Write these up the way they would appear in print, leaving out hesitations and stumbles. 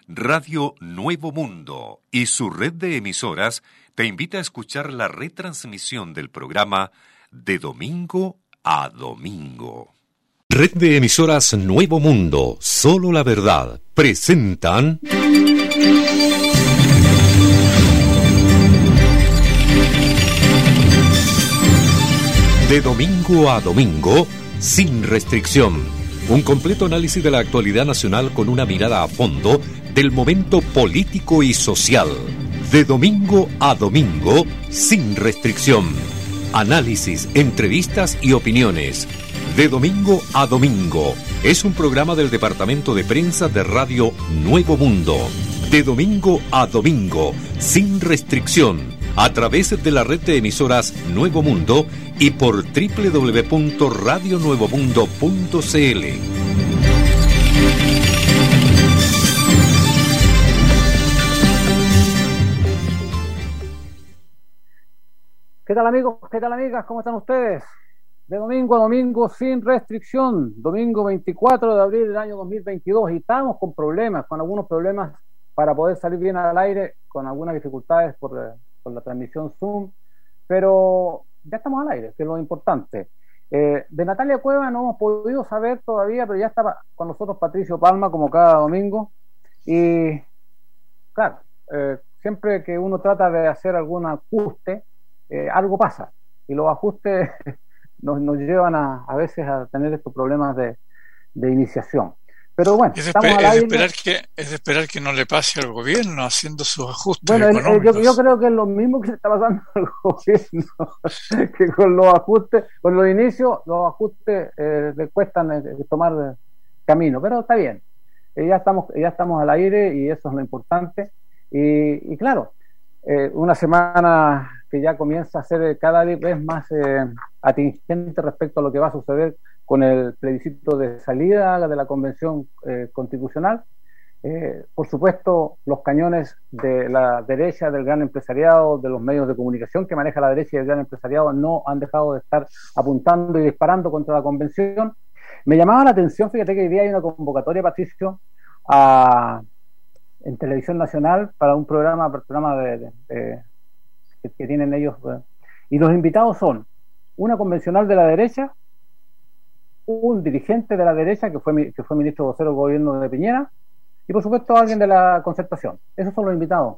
Radio Nuevo Mundo y su red de emisoras te invita a escuchar la retransmisión del programa de domingo a domingo. Red de emisoras Nuevo Mundo, solo la verdad, presentan... De domingo a domingo, sin restricción. Un completo análisis de la actualidad nacional con una mirada a fondo del momento político y social. De domingo a domingo, sin restricción. Análisis, entrevistas y opiniones. De domingo a domingo. Es un programa del Departamento de Prensa de Radio Nuevo Mundo. De domingo a domingo, sin restricción. A través de la red de emisoras Nuevo Mundo y por www.radionuevomundo.cl. ¿Qué tal amigos? ¿Qué tal amigas? ¿Cómo están ustedes? De domingo a domingo sin restricción, domingo 24 de abril del año 2022, y estamos con algunos problemas para poder salir bien al aire, con algunas dificultades por la transmisión Zoom, pero ya estamos al aire, que es lo importante. De Natalia Cueva no hemos podido saber todavía, pero ya estaba con nosotros Patricio Palma, como cada domingo, y claro, siempre que uno trata de hacer algún ajuste, algo pasa, y los ajustes nos llevan a veces a tener estos problemas de iniciación. Pero bueno, es de esperar que no le pase al gobierno haciendo sus ajustes económicos. Yo creo que es lo mismo que le está pasando al gobierno, que con los ajustes, con los inicios, los ajustes le cuestan tomar camino, pero está bien. Ya estamos al aire y eso es lo importante. Y claro, una semana que ya comienza a ser cada vez más atingente respecto a lo que va a suceder con el plebiscito de salida de la Convención Constitucional. Por supuesto, los cañones de la derecha, del gran empresariado, de los medios de comunicación que maneja la derecha y el gran empresariado no han dejado de estar apuntando y disparando contra la Convención. Me llamaba la atención, fíjate que hoy día hay una convocatoria, Patricio, en Televisión Nacional para un programa que tienen ellos, y los invitados son una convencional de la derecha, un dirigente de la derecha que fue ministro vocero del gobierno de Piñera, y por supuesto alguien de la Concertación. Esos son los invitados.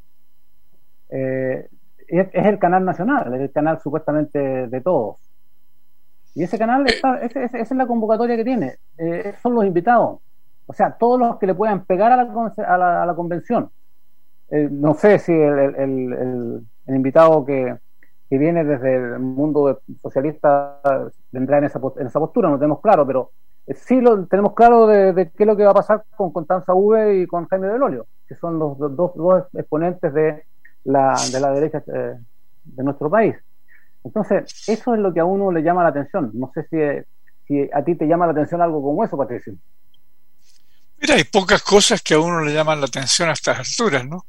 Es el canal nacional, es el canal supuestamente de todos, y ese canal esa es la convocatoria que tiene. Son los invitados, o sea, todos los que le puedan pegar a la convención. No sé si el invitado que viene desde el mundo socialista vendrá en esa postura, no tenemos claro, pero sí lo tenemos claro de qué es lo que va a pasar con Constanza V y con Jaime Belolio, que son los dos exponentes de la derecha de nuestro país. Entonces, eso es lo que a uno le llama la atención. No sé si a ti te llama la atención algo como eso, Patricio. Mira, hay pocas cosas que a uno le llaman la atención a estas alturas, ¿no?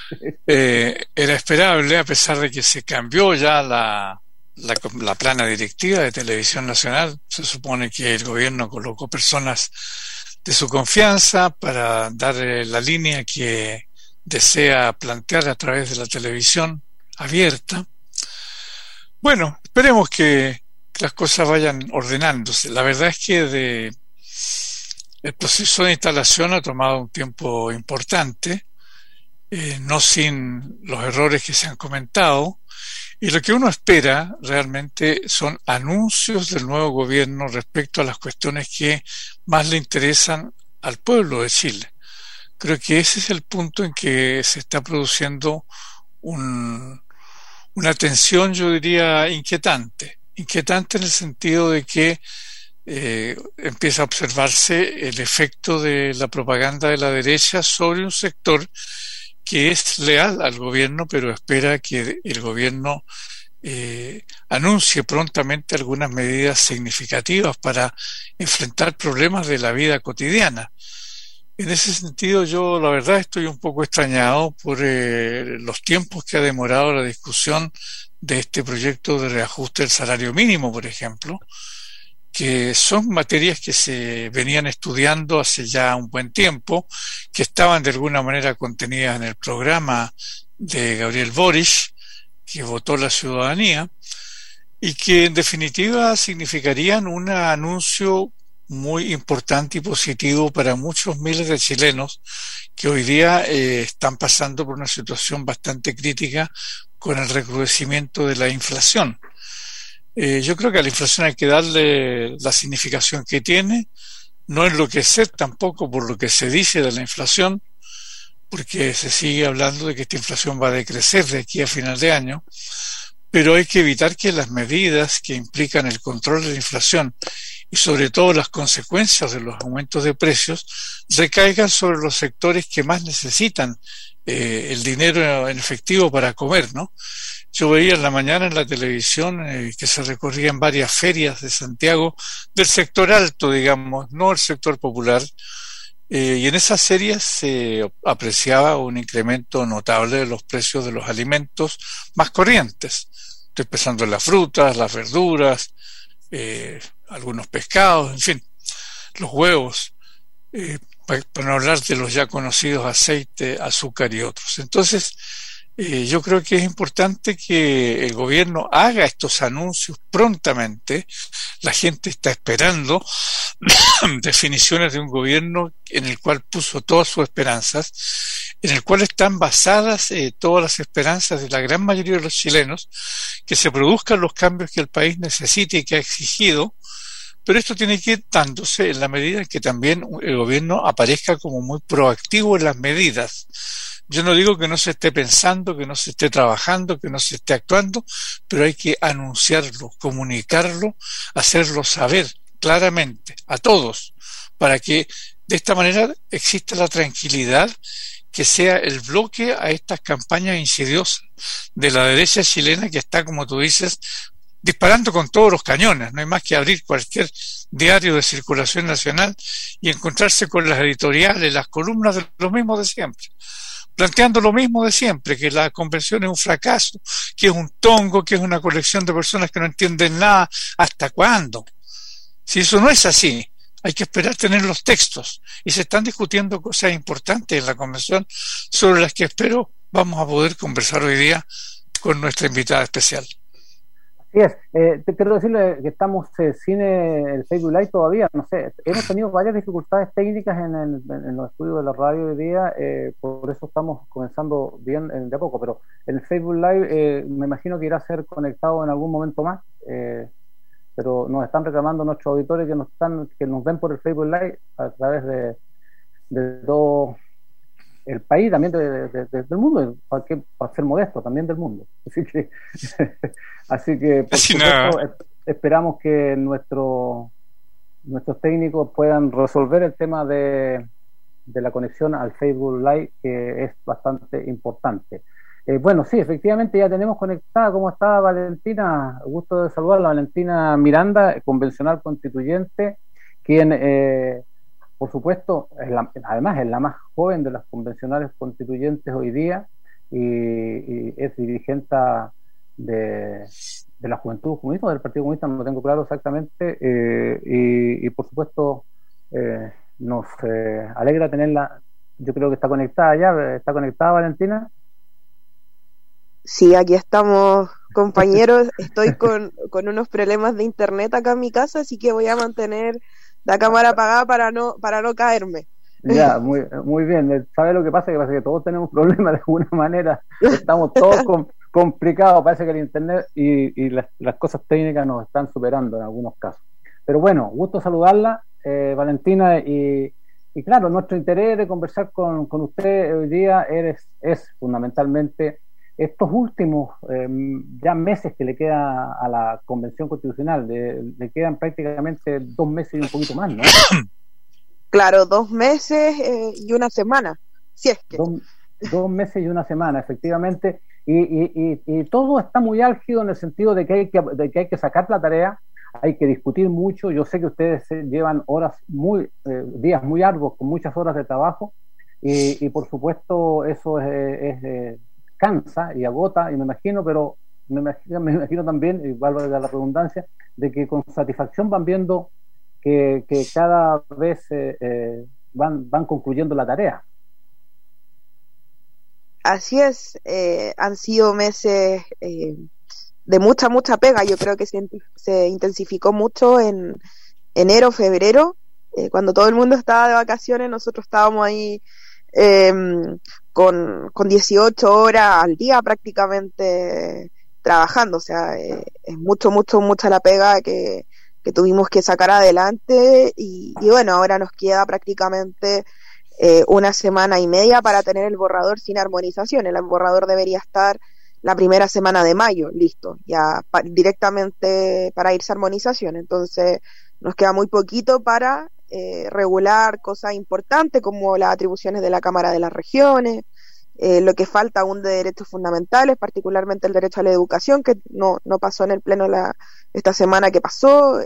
Era esperable, a pesar de que se cambió ya la plana directiva de Televisión Nacional. Se supone que el gobierno colocó personas de su confianza para dar la línea que desea plantear a través de la televisión abierta. Bueno, esperemos que las cosas vayan ordenándose. La verdad es que el proceso de instalación ha tomado un tiempo importante, no sin los errores que se han comentado, y lo que uno espera realmente son anuncios del nuevo gobierno respecto a las cuestiones que más le interesan al pueblo de Chile. Creo que ese es el punto en que se está produciendo una tensión, yo diría, inquietante en el sentido de que empieza a observarse el efecto de la propaganda de la derecha sobre un sector que es leal al gobierno, pero espera que el gobierno anuncie prontamente algunas medidas significativas para enfrentar problemas de la vida cotidiana. En ese sentido, yo la verdad estoy un poco extrañado por los tiempos que ha demorado la discusión de este proyecto de reajuste del salario mínimo, por ejemplo, porque son materias que se venían estudiando hace ya un buen tiempo, que estaban de alguna manera contenidas en el programa de Gabriel Boric, que votó la ciudadanía, y que en definitiva significarían un anuncio muy importante y positivo para muchos miles de chilenos que hoy día están pasando por una situación bastante crítica con el recrudecimiento de la inflación. Yo creo que a la inflación hay que darle la significación que tiene, no enloquecer tampoco por lo que se dice de la inflación, porque se sigue hablando de que esta inflación va a decrecer de aquí a final de año, pero hay que evitar que las medidas que implican el control de la inflación y sobre todo las consecuencias de los aumentos de precios recaigan sobre los sectores que más necesitan el dinero en efectivo para comer, ¿no? Yo veía en la mañana en la televisión que se recorrían varias ferias de Santiago del sector alto, digamos, no el sector popular, y en esas ferias se apreciaba un incremento notable de los precios de los alimentos más corrientes. Estoy pensando en las frutas, las verduras, algunos pescados, en fin, los huevos, para no hablar de los ya conocidos aceite, azúcar y otros. Entonces, yo creo que es importante que el gobierno haga estos anuncios prontamente. La gente está esperando definiciones de un gobierno en el cual puso todas sus esperanzas, en el cual están basadas todas las esperanzas de la gran mayoría de los chilenos, que se produzcan los cambios que el país necesita y que ha exigido, pero esto tiene que ir dándose en la medida en que también el gobierno aparezca como muy proactivo en las medidas. Yo no digo que no se esté pensando, que no se esté trabajando, que no se esté actuando, pero hay que anunciarlo, comunicarlo, hacerlo saber claramente a todos, para que de esta manera exista la tranquilidad que sea el bloque a estas campañas insidiosas de la derecha chilena que está, como tú dices, disparando con todos los cañones. No hay más que abrir cualquier diario de circulación nacional y encontrarse con las editoriales, las columnas de lo mismo de siempre, planteando lo mismo de siempre, que la convención es un fracaso, que es un tongo, que es una colección de personas que no entienden nada. ¿Hasta cuándo? Si eso no es así, hay que esperar tener los textos, y se están discutiendo cosas importantes en la convención sobre las que espero vamos a poder conversar hoy día con nuestra invitada especial. Así es, te quiero decirle que estamos sin el Facebook Live todavía, no sé, hemos tenido varias dificultades técnicas en los estudios de la radio hoy día, por eso estamos comenzando bien de a poco, pero el Facebook Live me imagino que irá a ser conectado en algún momento más, pero nos están reclamando nuestros auditores que nos ven por el Facebook Live a través de todo el país, también del mundo, para ser modesto, también del mundo. Así que por supuesto, esperamos que nuestros técnicos puedan resolver el tema de la conexión al Facebook Live, que es bastante importante. Bueno, sí, efectivamente ya tenemos conectada. ¿Cómo está Valentina? Gusto de saludarla, Valentina Miranda, convencional constituyente, quien, por supuesto, además es la más joven de las convencionales constituyentes hoy día y es dirigente de la Juventud Comunista, del Partido Comunista, no lo tengo claro exactamente, y por supuesto nos alegra tenerla. Yo creo que está conectada ya. ¿Está conectada, Valentina? Sí, aquí estamos, compañeros. Estoy con unos problemas de internet acá en mi casa, así que voy a mantener la cámara apagada para no caerme. Ya, muy bien. ¿Sabe lo que pasa? Que pasa que todos tenemos problemas de alguna manera. Estamos todos complicados. Parece que el internet y las cosas técnicas nos están superando en algunos casos. Pero bueno, gusto saludarla, Valentina, y claro, nuestro interés de conversar con usted hoy día es fundamentalmente estos últimos ya meses que le queda a la Convención Constitucional. Le quedan prácticamente 2 meses y un poquito más, ¿no? Claro, 2 meses y una semana, si es que. 2 meses y una semana, efectivamente, y todo está muy álgido en el sentido de que hay que sacar la tarea, hay que discutir mucho. Yo sé que ustedes llevan días muy arduos, con muchas horas de trabajo, y por supuesto eso cansa y agota, y me imagino, pero me imagino también, y valga la redundancia, de que con satisfacción van viendo que cada vez van concluyendo la tarea. Así es, han sido meses de mucha pega. Yo creo que se intensificó mucho en enero, febrero, cuando todo el mundo estaba de vacaciones. Nosotros estábamos ahí con 18 horas al día prácticamente trabajando. O sea, es mucha la pega que tuvimos que sacar adelante, y bueno, ahora nos queda prácticamente una semana y media para tener el borrador sin armonización. El borrador debería estar la primera semana de mayo, listo, ya directamente para irse a armonización. Entonces nos queda muy poquito para regular cosas importantes como las atribuciones de la Cámara de las Regiones, lo que falta aún de derechos fundamentales, particularmente el derecho a la educación, que no pasó en el pleno esta semana que pasó.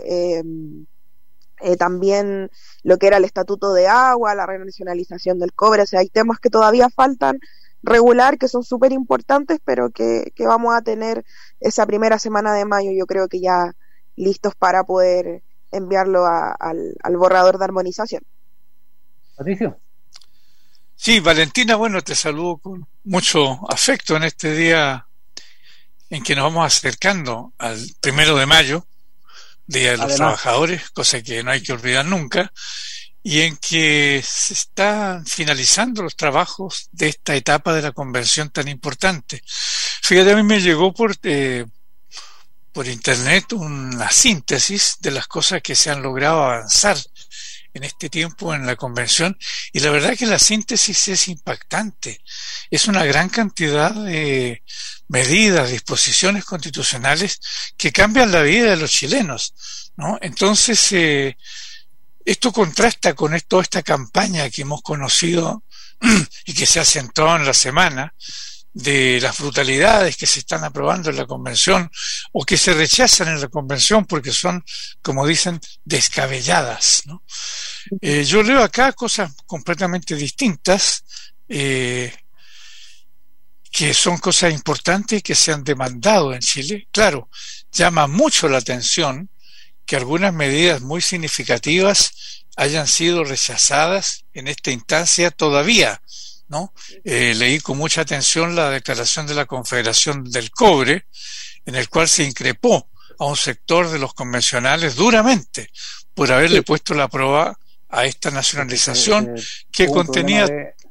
También lo que era el estatuto de agua, la renacionalización del cobre. O sea, hay temas que todavía faltan regular, que son súper importantes, pero que vamos a tener esa primera semana de mayo, yo creo que ya listos para poder enviarlo al borrador de armonización. Patricio. Sí, Valentina, bueno, te saludo con mucho afecto en este día en que nos vamos acercando al 1 de mayo, Día de los Trabajadores, cosa que no hay que olvidar nunca, y en que se están finalizando los trabajos de esta etapa de la convención tan importante. Fíjate, a mí me llegó por internet una síntesis de las cosas que se han logrado avanzar en este tiempo en la convención, y la verdad que la síntesis es impactante. Es una gran cantidad de medidas, disposiciones constitucionales que cambian la vida de los chilenos, ¿no? Entonces, esto contrasta con toda esta campaña que hemos conocido y que se ha centrado en la semana, de las brutalidades que se están aprobando en la convención o que se rechazan en la convención porque son, como dicen, descabelladas, ¿no? Yo leo acá cosas completamente distintas, que son cosas importantes que se han demandado en Chile. Claro, llama mucho la atención que algunas medidas muy significativas hayan sido rechazadas en esta instancia todavía, ¿no? Leí con mucha atención la declaración de la Confederación del Cobre, en el cual se increpó a un sector de los convencionales duramente por haberle puesto la prueba a esta nacionalización que contenía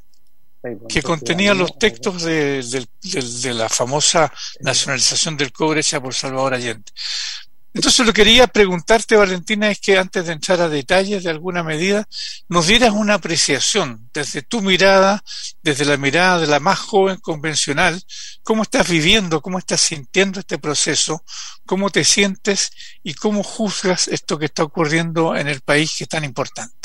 los textos de la famosa nacionalización del cobre hecha por Salvador Allende. Entonces, lo que quería preguntarte, Valentina, es que antes de entrar a detalles de alguna medida, nos dieras una apreciación desde tu mirada, desde la mirada de la más joven convencional. ¿Cómo estás viviendo, cómo estás sintiendo este proceso? ¿Cómo te sientes y cómo juzgas esto que está ocurriendo en el país, que es tan importante?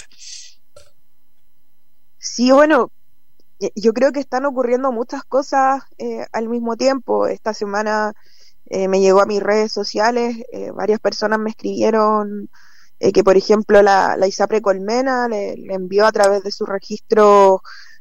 Sí, bueno, yo creo que están ocurriendo muchas cosas al mismo tiempo. Esta semana me llegó a mis redes sociales, varias personas me escribieron que, por ejemplo, la ISAPRE Colmena le envió a través de su registro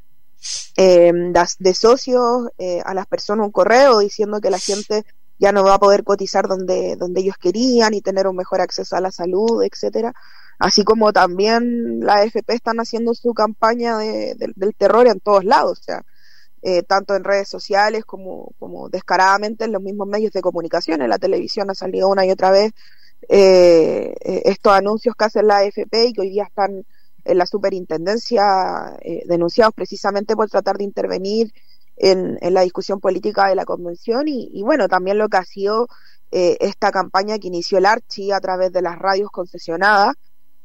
de socios a las personas un correo diciendo que la gente ya no va a poder cotizar donde ellos querían y tener un mejor acceso a la salud, etcétera. Así como también la AFP están haciendo su campaña del terror en todos lados, o sea, tanto en redes sociales como descaradamente en los mismos medios de comunicación. En la televisión ha salido una y otra vez estos anuncios que hace la AFP y que hoy día están en la superintendencia denunciados precisamente por tratar de intervenir en la discusión política de la convención, y bueno, también lo que ha sido esta campaña que inició el Archi a través de las radios concesionadas,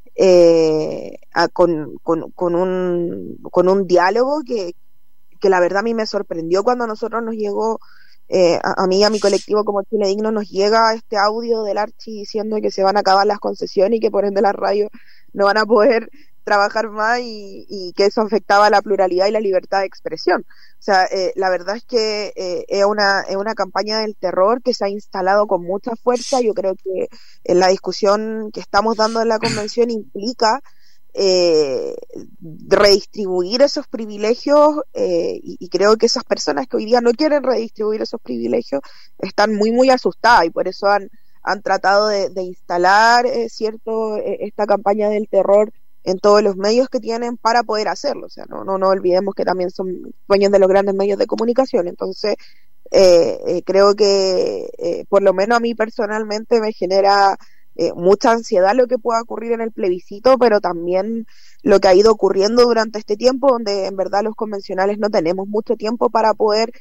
con un diálogo que la verdad a mí me sorprendió cuando a nosotros nos llegó, a mí y a mi colectivo como Chile Digno, nos llega este audio del Archi diciendo que se van a acabar las concesiones y que por ende las radios no van a poder trabajar más, y que eso afectaba a la pluralidad y la libertad de expresión. O sea, la verdad es que es una campaña del terror que se ha instalado con mucha fuerza. Yo creo que en la discusión que estamos dando en la convención implica redistribuir esos privilegios, y creo que esas personas que hoy día no quieren redistribuir esos privilegios están muy muy asustadas, y por eso han tratado de instalar esta campaña del terror en todos los medios que tienen para poder hacerlo. O sea, no olvidemos que también son dueños de los grandes medios de comunicación. Entonces creo que por lo menos a mí personalmente me genera mucha ansiedad lo que pueda ocurrir en el plebiscito, pero también lo que ha ido ocurriendo durante este tiempo, donde en verdad los convencionales no tenemos mucho tiempo para poder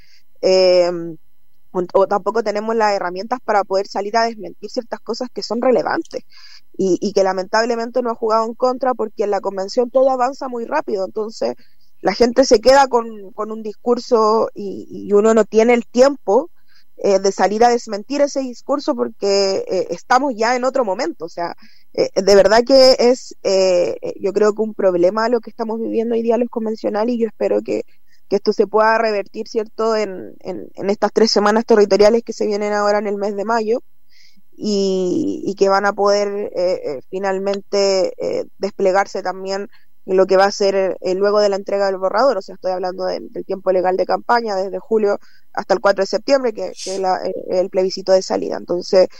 o tampoco tenemos las herramientas para poder salir a desmentir ciertas cosas que son relevantes y que lamentablemente no ha jugado en contra, porque en la convención todo avanza muy rápido. Entonces la gente se queda con un discurso y uno no tiene el tiempo de salir a desmentir ese discurso, porque estamos ya en otro momento. O sea, de verdad que es yo creo que un problema lo que estamos viviendo hoy día los convencionales, y yo espero que esto se pueda revertir, ¿cierto?, en estas 3 semanas territoriales que se vienen ahora en el mes de mayo, y que van a poder finalmente desplegarse también en lo que va a ser luego de la entrega del borrador. O sea, estoy hablando del tiempo legal de campaña, desde julio hasta el 4 de septiembre, que es el plebiscito de salida. Entonces,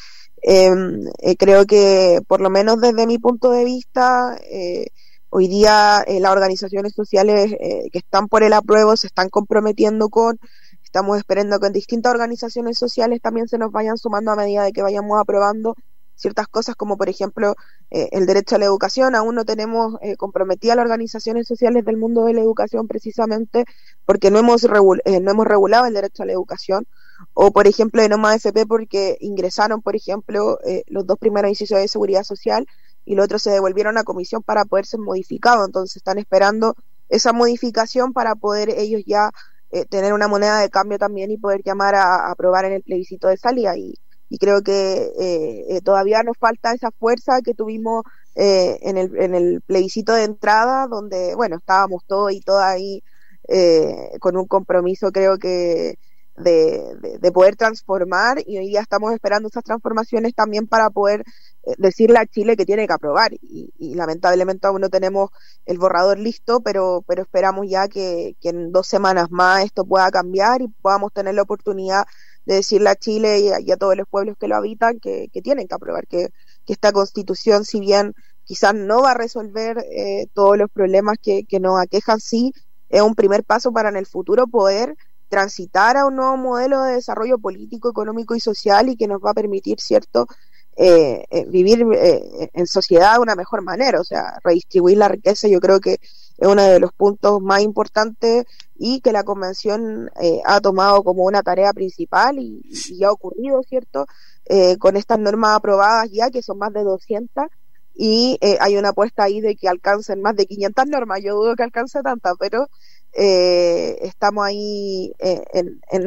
creo que, por lo menos desde mi punto de vista, hoy día las organizaciones sociales que están por el apruebo se están comprometiendo estamos esperando que en distintas organizaciones sociales también se nos vayan sumando a medida de que vayamos aprobando ciertas cosas, como por ejemplo el derecho a la educación. Aún no tenemos comprometidas las organizaciones sociales del mundo de la educación, precisamente porque no hemos regulado el derecho a la educación, o por ejemplo en OMA AFP, porque ingresaron, por ejemplo, los 2 primeros incisos de seguridad social, y los otros se devolvieron a comisión para poder ser modificados. Entonces están esperando esa modificación para poder ellos ya tener una moneda de cambio también, y poder llamar a aprobar en el plebiscito de salida. Y creo que todavía nos falta esa fuerza que tuvimos en el plebiscito de entrada, donde, bueno, estábamos todos y todas ahí con un compromiso, creo que de poder transformar, y hoy día estamos esperando esas transformaciones también para poder decirle a Chile que tiene que aprobar, y lamentablemente aún no tenemos el borrador listo, pero esperamos ya que en 2 semanas más esto pueda cambiar y podamos tener la oportunidad de decirle a Chile y a todos los pueblos que lo habitan que tienen que aprobar, que esta Constitución, si bien quizás no va a resolver todos los problemas que nos aquejan, sí es un primer paso para en el futuro poder transitar a un nuevo modelo de desarrollo político, económico y social, y que nos va a permitir, ¿cierto?, vivir en sociedad de una mejor manera. O sea, redistribuir la riqueza, yo creo que es uno de los puntos más importantes, y que la Convención ha tomado como una tarea principal, y ha ocurrido, ¿cierto?, con estas normas aprobadas ya, que son más de 200, y hay una apuesta ahí de que alcancen más de 500 normas. Yo dudo que alcance tantas, pero estamos ahí en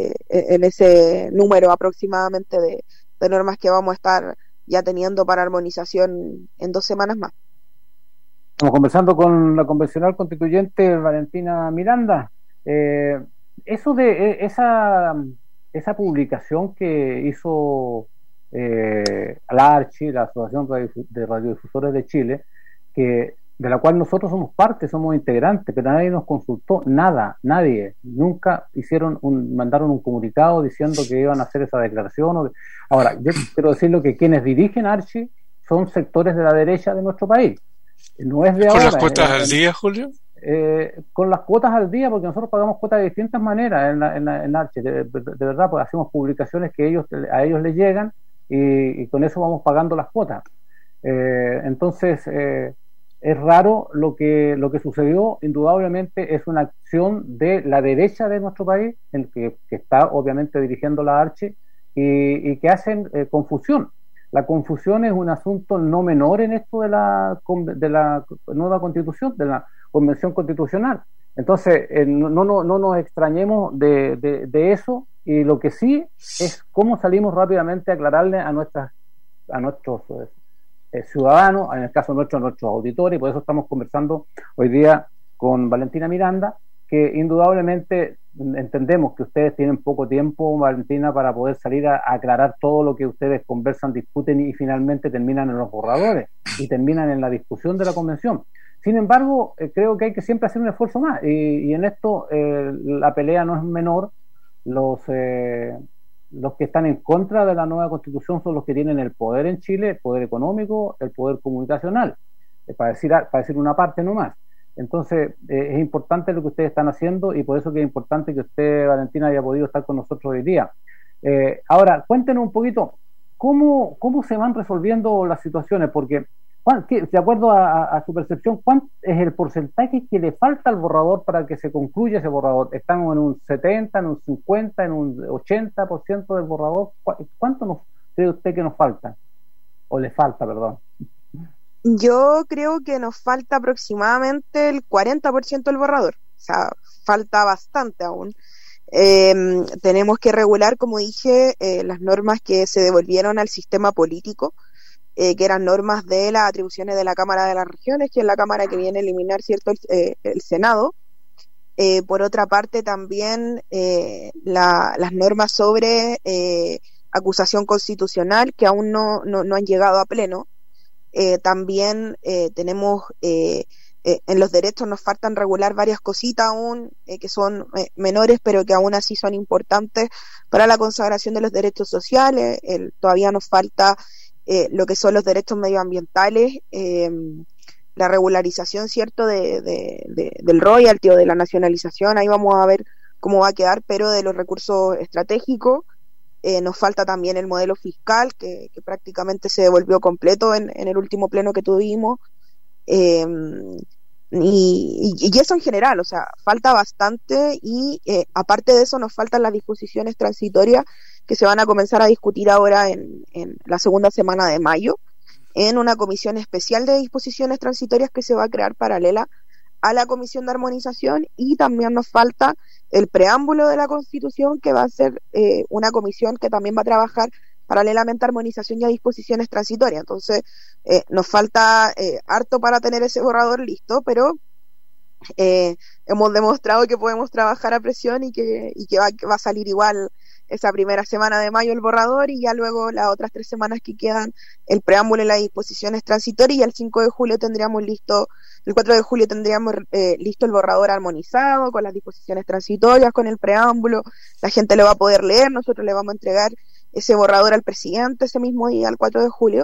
ese número aproximadamente de normas que vamos a estar ya teniendo para armonización en 2 semanas más. Estamos conversando con la convencional constituyente Valentina Miranda. Eso de esa publicación que hizo la ARCHI, la Asociación de Radiodifusores de Chile, de la cual nosotros somos parte, somos integrantes, pero nadie nos consultó, nadie, nunca mandaron un comunicado diciendo que iban a hacer esa declaración. Ahora, yo quiero decirlo que quienes dirigen ARCHI son sectores de la derecha de nuestro país. No es de ahora. ¿Con las cuotas al día, Julio? Con las cuotas al día, porque nosotros pagamos cuotas de distintas maneras en ARCHI, de verdad, pues hacemos publicaciones que a ellos les llegan, y con eso vamos pagando las cuotas. Entonces, es raro lo que sucedió. Indudablemente es una acción de la derecha de nuestro país, que está obviamente dirigiendo la ARCHI, y que hacen confusión. La confusión es un asunto no menor en esto de la nueva constitución, de la convención constitucional. Entonces, no nos extrañemos de eso, y lo que sí es cómo salimos rápidamente a aclararle a nuestros ciudadanos, en el caso nuestro, a nuestros auditores, y por eso estamos conversando hoy día con Valentina Miranda, que indudablemente entendemos que ustedes tienen poco tiempo, Valentina, para poder salir a aclarar todo lo que ustedes conversan, discuten y finalmente terminan en los borradores y terminan en la discusión de la convención. Sin embargo, creo que hay que siempre hacer un esfuerzo más y en esto la pelea no es menor. Los que están en contra de la nueva constitución son los que tienen el poder en Chile, el poder económico, el poder comunicacional, para decir una parte nomás. Entonces, es importante lo que ustedes están haciendo y por eso que es importante que usted, Valentina, haya podido estar con nosotros hoy día. Ahora, cuéntenos un poquito, ¿cómo se van resolviendo las situaciones? Porque, de acuerdo a su percepción, ¿cuánto es el porcentaje que le falta al borrador para que se concluya ese borrador? ¿Estamos en un 70, en un 50, en un 80% del borrador? ¿Cuánto cree usted que nos falta? O le falta, perdón. Yo creo que nos falta aproximadamente el 40% del borrador, o sea, falta bastante aún. Tenemos que regular, como dije, las normas que se devolvieron al sistema político, que eran normas de las atribuciones de la Cámara de las Regiones, que es la Cámara que viene a eliminar, ¿cierto?, el Senado. Por otra parte, también las normas sobre acusación constitucional, que aún no han llegado a pleno. También tenemos en los derechos nos faltan regular varias cositas aún que son menores, pero que aún así son importantes para la consagración de los derechos sociales. Todavía nos falta lo que son los derechos medioambientales, la regularización, ¿cierto?, del royalty o de la nacionalización. Ahí vamos a ver cómo va a quedar, pero de los recursos estratégicos. Nos falta también el modelo fiscal, que prácticamente se devolvió completo en el último pleno que tuvimos. Y eso en general, o sea, falta bastante y aparte de eso nos faltan las disposiciones transitorias que se van a comenzar a discutir ahora en la segunda semana de mayo, en una comisión especial de disposiciones transitorias que se va a crear paralela a la Comisión de Armonización, y también nos falta el preámbulo de la Constitución, que va a ser una comisión que también va a trabajar paralelamente a armonización y a disposiciones transitorias. Entonces nos falta harto para tener ese borrador listo, pero hemos demostrado que podemos trabajar a presión y que va a salir igual esa primera semana de mayo el borrador, y ya luego las otras 3 semanas que quedan el preámbulo y las disposiciones transitorias, y el 5 de julio tendríamos listo, el 4 de julio tendríamos listo el borrador armonizado con las disposiciones transitorias, con el preámbulo. La gente lo va a poder leer, nosotros le vamos a entregar ese borrador al presidente ese mismo día, el 4 de julio,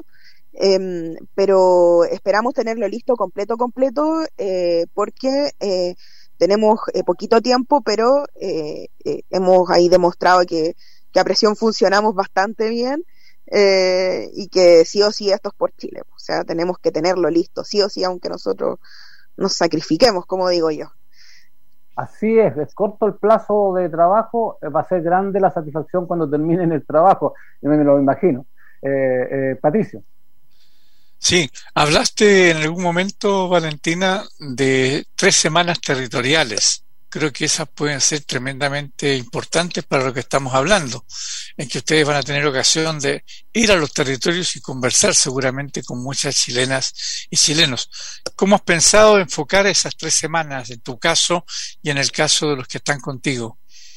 pero esperamos tenerlo listo completo, porque tenemos poquito tiempo, pero hemos ahí demostrado que a presión funcionamos bastante bien, y que sí o sí esto es por Chile. O sea, tenemos que tenerlo listo, sí o sí, aunque nosotros nos sacrifiquemos, como digo yo. Así es corto el plazo de trabajo, va a ser grande la satisfacción cuando terminen el trabajo, yo me lo imagino. Patricio. Sí, hablaste en algún momento, Valentina, de 3 semanas territoriales. Creo que esas pueden ser tremendamente importantes para lo que estamos hablando, en que ustedes van a tener ocasión de ir a los territorios y conversar seguramente con muchas chilenas y chilenos. ¿Cómo has pensado enfocar esas 3 semanas en tu caso y en el caso de los que están contigo?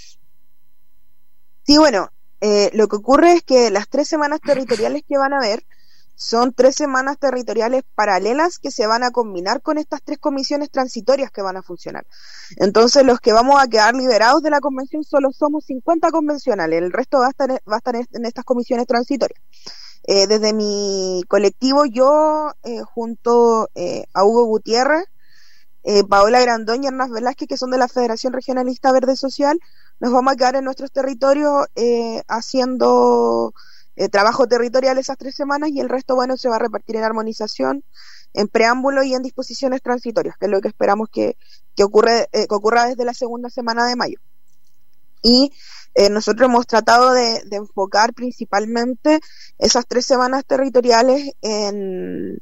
Sí, bueno, lo que ocurre es que las 3 semanas territoriales que van a haber son 3 semanas territoriales paralelas que se van a combinar con estas 3 comisiones transitorias que van a funcionar. Entonces, los que vamos a quedar liberados de la convención solo somos 50 convencionales, el resto va a estar en estas comisiones transitorias. Desde mi colectivo, yo junto a Hugo Gutiérrez, Paola Grandón y Hernán Velázquez, que son de la Federación Regionalista Verde Social, nos vamos a quedar en nuestros territorios haciendo trabajo territorial esas 3 semanas, y el resto, bueno, se va a repartir en armonización, en preámbulo y en disposiciones transitorias, que es lo que esperamos que ocurra desde la segunda semana de mayo. Y nosotros hemos tratado de enfocar principalmente esas 3 semanas territoriales en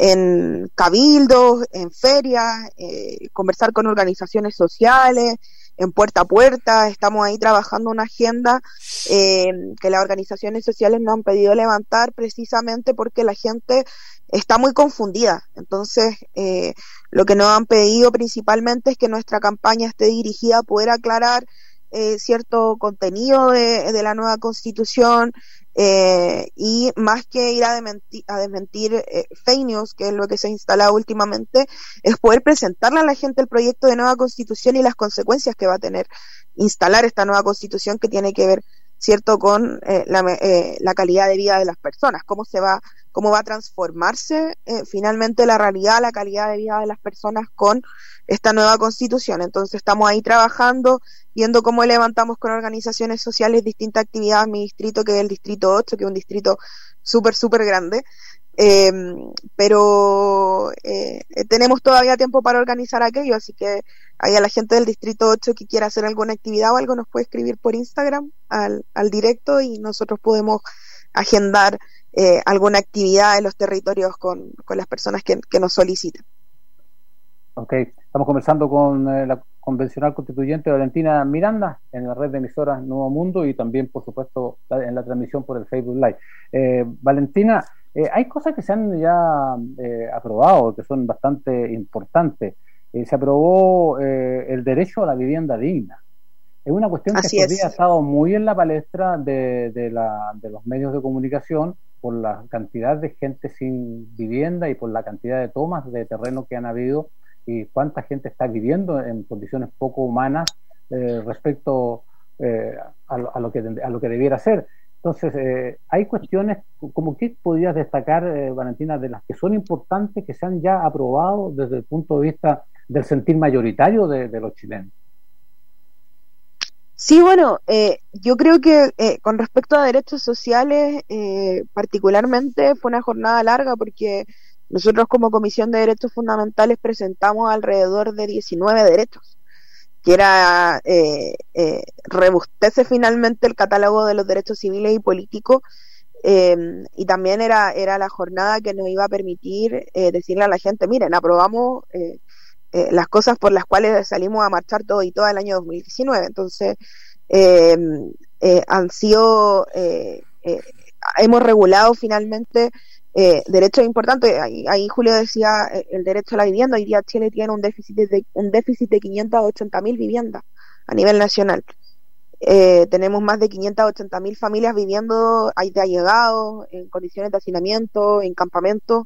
cabildos, en ferias, conversar con organizaciones sociales, en puerta a puerta, estamos ahí trabajando una agenda que las organizaciones sociales nos han pedido levantar precisamente porque la gente está muy confundida. Entonces, lo que nos han pedido principalmente es que nuestra campaña esté dirigida a poder aclarar cierto contenido de la nueva Constitución, y más que ir a desmentir fake news, que es lo que se ha instalado últimamente, es poder presentarle a la gente el proyecto de nueva Constitución y las consecuencias que va a tener instalar esta nueva Constitución, que tiene que ver, cierto, con la calidad de vida de las personas, cómo va a transformarse finalmente la realidad, la calidad de vida de las personas con esta nueva Constitución. Entonces estamos ahí trabajando, viendo cómo levantamos con organizaciones sociales distintas actividades en mi distrito, que es el distrito 8, que es un distrito súper grande, pero tenemos todavía tiempo para organizar aquello, así que ahí a la gente del distrito 8 que quiera hacer alguna actividad o algo nos puede escribir por Instagram al directo, y nosotros podemos agendar alguna actividad en los territorios con las personas que nos soliciten. Ok, estamos conversando con la convencional constituyente Valentina Miranda en la red de emisoras Nuevo Mundo y también, por supuesto, en la transmisión por el Facebook Live. Valentina, hay cosas que se han ya aprobado, que son bastante importantes. Se aprobó el derecho a la vivienda digna. Es una cuestión que estos días ha estado muy en la palestra de los medios de comunicación por la cantidad de gente sin vivienda y por la cantidad de tomas de terreno que han habido y cuánta gente está viviendo en condiciones poco humanas respecto a lo que debiera ser. Entonces, hay cuestiones como que podrías destacar, Valentina, de las que son importantes, que se han ya aprobado desde el punto de vista del sentir mayoritario de los chilenos. Sí, bueno, yo creo que con respecto a derechos sociales, particularmente fue una jornada larga porque nosotros como Comisión de Derechos Fundamentales presentamos alrededor de 19 derechos, que era rebustece finalmente el catálogo de los derechos civiles y políticos, y también era la jornada que nos iba a permitir decirle a la gente, miren, aprobamos las cosas por las cuales salimos a marchar todo y todo el año 2019. Entonces, han sido, hemos regulado finalmente derechos importantes. Ahí Julio decía el derecho a la vivienda. Hoy día Chile tiene un déficit de 580.000 viviendas a nivel nacional. Tenemos más de 580.000 familias viviendo ahí de allegados, en condiciones de hacinamiento, en campamentos,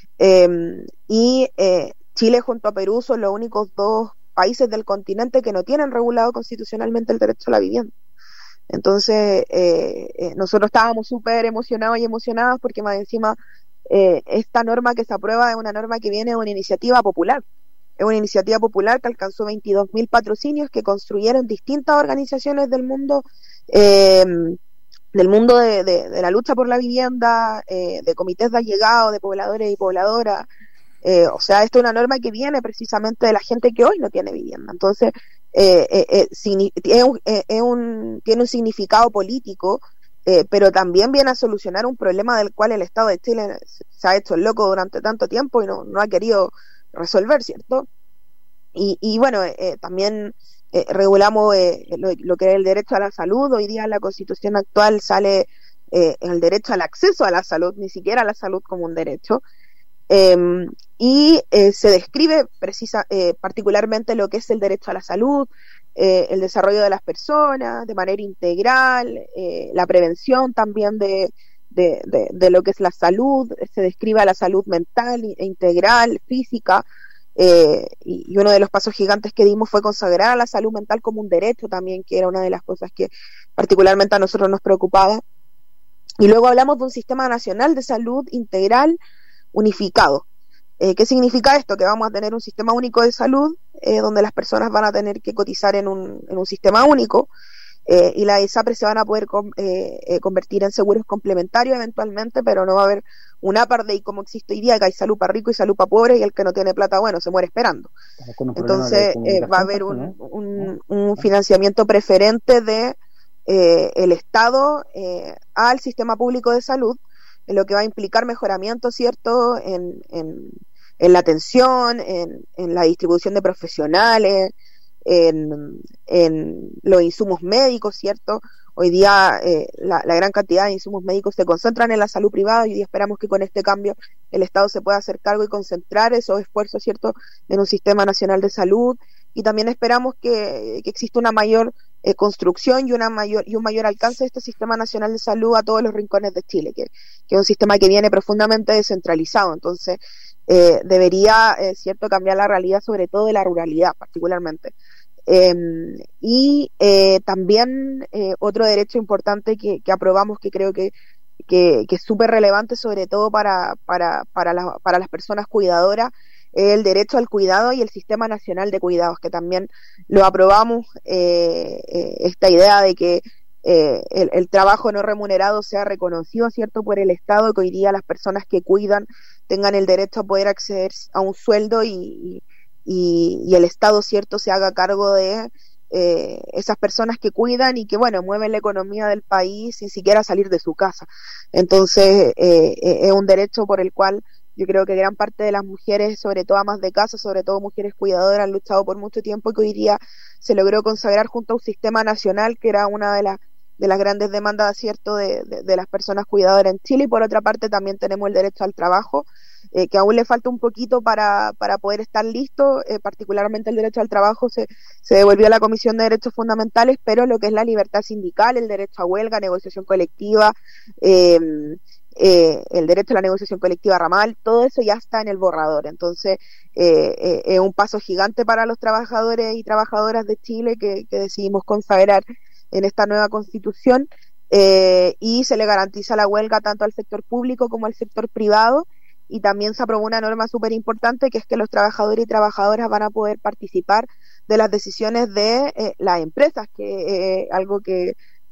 y Chile junto a Perú son los únicos dos países del continente que no tienen regulado constitucionalmente el derecho a la vivienda. Entonces, nosotros estábamos súper emocionados y emocionadas porque más encima esta norma que se aprueba es una norma que viene de una iniciativa popular. Es una iniciativa popular que alcanzó 22.000 patrocinios que construyeron distintas organizaciones del mundo de la lucha por la vivienda, de comités de allegados, de pobladores y pobladoras. O sea, esto es una norma que viene precisamente de la gente que hoy no tiene vivienda. Entonces, tiene un significado político, pero también viene a solucionar un problema del cual el Estado de Chile se ha hecho el loco durante tanto tiempo y no ha querido resolver, ¿cierto? Y bueno, también regulamos lo que es el derecho a la salud. Hoy día en la Constitución actual sale el derecho al acceso a la salud, ni siquiera a la salud como un derecho. Y se describe particularmente lo que es el derecho a la salud, el desarrollo de las personas de manera integral, la prevención también de lo que es la salud. Se describe la salud mental e integral, física, y uno de los pasos gigantes que dimos fue consagrar a la salud mental como un derecho también, que era una de las cosas que particularmente a nosotros nos preocupaba. Y luego hablamos de un sistema nacional de salud integral unificado. ¿Qué significa esto? Que vamos a tener un sistema único de salud, donde las personas van a tener que cotizar en un sistema único, y las ISAPRES se van a poder convertir en seguros complementarios eventualmente, pero no va a haber un apartheid como existe hoy día, que hay salud para rico y salud para pobre, y el que no tiene plata, bueno, se muere esperando. Entonces va a haber un financiamiento preferente de el Estado al sistema público de salud, en lo que va a implicar mejoramiento, ¿cierto?, en la atención, en la distribución de profesionales, en los insumos médicos, ¿cierto? Hoy día la gran cantidad de insumos médicos se concentran en la salud privada, y hoy día esperamos que con este cambio el Estado se pueda hacer cargo y concentrar esos esfuerzos, ¿cierto?, en un sistema nacional de salud. Y también esperamos que exista una mayor construcción y un mayor alcance de este sistema nacional de salud a todos los rincones de Chile, que es un sistema que viene profundamente descentralizado. Entonces debería, cierto, cambiar la realidad, sobre todo de la ruralidad particularmente. También otro derecho importante que aprobamos, que creo que es súper relevante, sobre todo para las personas cuidadoras, el derecho al cuidado y el Sistema Nacional de Cuidados, que también lo aprobamos, esta idea de que el trabajo no remunerado sea reconocido, ¿cierto?, por el Estado, que hoy día las personas que cuidan tengan el derecho a poder acceder a un sueldo y el Estado, ¿cierto?, se haga cargo de esas personas que cuidan y que, bueno, mueven la economía del país sin siquiera salir de su casa. Entonces, es un derecho por el cual yo creo que gran parte de las mujeres, sobre todo amas de casa, sobre todo mujeres cuidadoras, han luchado por mucho tiempo, y que hoy día se logró consagrar junto a un sistema nacional, que era una de las grandes demandas, ¿cierto?, de las personas cuidadoras en Chile. Y por otra parte también tenemos el derecho al trabajo, que aún le falta un poquito para poder estar listo. Particularmente el derecho al trabajo se devolvió a la Comisión de Derechos Fundamentales, pero lo que es la libertad sindical, el derecho a huelga, negociación colectiva, el derecho a la negociación colectiva ramal, todo eso ya está en el borrador. Entonces es un paso gigante para los trabajadores y trabajadoras de Chile que decidimos consagrar en esta nueva Constitución, y se le garantiza la huelga tanto al sector público como al sector privado. Y también se aprobó una norma súper importante, que es que los trabajadores y trabajadoras van a poder participar de las decisiones de las empresas, que es algo que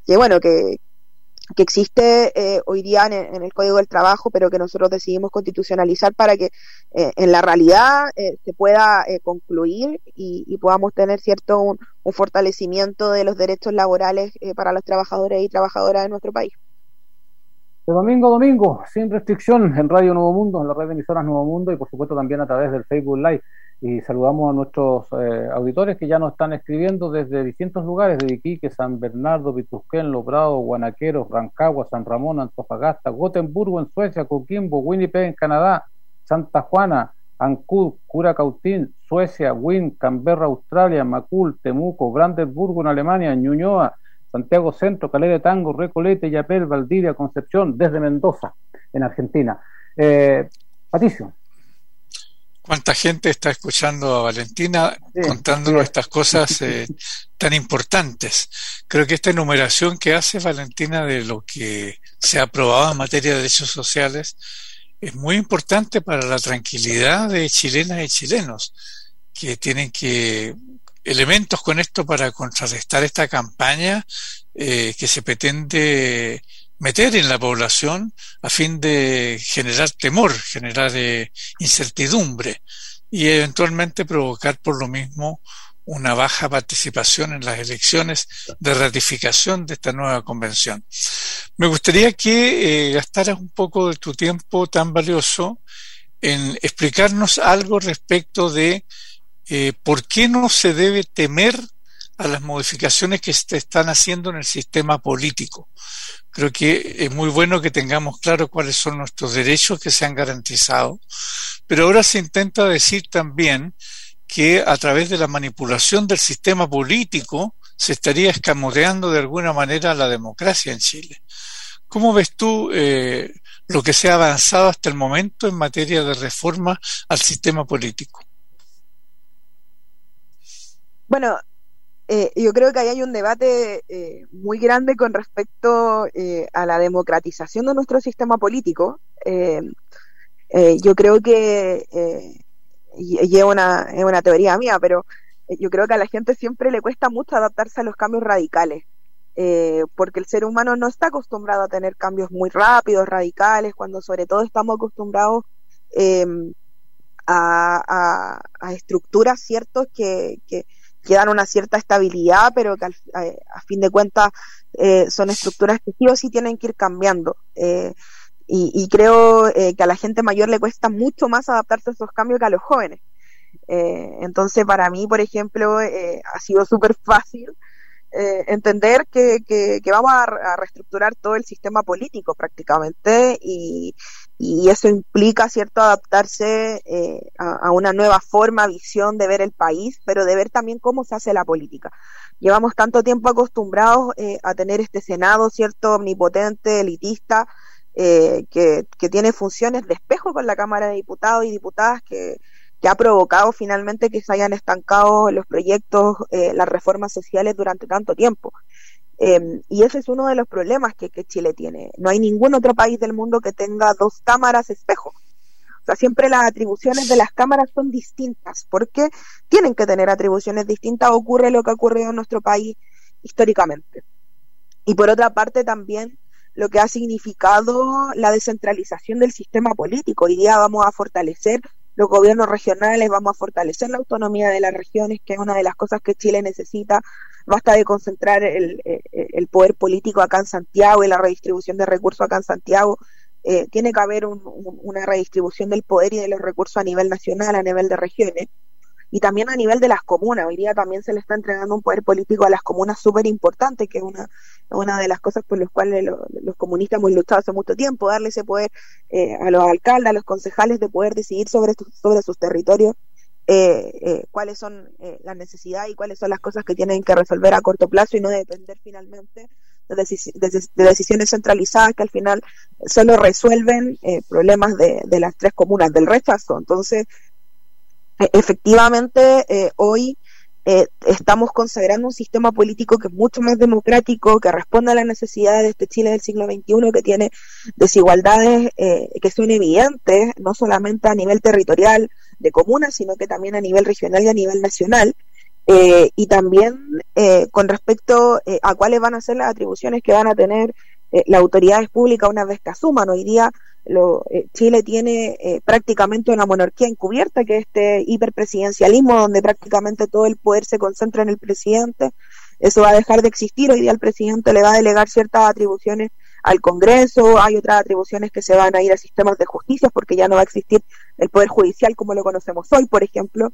existe hoy día en el Código del Trabajo, pero que nosotros decidimos constitucionalizar para que en la realidad se pueda concluir y podamos tener, cierto, un fortalecimiento de los derechos laborales para los trabajadores y trabajadoras de nuestro país. De domingo a domingo, sin restricción, en Radio Nuevo Mundo, en la red de emisoras Nuevo Mundo, y por supuesto también a través del Facebook Live. Y saludamos a nuestros auditores que ya nos están escribiendo desde distintos lugares, de Iquique, San Bernardo, Pitusquén, Lobrado, Guanaqueros, Rancagua, San Ramón, Antofagasta, Gotemburgo en Suecia, Coquimbo, Winnipeg en Canadá, Santa Juana, Ancud, Curacautín, Suecia, Wynn, Canberra, Australia, Macul, Temuco, Brandenburgo en Alemania, Ñuñoa, Santiago Centro, Calera de Tango, Recoleta, Yapel, Valdivia, Concepción, desde Mendoza, en Argentina. Patricio. ¿Cuánta gente está escuchando a Valentina contándonos estas cosas tan importantes? Creo que esta enumeración que hace Valentina de lo que se ha aprobado en materia de derechos sociales es muy importante para la tranquilidad de chilenas y chilenos, que tienen elementos con esto para contrarrestar esta campaña que se pretende meter en la población a fin de generar temor, generar incertidumbre y eventualmente provocar por lo mismo una baja participación en las elecciones de ratificación de esta nueva convención. Me gustaría que gastaras un poco de tu tiempo tan valioso en explicarnos algo respecto de ¿por qué no se debe temer a las modificaciones que se están haciendo en el sistema político? Creo que es muy bueno que tengamos claro cuáles son nuestros derechos que se han garantizado, pero ahora se intenta decir también que a través de la manipulación del sistema político se estaría escamoteando de alguna manera la democracia en Chile. ¿Cómo ves tú lo que se ha avanzado hasta el momento en materia de reforma al sistema político? Bueno, yo creo que ahí hay un debate muy grande con respecto a la democratización de nuestro sistema político. Yo creo que, y es una teoría mía, pero yo creo que a la gente siempre le cuesta mucho adaptarse a los cambios radicales, porque el ser humano no está acostumbrado a tener cambios muy rápidos, radicales, cuando sobre todo estamos acostumbrados a estructuras, ¿ciertos?, que dan una cierta estabilidad, pero que a fin de cuentas son estructuras que sí o sí tienen que ir cambiando. Y creo que a la gente mayor le cuesta mucho más adaptarse a esos cambios que a los jóvenes. Entonces, para mí, por ejemplo, ha sido súper fácil entender que vamos a reestructurar todo el sistema político prácticamente, y eso implica, ¿cierto?, adaptarse a una nueva forma, visión de ver el país, pero de ver también cómo se hace la política. Llevamos tanto tiempo acostumbrados a tener este Senado, ¿cierto?, omnipotente, elitista, que tiene funciones de espejo con la Cámara de Diputados y Diputadas, que ha provocado finalmente que se hayan estancado los proyectos, las reformas sociales durante tanto tiempo. Y ese es uno de los problemas que Chile tiene. No hay ningún otro país del mundo que tenga dos cámaras espejo. O sea, siempre las atribuciones de las cámaras son distintas. ¿Por qué tienen que tener atribuciones distintas? Ocurre lo que ha ocurrido en nuestro país históricamente. Y por otra parte también lo que ha significado la descentralización del sistema político. Hoy día vamos a fortalecer los gobiernos regionales, vamos a fortalecer la autonomía de las regiones, que es una de las cosas que Chile necesita. Basta de concentrar el poder político acá en Santiago y la redistribución de recursos acá en Santiago. Tiene que haber una redistribución del poder y de los recursos a nivel nacional, a nivel de regiones, y también a nivel de las comunas. Hoy día también se le está entregando un poder político a las comunas súper importante, que es una de las cosas por las cuales los comunistas hemos luchado hace mucho tiempo, darle ese poder a los alcaldes, a los concejales, de poder decidir sobre sus territorios, cuáles son las necesidades y cuáles son las cosas que tienen que resolver a corto plazo, y no depender finalmente de decisiones centralizadas que al final solo resuelven problemas de las tres comunas del rechazo. Entonces, efectivamente, hoy estamos consagrando un sistema político que es mucho más democrático, que responde a las necesidades de este Chile del siglo XXI, que tiene desigualdades que son evidentes, no solamente a nivel territorial de comunas, sino que también a nivel regional y a nivel nacional, y también con respecto a cuáles van a ser las atribuciones que van a tener las autoridades públicas una vez que asuman. Hoy día Chile tiene prácticamente una monarquía encubierta, que es este hiperpresidencialismo, donde prácticamente todo el poder se concentra en el presidente. Eso va a dejar de existir. Hoy día el presidente le va a delegar ciertas atribuciones al Congreso, hay otras atribuciones que se van a ir a sistemas de justicia, porque ya no va a existir el poder judicial como lo conocemos hoy, por ejemplo.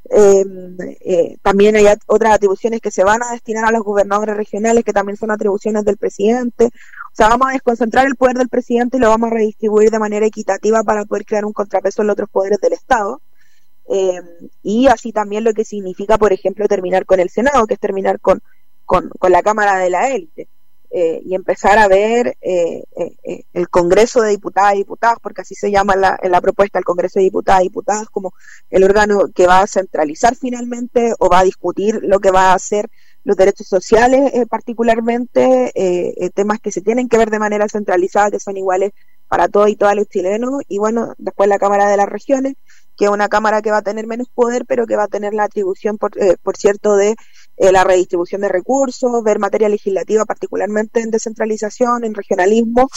También hay otras atribuciones que se van a destinar a los gobernadores regionales, que también son atribuciones del presidente. O sea, vamos a desconcentrar el poder del presidente y lo vamos a redistribuir de manera equitativa para poder crear un contrapeso en los otros poderes del Estado. Y así también lo que significa, por ejemplo, terminar con el Senado, que es terminar con la Cámara de la élite, y empezar a ver el Congreso de Diputadas y Diputados, porque así se llama en la propuesta, el Congreso de Diputadas y Diputados, como el órgano que va a centralizar finalmente, o va a discutir lo que va a hacer los derechos sociales, particularmente temas que se tienen que ver de manera centralizada, que son iguales para todos y todas los chilenos. Y bueno, después la Cámara de las Regiones, que es una cámara que va a tener menos poder, pero que va a tener la atribución, por cierto, de la redistribución de recursos, ver materia legislativa, particularmente en descentralización, en regionalismo,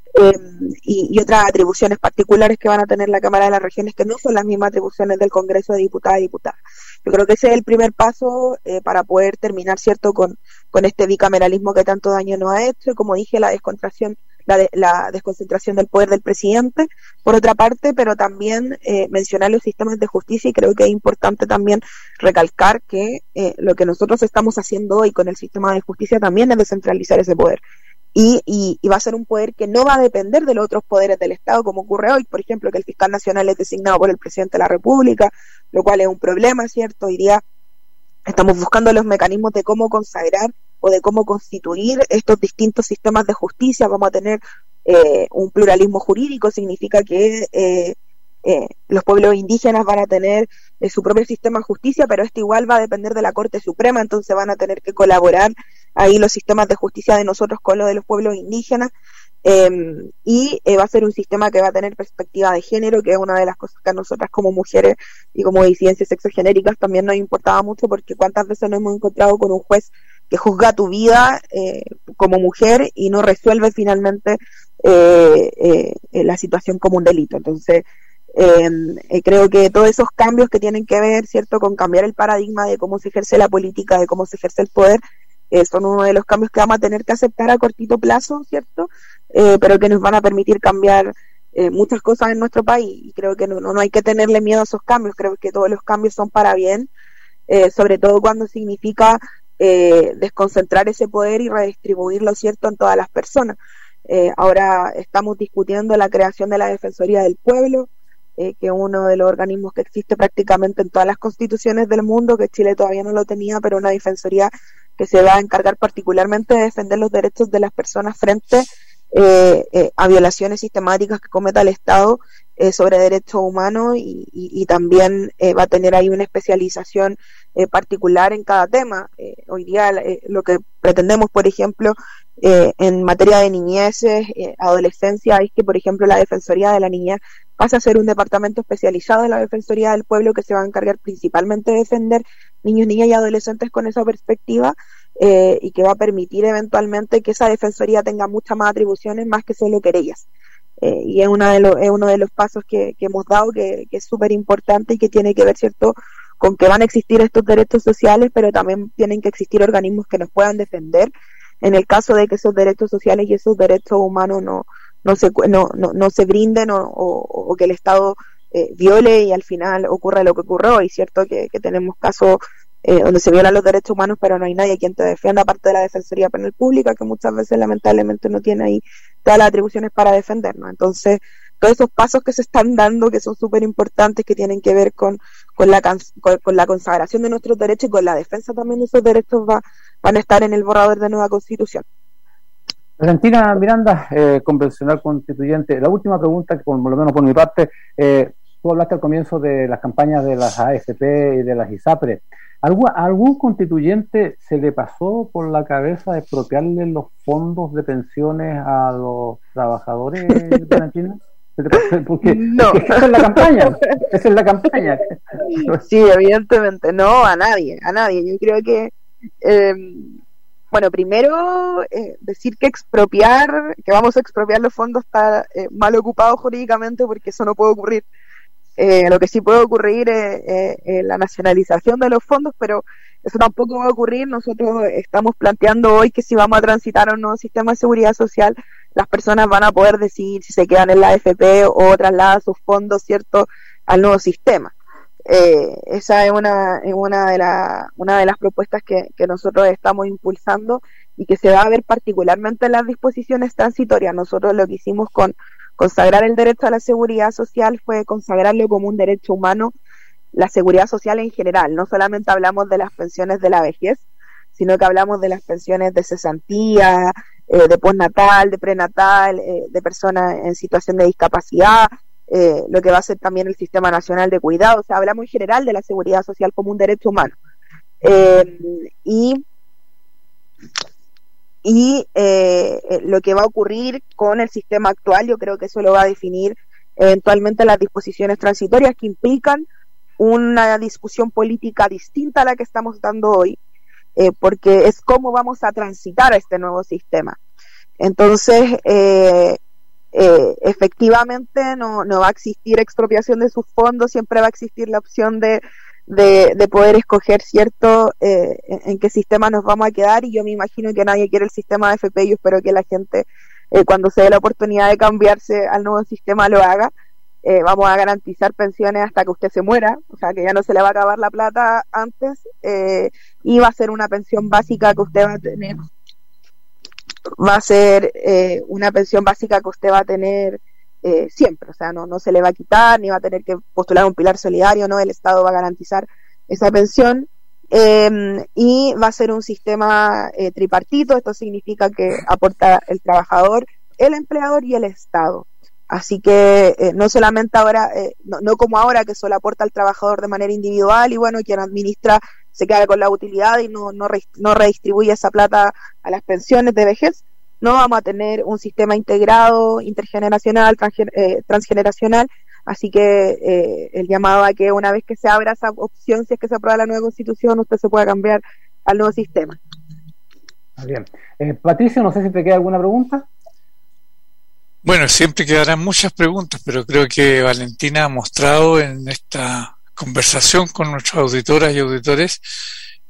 y otras atribuciones particulares que van a tener la Cámara de las Regiones, que no son las mismas atribuciones del Congreso de Diputadas y Diputadas. Yo creo que ese es el primer paso para poder terminar, ¿cierto?, con este bicameralismo que tanto daño nos ha hecho. Como dije, la desconcentración del poder del presidente, por otra parte, pero también mencionar los sistemas de justicia, y creo que es importante también recalcar que lo que nosotros estamos haciendo hoy con el sistema de justicia también es descentralizar ese poder. Y va a ser un poder que no va a depender de los otros poderes del Estado, como ocurre hoy, por ejemplo, que el fiscal nacional es designado por el presidente de la República, lo cual es un problema, ¿cierto? Hoy día estamos buscando los mecanismos de cómo consagrar o de cómo constituir estos distintos sistemas de justicia. Vamos a tener un pluralismo jurídico, significa que los pueblos indígenas van a tener su propio sistema de justicia, pero este igual va a depender de la Corte Suprema, entonces van a tener que colaborar ahí los sistemas de justicia de nosotros con los de los pueblos indígenas, y va a ser un sistema que va a tener perspectiva de género, que es una de las cosas que a nosotras como mujeres y como disidencias sexogenéricas también nos importaba mucho, porque cuántas veces nos hemos encontrado con un juez que juzga tu vida como mujer y no resuelve finalmente la situación como un delito. Entonces creo que todos esos cambios que tienen que ver, ¿cierto?, con cambiar el paradigma de cómo se ejerce la política, de cómo se ejerce el poder, son uno de los cambios que vamos a tener que aceptar a cortito plazo, ¿cierto?, pero que nos van a permitir cambiar muchas cosas en nuestro país, y creo que no hay que tenerle miedo a esos cambios. Creo que todos los cambios son para bien, sobre todo cuando significa desconcentrar ese poder y redistribuirlo, ¿cierto?, en todas las personas. Ahora estamos discutiendo la creación de la Defensoría del Pueblo, que es uno de los organismos que existe prácticamente en todas las constituciones del mundo, que Chile todavía no lo tenía, pero una defensoría que se va a encargar particularmente de defender los derechos de las personas frente a violaciones sistemáticas que cometa el Estado sobre derechos humanos, y también va a tener ahí una especialización particular en cada tema. Hoy día lo que pretendemos, por ejemplo, en materia de niñeces, adolescencia, es que, por ejemplo, la Defensoría de la Niñez pasa a ser un departamento especializado de la Defensoría del Pueblo, que se va a encargar principalmente de defender niños, niñas y adolescentes con esa perspectiva, y que va a permitir eventualmente que esa defensoría tenga muchas más atribuciones, más que solo querellas. Y es uno de los pasos que hemos dado, que es súper importante y que tiene que ver, ¿cierto?, con que van a existir estos derechos sociales, pero también tienen que existir organismos que nos puedan defender en el caso de que esos derechos sociales y esos derechos humanos no se brinden, o que el Estado viole y al final ocurra lo que ocurrió. Y cierto que tenemos casos donde se violan los derechos humanos, pero no hay nadie quien te defienda, aparte de la Defensoría Penal Pública, que muchas veces lamentablemente no tiene ahí todas las atribuciones para defendernos. Entonces, todos esos pasos que se están dando, que son súper importantes, que tienen que ver con la consagración de nuestros derechos y con la defensa también de esos derechos, van a estar en el borrador de nueva Constitución. Valentina Miranda, convencional constituyente. La última pregunta, que por lo menos por mi parte, tú hablaste al comienzo de las campañas de las AFP y de las ISAPRE. ¿Algún constituyente se le pasó por la cabeza expropiarle los fondos de pensiones a los trabajadores, Valentina? Porque no. Esa es la campaña. Sí, evidentemente, no, a nadie. Yo creo que bueno, primero decir que vamos a expropiar los fondos está mal ocupado jurídicamente, porque eso no puede ocurrir. Lo que sí puede ocurrir es la nacionalización de los fondos, pero eso tampoco va a ocurrir. Nosotros estamos planteando hoy que si vamos a transitar a un nuevo sistema de seguridad social, las personas van a poder decidir si se quedan en la AFP o trasladan sus fondos, ¿cierto?, al nuevo sistema. Esa es una de las propuestas que nosotros estamos impulsando, y que se va a ver particularmente en las disposiciones transitorias. Nosotros lo que hicimos con consagrar el derecho a la seguridad social fue consagrarlo como un derecho humano, la seguridad social en general. No solamente hablamos de las pensiones de la vejez, sino que hablamos de las pensiones de cesantía, de postnatal, de prenatal, de personas en situación de discapacidad, lo que va a ser también el Sistema Nacional de Cuidado. O sea, hablamos en general de la seguridad social como un derecho humano. Lo que va a ocurrir con el sistema actual, yo creo que eso lo va a definir eventualmente las disposiciones transitorias, que implican una discusión política distinta a la que estamos dando hoy, porque es cómo vamos a transitar a este nuevo sistema. Entonces, efectivamente no va a existir expropiación de sus fondos, siempre va a existir la opción de poder escoger, ¿cierto?, en qué sistema nos vamos a quedar. Y yo me imagino que nadie quiere el sistema de AFP. Yo espero que la gente, cuando se dé la oportunidad de cambiarse al nuevo sistema, lo haga. Vamos a garantizar pensiones hasta que usted se muera, o sea, que ya no se le va a acabar la plata antes, y va a ser una pensión básica que usted va a tener. Va a ser una pensión básica que usted va a tener siempre, o sea, no se le va a quitar, ni va a tener que postular un pilar solidario, no, el Estado va a garantizar esa pensión, y va a ser un sistema tripartito. Esto significa que aporta el trabajador, el empleador y el Estado. Así que no solamente ahora, no como ahora, que solo aporta al trabajador de manera individual, y bueno, quien administra se queda con la utilidad y no redistribuye esa plata a las pensiones de vejez. No, vamos a tener un sistema integrado, intergeneracional, transgeneracional. Así que el llamado a que una vez que se abra esa opción, si es que se aprueba la nueva Constitución, usted se pueda cambiar al nuevo sistema. Bien. Patricio, no sé si te queda alguna pregunta. Bueno, siempre quedarán muchas preguntas, pero creo que Valentina ha mostrado en esta conversación con nuestras auditoras y auditores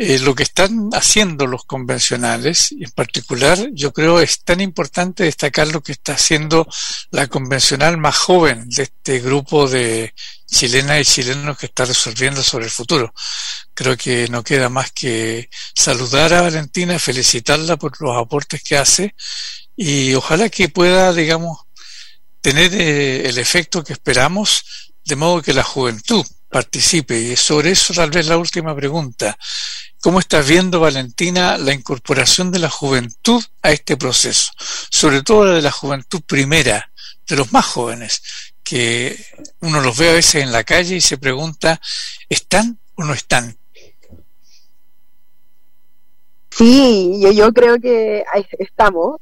lo que están haciendo los convencionales, y en particular yo creo es tan importante destacar lo que está haciendo la convencional más joven de este grupo de chilenas y chilenos que está resolviendo sobre el futuro. Creo que no queda más que saludar a Valentina, felicitarla por los aportes que hace y ojalá que pueda, digamos, tener el efecto que esperamos, de modo que la juventud participe. Y sobre eso tal vez la última pregunta. ¿Cómo estás viendo, Valentina, la incorporación de la juventud a este proceso? Sobre todo la de la juventud primera, de los más jóvenes, que uno los ve a veces en la calle y se pregunta, ¿están o no están? Sí, yo creo que estamos,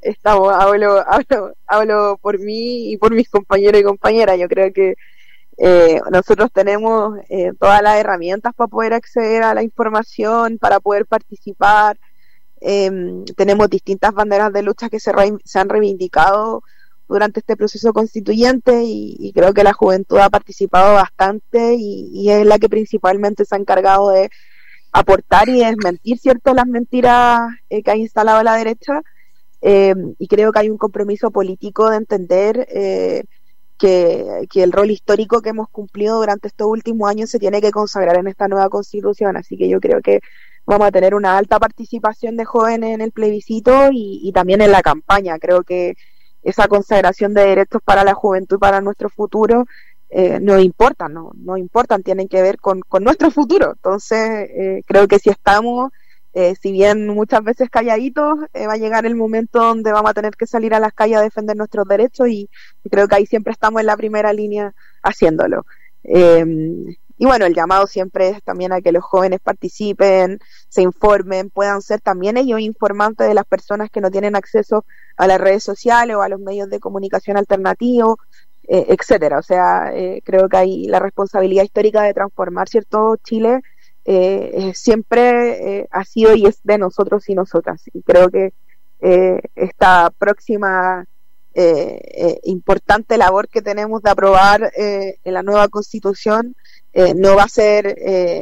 hablo por mí y por mis compañeros y compañeras. Yo creo que nosotros tenemos todas las herramientas para poder acceder a la información, para poder participar. Tenemos distintas banderas de lucha que se han reivindicado durante este proceso constituyente y creo que la juventud ha participado bastante y es la que principalmente se ha encargado de aportar y desmentir, ¿cierto?, las mentiras que ha instalado la derecha, y creo que hay un compromiso político de entender que el rol histórico que hemos cumplido durante estos últimos años se tiene que consagrar en esta nueva constitución, así que yo creo que vamos a tener una alta participación de jóvenes en el plebiscito y también en la campaña. Creo que esa consagración de derechos para la juventud y para nuestro futuro nos importan, tienen que ver con nuestro futuro. Entonces, creo que si estamos, si bien muchas veces calladitos, va a llegar el momento donde vamos a tener que salir a las calles a defender nuestros derechos y creo que ahí siempre estamos en la primera línea haciéndolo. Y bueno, el llamado siempre es también a que los jóvenes participen, se informen, puedan ser también ellos informantes de las personas que no tienen acceso a las redes sociales o a los medios de comunicación alternativos, etcétera. O sea, creo que hay la responsabilidad histórica de transformar, ¿cierto?, Chile siempre ha sido y es de nosotros y nosotras. Y creo que esta próxima importante labor que tenemos de aprobar en la nueva Constitución no va a ser,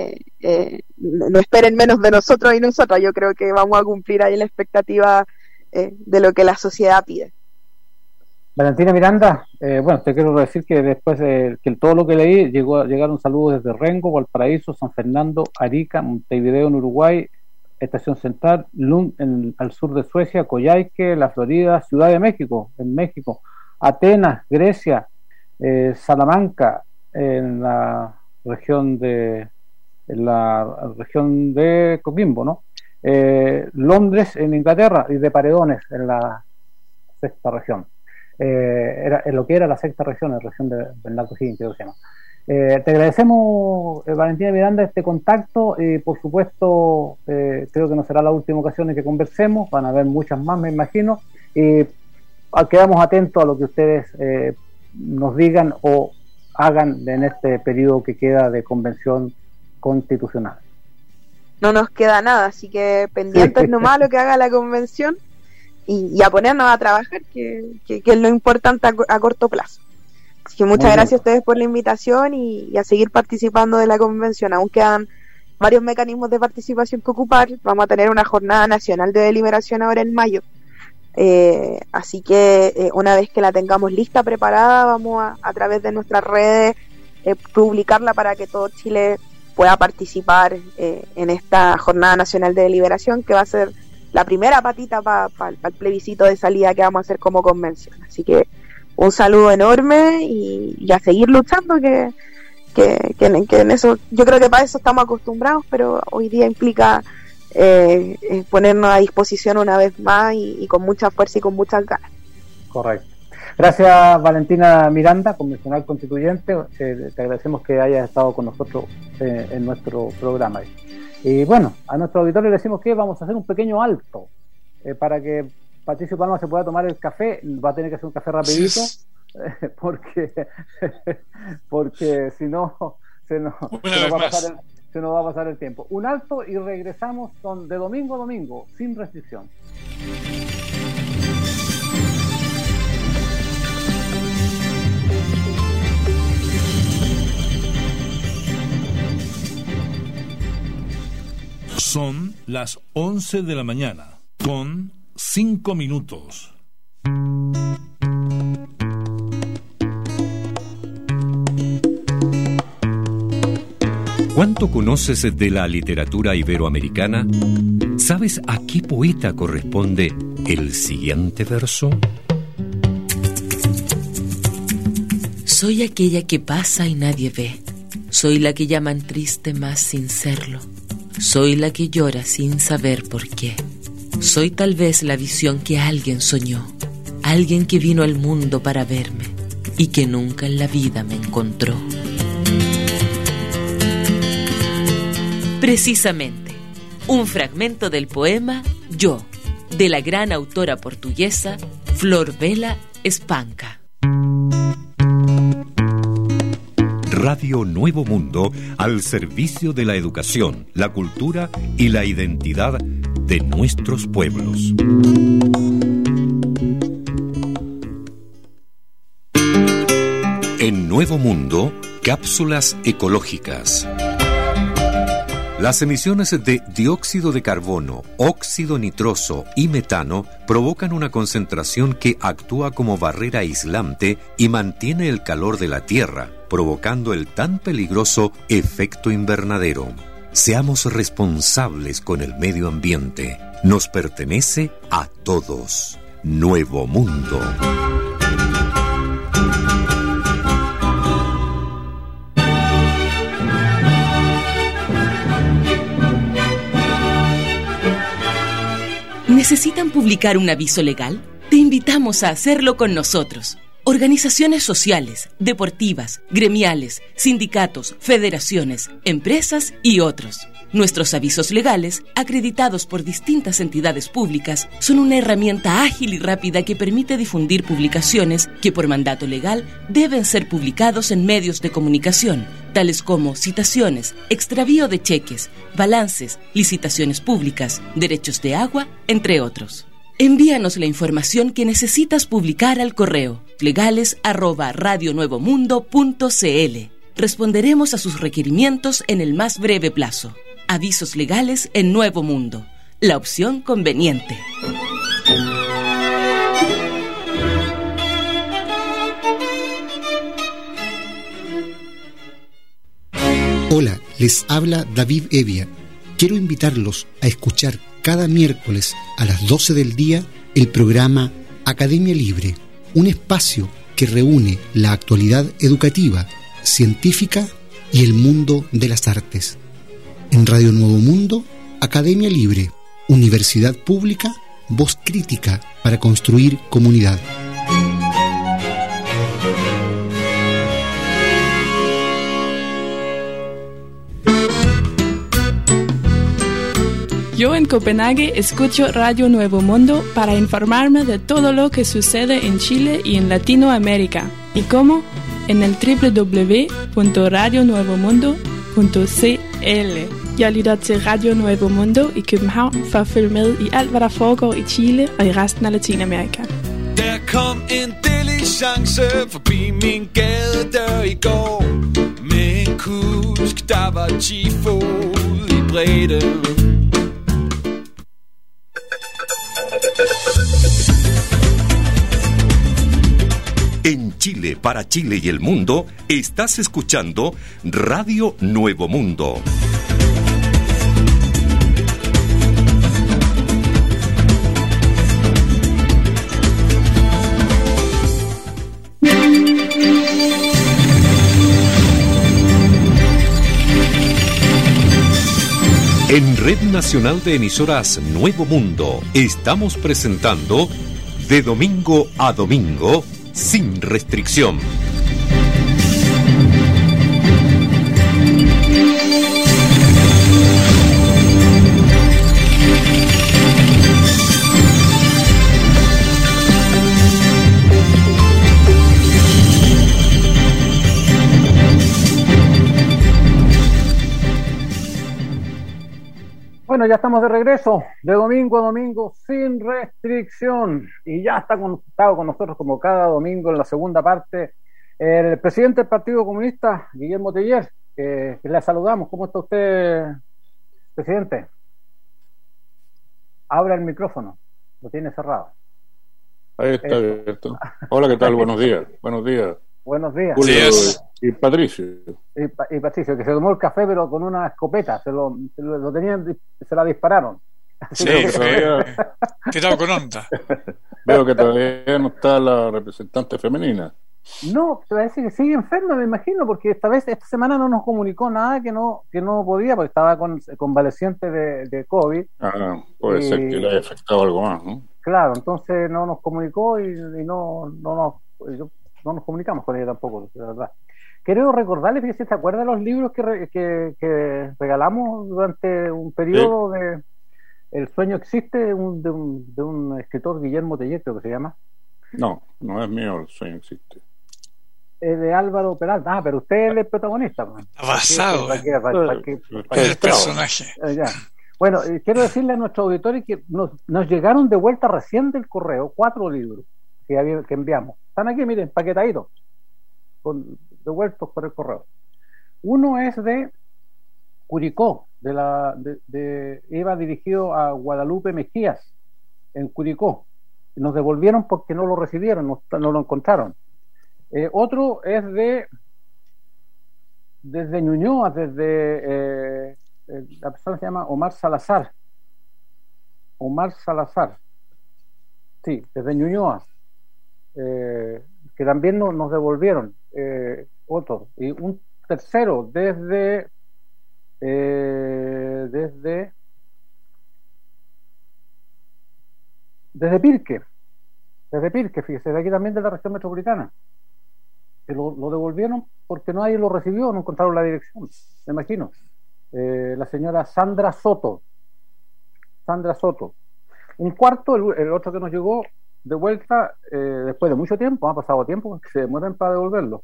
no esperen menos de nosotros y nosotras. Yo creo que vamos a cumplir ahí la expectativa de lo que la sociedad pide. Valentina Miranda, bueno, te quiero decir que después de que todo lo que leí, llegaron saludos desde Rengo, Valparaíso, San Fernando, Arica, Montevideo en Uruguay, Estación Central, Lund al sur de Suecia, Coyhaique, La Florida, Ciudad de México, en México, Atenas, Grecia, Salamanca, en la región de Coquimbo, ¿no? Londres en Inglaterra y de Paredones en la sexta región. Era en lo que era la sexta región, la región de Bernardo Higgins, creo que se llama. Te agradecemos, Valentina Miranda, este contacto y por supuesto creo que no será la última ocasión en que conversemos, van a haber muchas más, me imagino, y quedamos atentos a lo que ustedes nos digan o hagan en este periodo que queda de convención constitucional. No nos queda nada, así que pendientes nomás lo que haga la convención y a ponernos a trabajar, que es lo importante a corto plazo. Así que muchas gracias a ustedes por la invitación y a seguir participando de la convención. Aún quedan varios mecanismos de participación que ocupar. Vamos a tener una jornada nacional de deliberación ahora en mayo. Así que una vez que la tengamos lista, preparada, vamos a través de nuestras redes publicarla para que todo Chile pueda participar en esta jornada nacional de deliberación, que va a ser la primera patita para el plebiscito de salida que vamos a hacer como convención. Así que un saludo enorme y a seguir luchando, que en eso, yo creo que para eso estamos acostumbrados, pero hoy día implica ponernos a disposición una vez más y con mucha fuerza y con muchas ganas. Correcto. Gracias, Valentina Miranda, convencional constituyente. Te agradecemos que hayas estado con nosotros en nuestro programa. Y bueno, a nuestro auditorio le decimos que vamos a hacer un pequeño alto para que Patricio Palma se pueda tomar el café. Va a tener que hacer un café rapidito porque si no se nos va a pasar el tiempo. Un alto y regresamos de domingo a domingo, sin restricción. Son las 11 de la mañana, con 5 minutos. ¿Cuánto conoces de la literatura iberoamericana? ¿Sabes a qué poeta corresponde el siguiente verso? Soy aquella que pasa y nadie ve. Soy la que llaman triste más sin serlo. Soy la que llora sin saber por qué. Soy tal vez la visión que alguien soñó. Alguien que vino al mundo para verme y que nunca en la vida me encontró. Precisamente, un fragmento del poema Yo, de la gran autora portuguesa Flor Bela Espanca. Radio Nuevo Mundo al servicio de la educación, la cultura y la identidad de nuestros pueblos. En Nuevo Mundo, cápsulas ecológicas. Las emisiones de dióxido de carbono, óxido nitroso y metano provocan una concentración que actúa como barrera aislante y mantiene el calor de la Tierra, provocando el tan peligroso efecto invernadero. Seamos responsables con el medio ambiente. Nos pertenece a todos. Nuevo Mundo. ¿Necesitan publicar un aviso legal? Te invitamos a hacerlo con nosotros. Organizaciones sociales, deportivas, gremiales, sindicatos, federaciones, empresas y otros. Nuestros avisos legales, acreditados por distintas entidades públicas, son una herramienta ágil y rápida que permite difundir publicaciones que por mandato legal deben ser publicados en medios de comunicación, tales como citaciones, extravío de cheques, balances, licitaciones públicas, derechos de agua, entre otros. Envíanos la información que necesitas publicar al correo legales@radionuevomundo.cl. Responderemos a sus requerimientos en el más breve plazo. Avisos legales en Nuevo Mundo, la opción conveniente. Hola, les habla David Evia. Quiero invitarlos a escuchar cada miércoles a las 12 del día el programa Academia Libre, un espacio que reúne la actualidad educativa, científica y el mundo de las artes. En Radio Nuevo Mundo, Academia Libre, Universidad Pública, voz crítica para construir comunidad. Yo en Copenhague escucho Radio Nuevo Mundo para informarme de todo lo que sucede en Chile y en Latinoamérica. ¿Y cómo? En el www.radionuevomundo.cl. Jeg lytter til Radio Nuevo Mundo i København for at følge med i alt, hvad der foregår i Chile og i resten af Latinamerika. Der kom en diligence forbi min gadedør i går med en kusk, der var 10 fod i bredde. En Chile, para Chile y el mundo, estás escuchando Radio Nuevo Mundo. En Red Nacional de Emisoras Nuevo Mundo, estamos presentando De Domingo a Domingo, sin restricción. Bueno, ya estamos de regreso, de domingo a domingo, sin restricción. Y ya está conectado con nosotros, como cada domingo, en la segunda parte, el presidente del Partido Comunista, Guillermo Teller, que le saludamos. ¿Cómo está usted, presidente? abra el micrófono, lo tiene cerrado. Ahí está abierto. Hola, ¿qué tal? Buenos días. Buenos días. Buenos días. Julio y Patricio. Y Patricio, que se tomó el café pero con una escopeta, se la dispararon. Sí, tirado con onda. Veo que todavía no está la representante femenina. No, parece que sigue enferma, me imagino, porque esta semana no nos comunicó nada que no podía, porque estaba convaleciente de COVID. Puede ser que le haya afectado algo más, ¿no? Claro, entonces no nos comunicó y no nos comunicamos con ella tampoco, la verdad. Quiero recordarles, fíjese, ¿se acuerdan de los libros que regalamos durante un periodo de El sueño existe, de un escritor, Guillermo Tellez, creo que se llama? No es mío, El sueño existe. De Álvaro Peralta. Pero usted es el protagonista. Basado en el personaje. Bueno, quiero decirle a nuestros auditores que nos llegaron de vuelta recién del correo 4 libros que enviamos. Están aquí, miren, paquetaditos, devueltos por el correo. Uno es de Curicó, iba dirigido a Guadalupe Mejías, en Curicó. Nos devolvieron porque no lo recibieron, no lo encontraron. Otro es desde Ñuñoa, la persona se llama Omar Salazar, sí, desde Ñuñoa, que también nos devolvieron. Otro, y un tercero desde Pirque, fíjese, de aquí también, de la región metropolitana, que lo devolvieron porque nadie lo recibió, no encontraron la dirección, me imagino. La señora Sandra Soto. Un cuarto, el otro que nos llegó de vuelta después de mucho tiempo, ha pasado tiempo porque se demoran para devolverlo.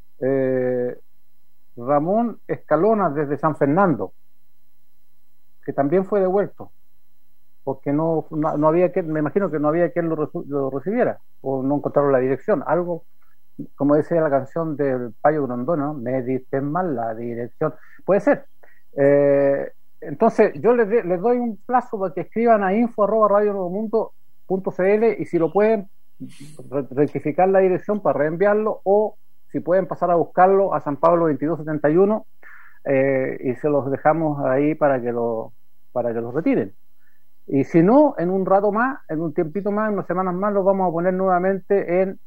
Ramón Escalona, desde San Fernando, que también fue devuelto porque no había quien, me imagino que no había quien lo recibiera, o no encontraron la dirección, algo como decía la canción del Payo Grondona, ¿no? Me dicen mal la dirección, puede ser. Entonces yo les doy un plazo para que escriban a info@radionuevomundo.cl, y si lo pueden rectificar la dirección para reenviarlo, o si pueden pasar a buscarlo a San Pablo 2271, y se los dejamos ahí para que los retiren. Y si no, en un rato más, en un tiempito más, en unas semanas más, los vamos a poner nuevamente en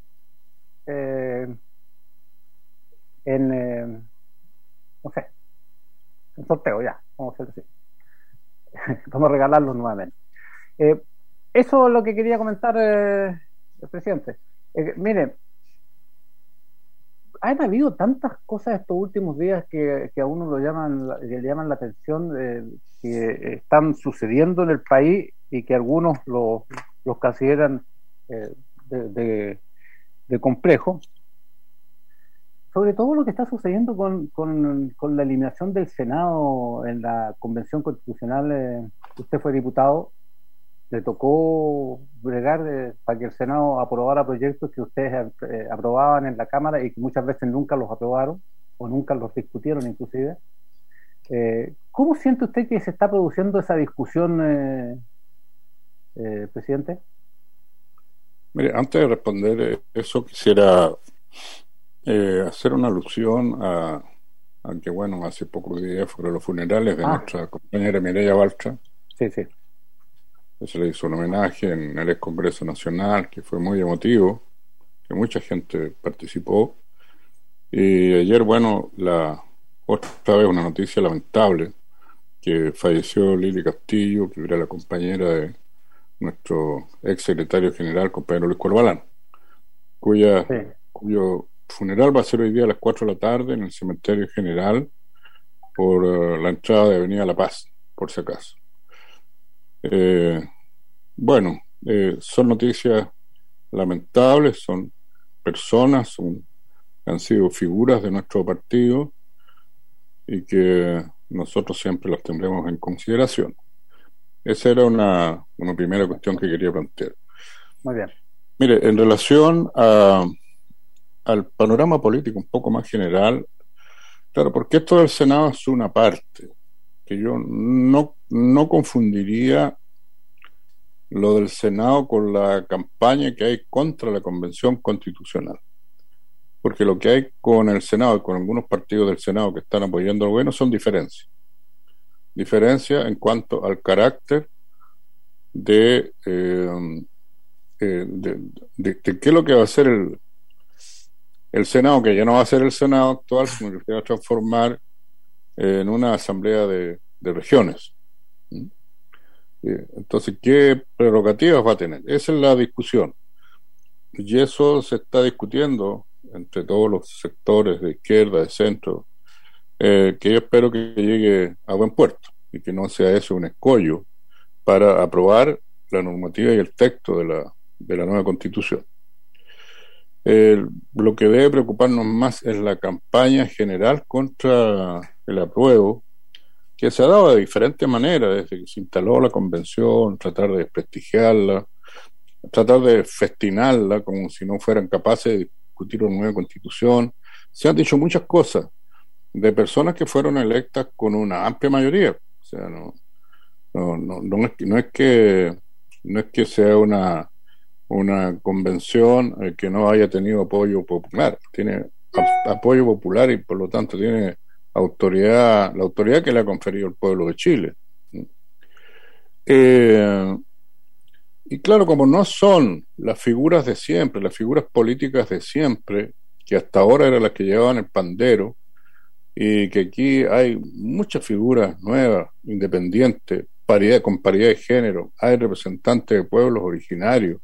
no sé, un sorteo, ya, vamos a hacer así. Vamos a regalarlos nuevamente. Eso es lo que quería comentar, el presidente. Miren, han habido tantas cosas estos últimos días que a uno le llaman la atención, que están sucediendo en el país, y que algunos los consideran de complejo. Sobre todo lo que está sucediendo con la eliminación del Senado en la Convención Constitucional. Usted fue diputado, le tocó bregar para que el Senado aprobara proyectos que ustedes aprobaban en la Cámara y que muchas veces nunca los aprobaron o nunca los discutieron inclusive. ¿Cómo siente usted que se está produciendo esa discusión, presidente? Mire, antes de responder eso, quisiera hacer una alusión a que, bueno, hace pocos días fueron los funerales de nuestra compañera Mireya Baltra. Sí. Se le hizo un homenaje en el Congreso Nacional, que fue muy emotivo, que mucha gente participó. Y ayer, bueno, otra vez una noticia lamentable, que falleció Lili Castillo, que era la compañera de nuestro ex secretario general, compañero Luis Corbalán, cuyo funeral va a ser hoy día a las 4 de la tarde en el cementerio general, por la entrada de Avenida La Paz, por si acaso. Son noticias lamentables, son personas, han sido figuras de nuestro partido, y que nosotros siempre las tendremos en consideración. Esa era una primera cuestión que quería plantear. Muy bien. Mire, en relación al panorama político un poco más general, claro, porque esto del Senado es una parte, que yo no confundiría lo del Senado con la campaña que hay contra la Convención Constitucional. Porque lo que hay con el Senado y con algunos partidos del Senado que están apoyando al gobierno son diferencias. Diferencias en cuanto al carácter de qué es lo que va a hacer el Senado, que ya no va a ser el Senado actual, sino que se va a transformar en una asamblea de regiones. Entonces, ¿qué prerrogativas va a tener? Esa es la discusión. Y eso se está discutiendo entre todos los sectores de izquierda, de centro, que yo espero que llegue a buen puerto y que no sea eso un escollo para aprobar la normativa y el texto de la nueva Constitución. Lo que debe preocuparnos más es la campaña general contra el apruebo, que se ha dado de diferentes maneras, desde que se instaló la convención, tratar de desprestigiarla, tratar de festinarla como si no fueran capaces de discutir una nueva constitución. Se han dicho muchas cosas de personas que fueron electas con una amplia mayoría. O sea, no es que sea una convención que no haya tenido apoyo popular. Tiene apoyo popular y por lo tanto tiene autoridad, la autoridad que le ha conferido el pueblo de Chile. Y claro, como no son las figuras de siempre, las figuras políticas de siempre, que hasta ahora eran las que llevaban el pandero, y que aquí hay muchas figuras nuevas, independientes, con paridad de género, hay representantes de pueblos originarios.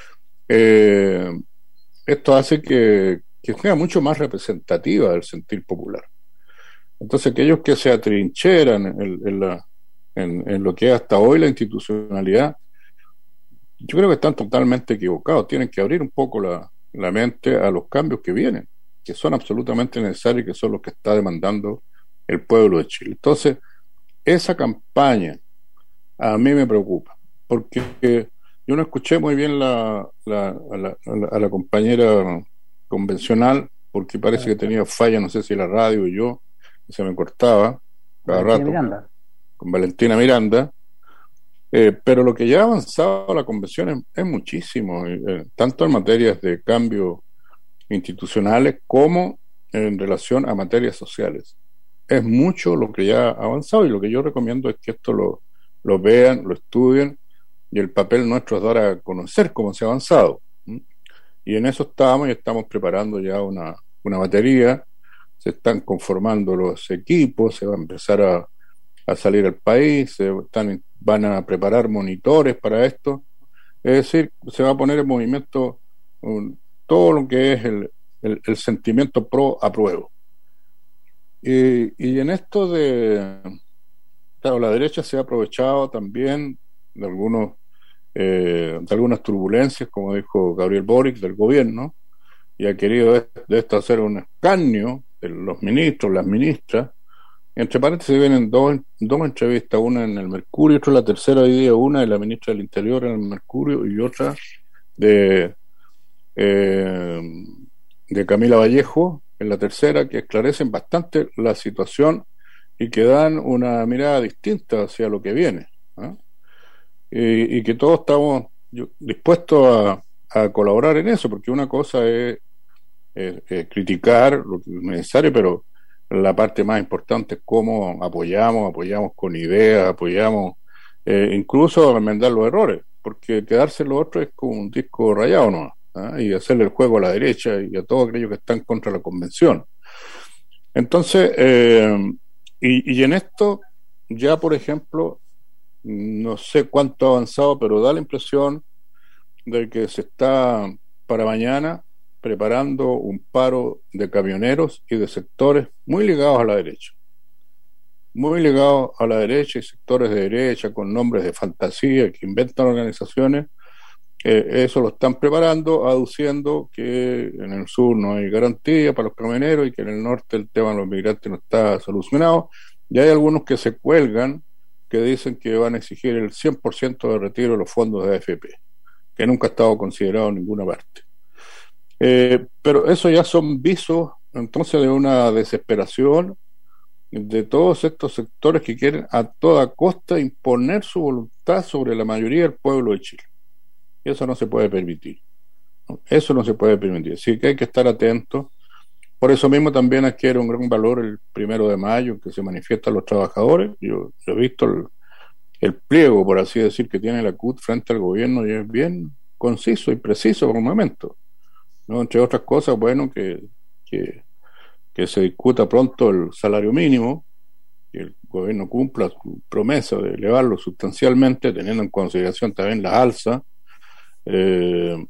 Esto hace que sea mucho más representativa del sentir popular. Entonces, aquellos que se atrincheran en lo que es hasta hoy la institucionalidad, yo creo que están totalmente equivocados. Tienen que abrir un poco la mente a los cambios que vienen, que son absolutamente necesarios y que son los que está demandando el pueblo de Chile. Entonces, esa campaña a mí me preocupa, porque yo no escuché muy bien a la compañera convencional, porque parece que tenía falla, no sé si la radio o yo, y se me cortaba cada rato, con Valentina Miranda. Pero lo que ya ha avanzado la convención es muchísimo, tanto en materias de cambio institucionales como en relación a materias sociales. Es mucho lo que ya ha avanzado, y lo que yo recomiendo es que esto lo vean, lo estudien, y el papel nuestro es dar a conocer cómo se ha avanzado. Y en eso estamos, y estamos preparando ya una batería, se están conformando los equipos, se va a empezar a salir al país, van a preparar monitores para esto, es decir, se va a poner en movimiento todo lo que es el sentimiento pro apruebo. Y en esto claro, la derecha se ha aprovechado también de algunas turbulencias, como dijo Gabriel Boric, del gobierno, y ha querido de esto hacer un escarnio de los ministros, las ministras. Entre paréntesis vienen dos entrevistas, una en el Mercurio, otra la tercera hoy día, una de la ministra del Interior en el Mercurio y otra de Camila Vallejo en la tercera, que esclarecen bastante la situación y que dan una mirada distinta hacia lo que viene, ¿eh? Y que todos estamos dispuestos a colaborar en eso, porque una cosa es criticar lo que es necesario, pero la parte más importante es cómo apoyamos con ideas, apoyamos incluso a enmendar los errores, porque quedarse en lo otro es como un disco rayado, ¿no? Y hacerle el juego a la derecha y a todos aquellos que están contra la convención. Entonces, y en esto ya, por ejemplo, no sé cuánto ha avanzado, pero da la impresión de que se está para mañana preparando un paro de camioneros y de sectores muy ligados a la derecha. Muy ligados a la derecha y sectores de derecha con nombres de fantasía que inventan organizaciones. Eso lo están preparando, aduciendo que en el sur no hay garantía para los camioneros y que en el norte el tema de los migrantes no está solucionado. Y hay algunos que se cuelgan, que dicen que van a exigir el 100% de retiro de los fondos de AFP, que nunca ha estado considerado en ninguna parte. Pero eso ya son visos entonces de una desesperación de todos estos sectores que quieren a toda costa imponer su voluntad sobre la mayoría del pueblo de Chile. Eso no se puede permitir, ¿no? Eso no se puede permitir. Así que hay que estar atentos. Por eso mismo también adquiere un gran valor el 1 de mayo, en que se manifiestan los trabajadores. Yo he visto el pliego, por así decir, que tiene la CUT frente al gobierno, y es bien conciso y preciso por un momento, ¿no? Entre otras cosas, bueno, que se discuta pronto el salario mínimo, que el gobierno cumpla su promesa de elevarlo sustancialmente, teniendo en consideración también la alza, en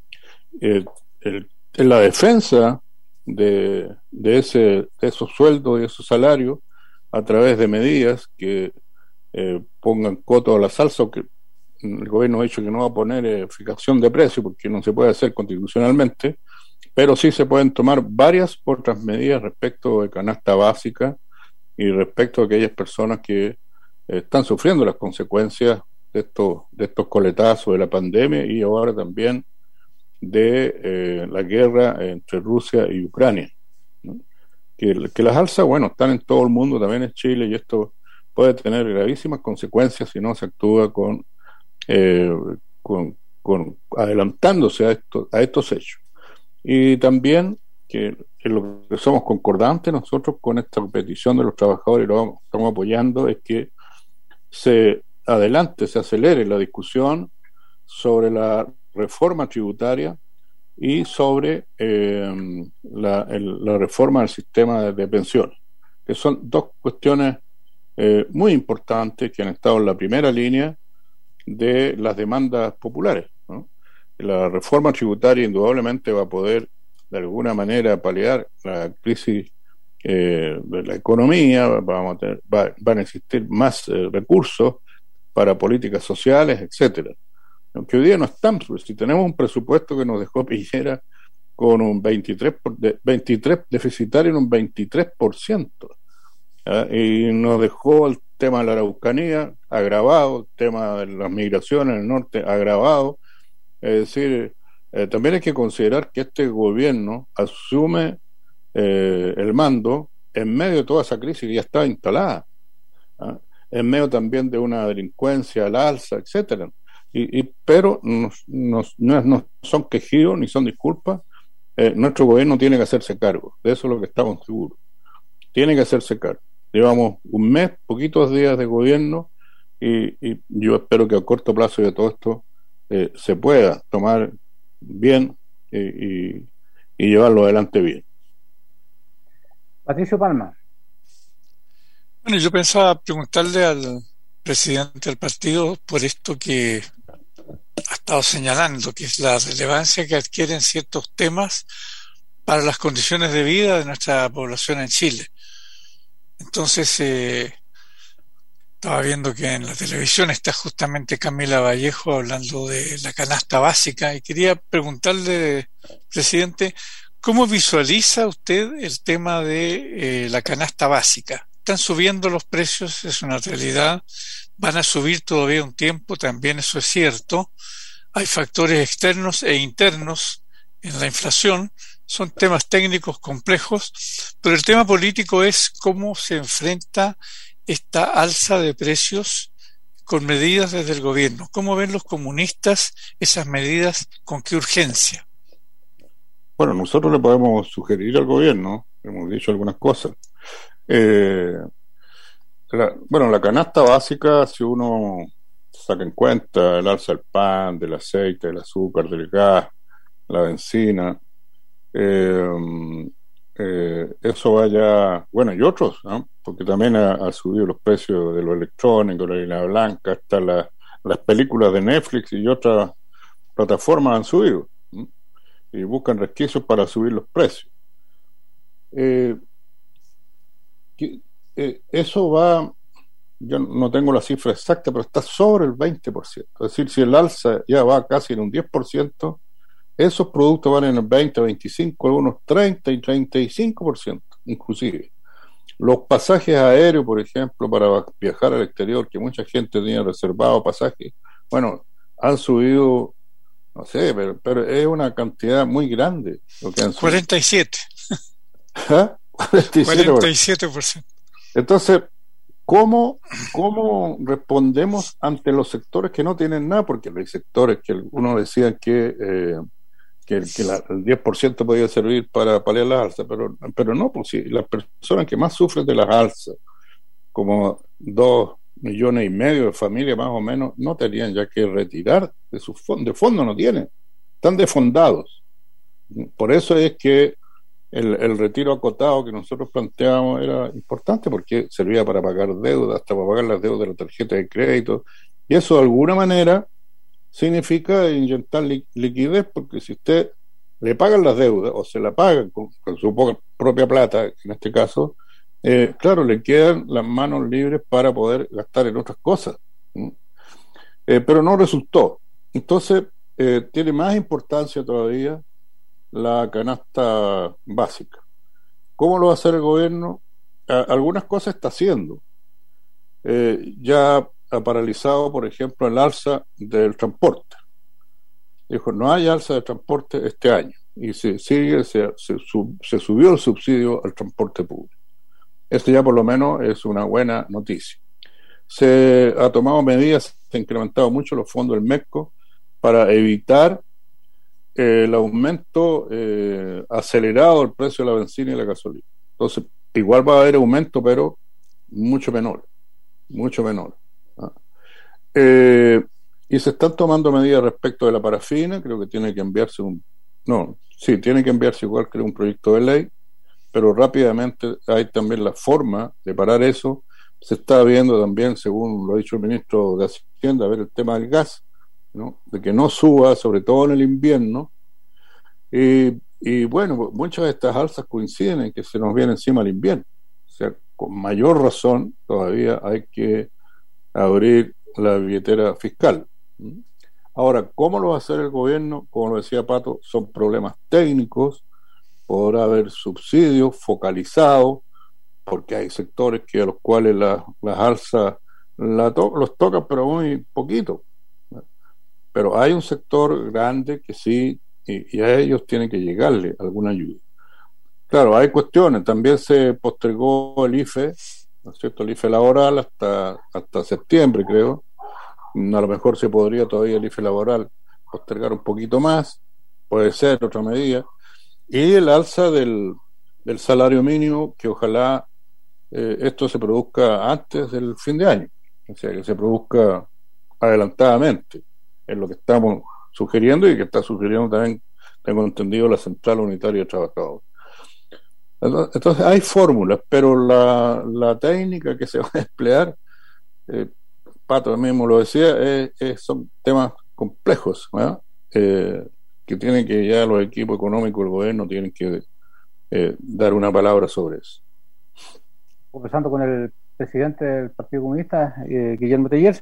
la defensa de esos sueldos y esos salarios a través de medidas que pongan coto a la salsa, o que el gobierno ha dicho que no va a poner fijación de precio porque no se puede hacer constitucionalmente, pero sí se pueden tomar varias otras medidas respecto de canasta básica y respecto a aquellas personas que están sufriendo las consecuencias de estos coletazos de la pandemia, y ahora también de la guerra entre Rusia y Ucrania, ¿no? Que las alzas, bueno, están en todo el mundo, también en Chile, y esto puede tener gravísimas consecuencias si no se actúa con adelantándose a estos hechos. Y también que en lo que somos concordantes nosotros con esta petición de los trabajadores, y lo estamos apoyando, es que se acelere la discusión sobre la reforma tributaria y sobre la reforma del sistema de pensiones, que son dos cuestiones muy importantes que han estado en la primera línea de las demandas populares, ¿no? La reforma tributaria indudablemente va a poder de alguna manera paliar la crisis de la economía, van a existir más recursos para políticas sociales, etcétera. Aunque hoy día no estamos, si tenemos un presupuesto que nos dejó Piñera con un 23 deficitario en un 23%, y nos dejó el tema de la Araucanía agravado, el tema de las migraciones en el norte agravado. Es decir, también hay que considerar que este gobierno asume el mando en medio de toda esa crisis que ya estaba instalada, en medio también de una delincuencia al alza, etcétera. Pero no son quejidos ni son disculpas. Nuestro gobierno tiene que hacerse cargo, de eso es lo que estamos seguros. Tiene que hacerse cargo. Llevamos un mes, poquitos días de gobierno, y yo espero que a corto plazo de todo esto se pueda tomar bien y llevarlo adelante bien. Patricio Palma. Bueno, yo pensaba preguntarle al presidente del partido por esto que ha estado señalando, que es la relevancia que adquieren ciertos temas para las condiciones de vida de nuestra población en Chile. Entonces, estaba viendo que en la televisión está justamente Camila Vallejo hablando de la canasta básica, y quería preguntarle, presidente, ¿cómo visualiza usted el tema de la canasta básica? Están subiendo los precios, es una realidad, van a subir todavía un tiempo, también eso es cierto. Hay factores externos e internos en la inflación, son temas técnicos complejos, pero el tema político es cómo se enfrenta esta alza de precios con medidas desde el gobierno. ¿Cómo ven los comunistas esas medidas? ¿Con qué urgencia? Bueno, nosotros le podemos sugerir al gobierno, hemos dicho algunas cosas. La canasta básica, si uno saca en cuenta el alza del pan, del aceite, del azúcar, del gas, la benzina, eso vaya, bueno, y otros, ¿no? Porque también ha subido los precios de lo electrónico, la línea blanca, hasta las películas de Netflix y otras plataformas han subido, ¿no? Y buscan resquicios para subir los precios. Eso va, yo no tengo la cifra exacta, pero está sobre el 20%. Es decir, si el alza ya va casi en un 10%, esos productos van en el 20, 25, algunos 30 y 35% inclusive. Los pasajes aéreos, por ejemplo, para viajar al exterior, que mucha gente tenía reservado pasajes, bueno, han subido, no sé, pero es una cantidad muy grande lo que han subido. 47. ¿Ah? 47%. Entonces, ¿cómo respondemos ante los sectores que no tienen nada? Porque hay sectores que uno decía que el 10% podía servir para paliar las alzas, pero no, pues si las personas que más sufren de las alzas, como 2,5 millones de familias más o menos, no tenían ya que retirar de sus fondos, de fondo no tienen, están defondados. Por eso es que el retiro acotado que nosotros planteábamos era importante, porque servía para pagar deudas, hasta para pagar las deudas de la tarjeta de crédito, y eso de alguna manera significa inyectar liquidez, porque si usted le pagan las deudas o se la pagan con su propia plata, en este caso, claro, le quedan las manos libres para poder gastar en otras cosas. Pero no resultó. Entonces, tiene más importancia todavía la canasta básica. ¿Cómo lo va a hacer el gobierno? Algunas cosas está haciendo. Ya ha paralizado, por ejemplo, el alza del transporte. Dijo, no hay alza de transporte este año. Y se subió el subsidio al transporte público. Esto ya por lo menos es una buena noticia. Se ha tomado medidas, se han incrementado mucho los fondos del MECO para evitar el aumento acelerado del precio de la benzina y la gasolina. Entonces, igual va a haber aumento, pero mucho menor. Y se están tomando medidas respecto de la parafina. Creo que tiene que enviarse tiene que enviarse igual, creo, un proyecto de ley, pero rápidamente hay también la forma de parar eso. Se está viendo también, según lo ha dicho el ministro de Hacienda, ver el tema del gas, ¿no? De que no suba, sobre todo en el invierno. Y bueno, muchas de estas alzas coinciden en que se nos viene encima el invierno. O sea, con mayor razón todavía hay que abrir la billetera fiscal. Ahora, ¿cómo lo va a hacer el gobierno? Como lo decía Pato, son problemas técnicos. Podrá haber subsidios focalizados, porque hay sectores que a los cuales las alzas los tocan, pero muy poquito. Pero hay un sector grande que sí, y a ellos tiene que llegarle alguna ayuda. Claro, hay cuestiones. También se postergó el IFE, ¿no es cierto? El IFE laboral hasta septiembre, creo. A lo mejor se podría todavía el IFE laboral postergar un poquito más, puede ser otra medida. Y el alza del salario mínimo, que ojalá esto se produzca antes del fin de año, o sea, que se produzca adelantadamente, es lo que estamos sugiriendo y que está sugiriendo también, tengo entendido, la Central Unitaria de Trabajadores. Entonces hay fórmulas, pero la técnica que se va a emplear, Pato mismo lo decía, son temas complejos, ¿no? Que tienen que ya los equipos económicos del gobierno tienen que dar una palabra sobre eso. Conversando con el presidente del Partido Comunista, Guillermo Tellers,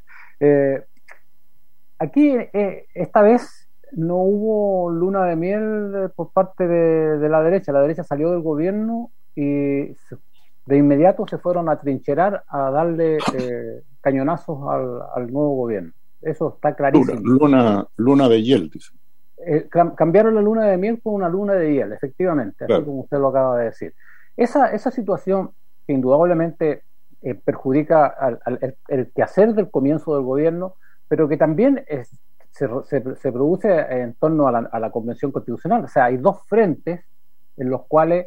aquí esta vez no hubo luna de miel por parte de la derecha salió del gobierno y de inmediato se fueron a trincherar a darle cañonazos al nuevo gobierno. Eso está clarísimo. Luna de hiel, dicen. Cambiaron la luna de miel por una luna de hiel, efectivamente, claro. Así como usted lo acaba de decir. Esa situación que indudablemente perjudica el quehacer del comienzo del gobierno, pero que también se produce en torno a la Convención Constitucional. O sea, hay dos frentes en los cuales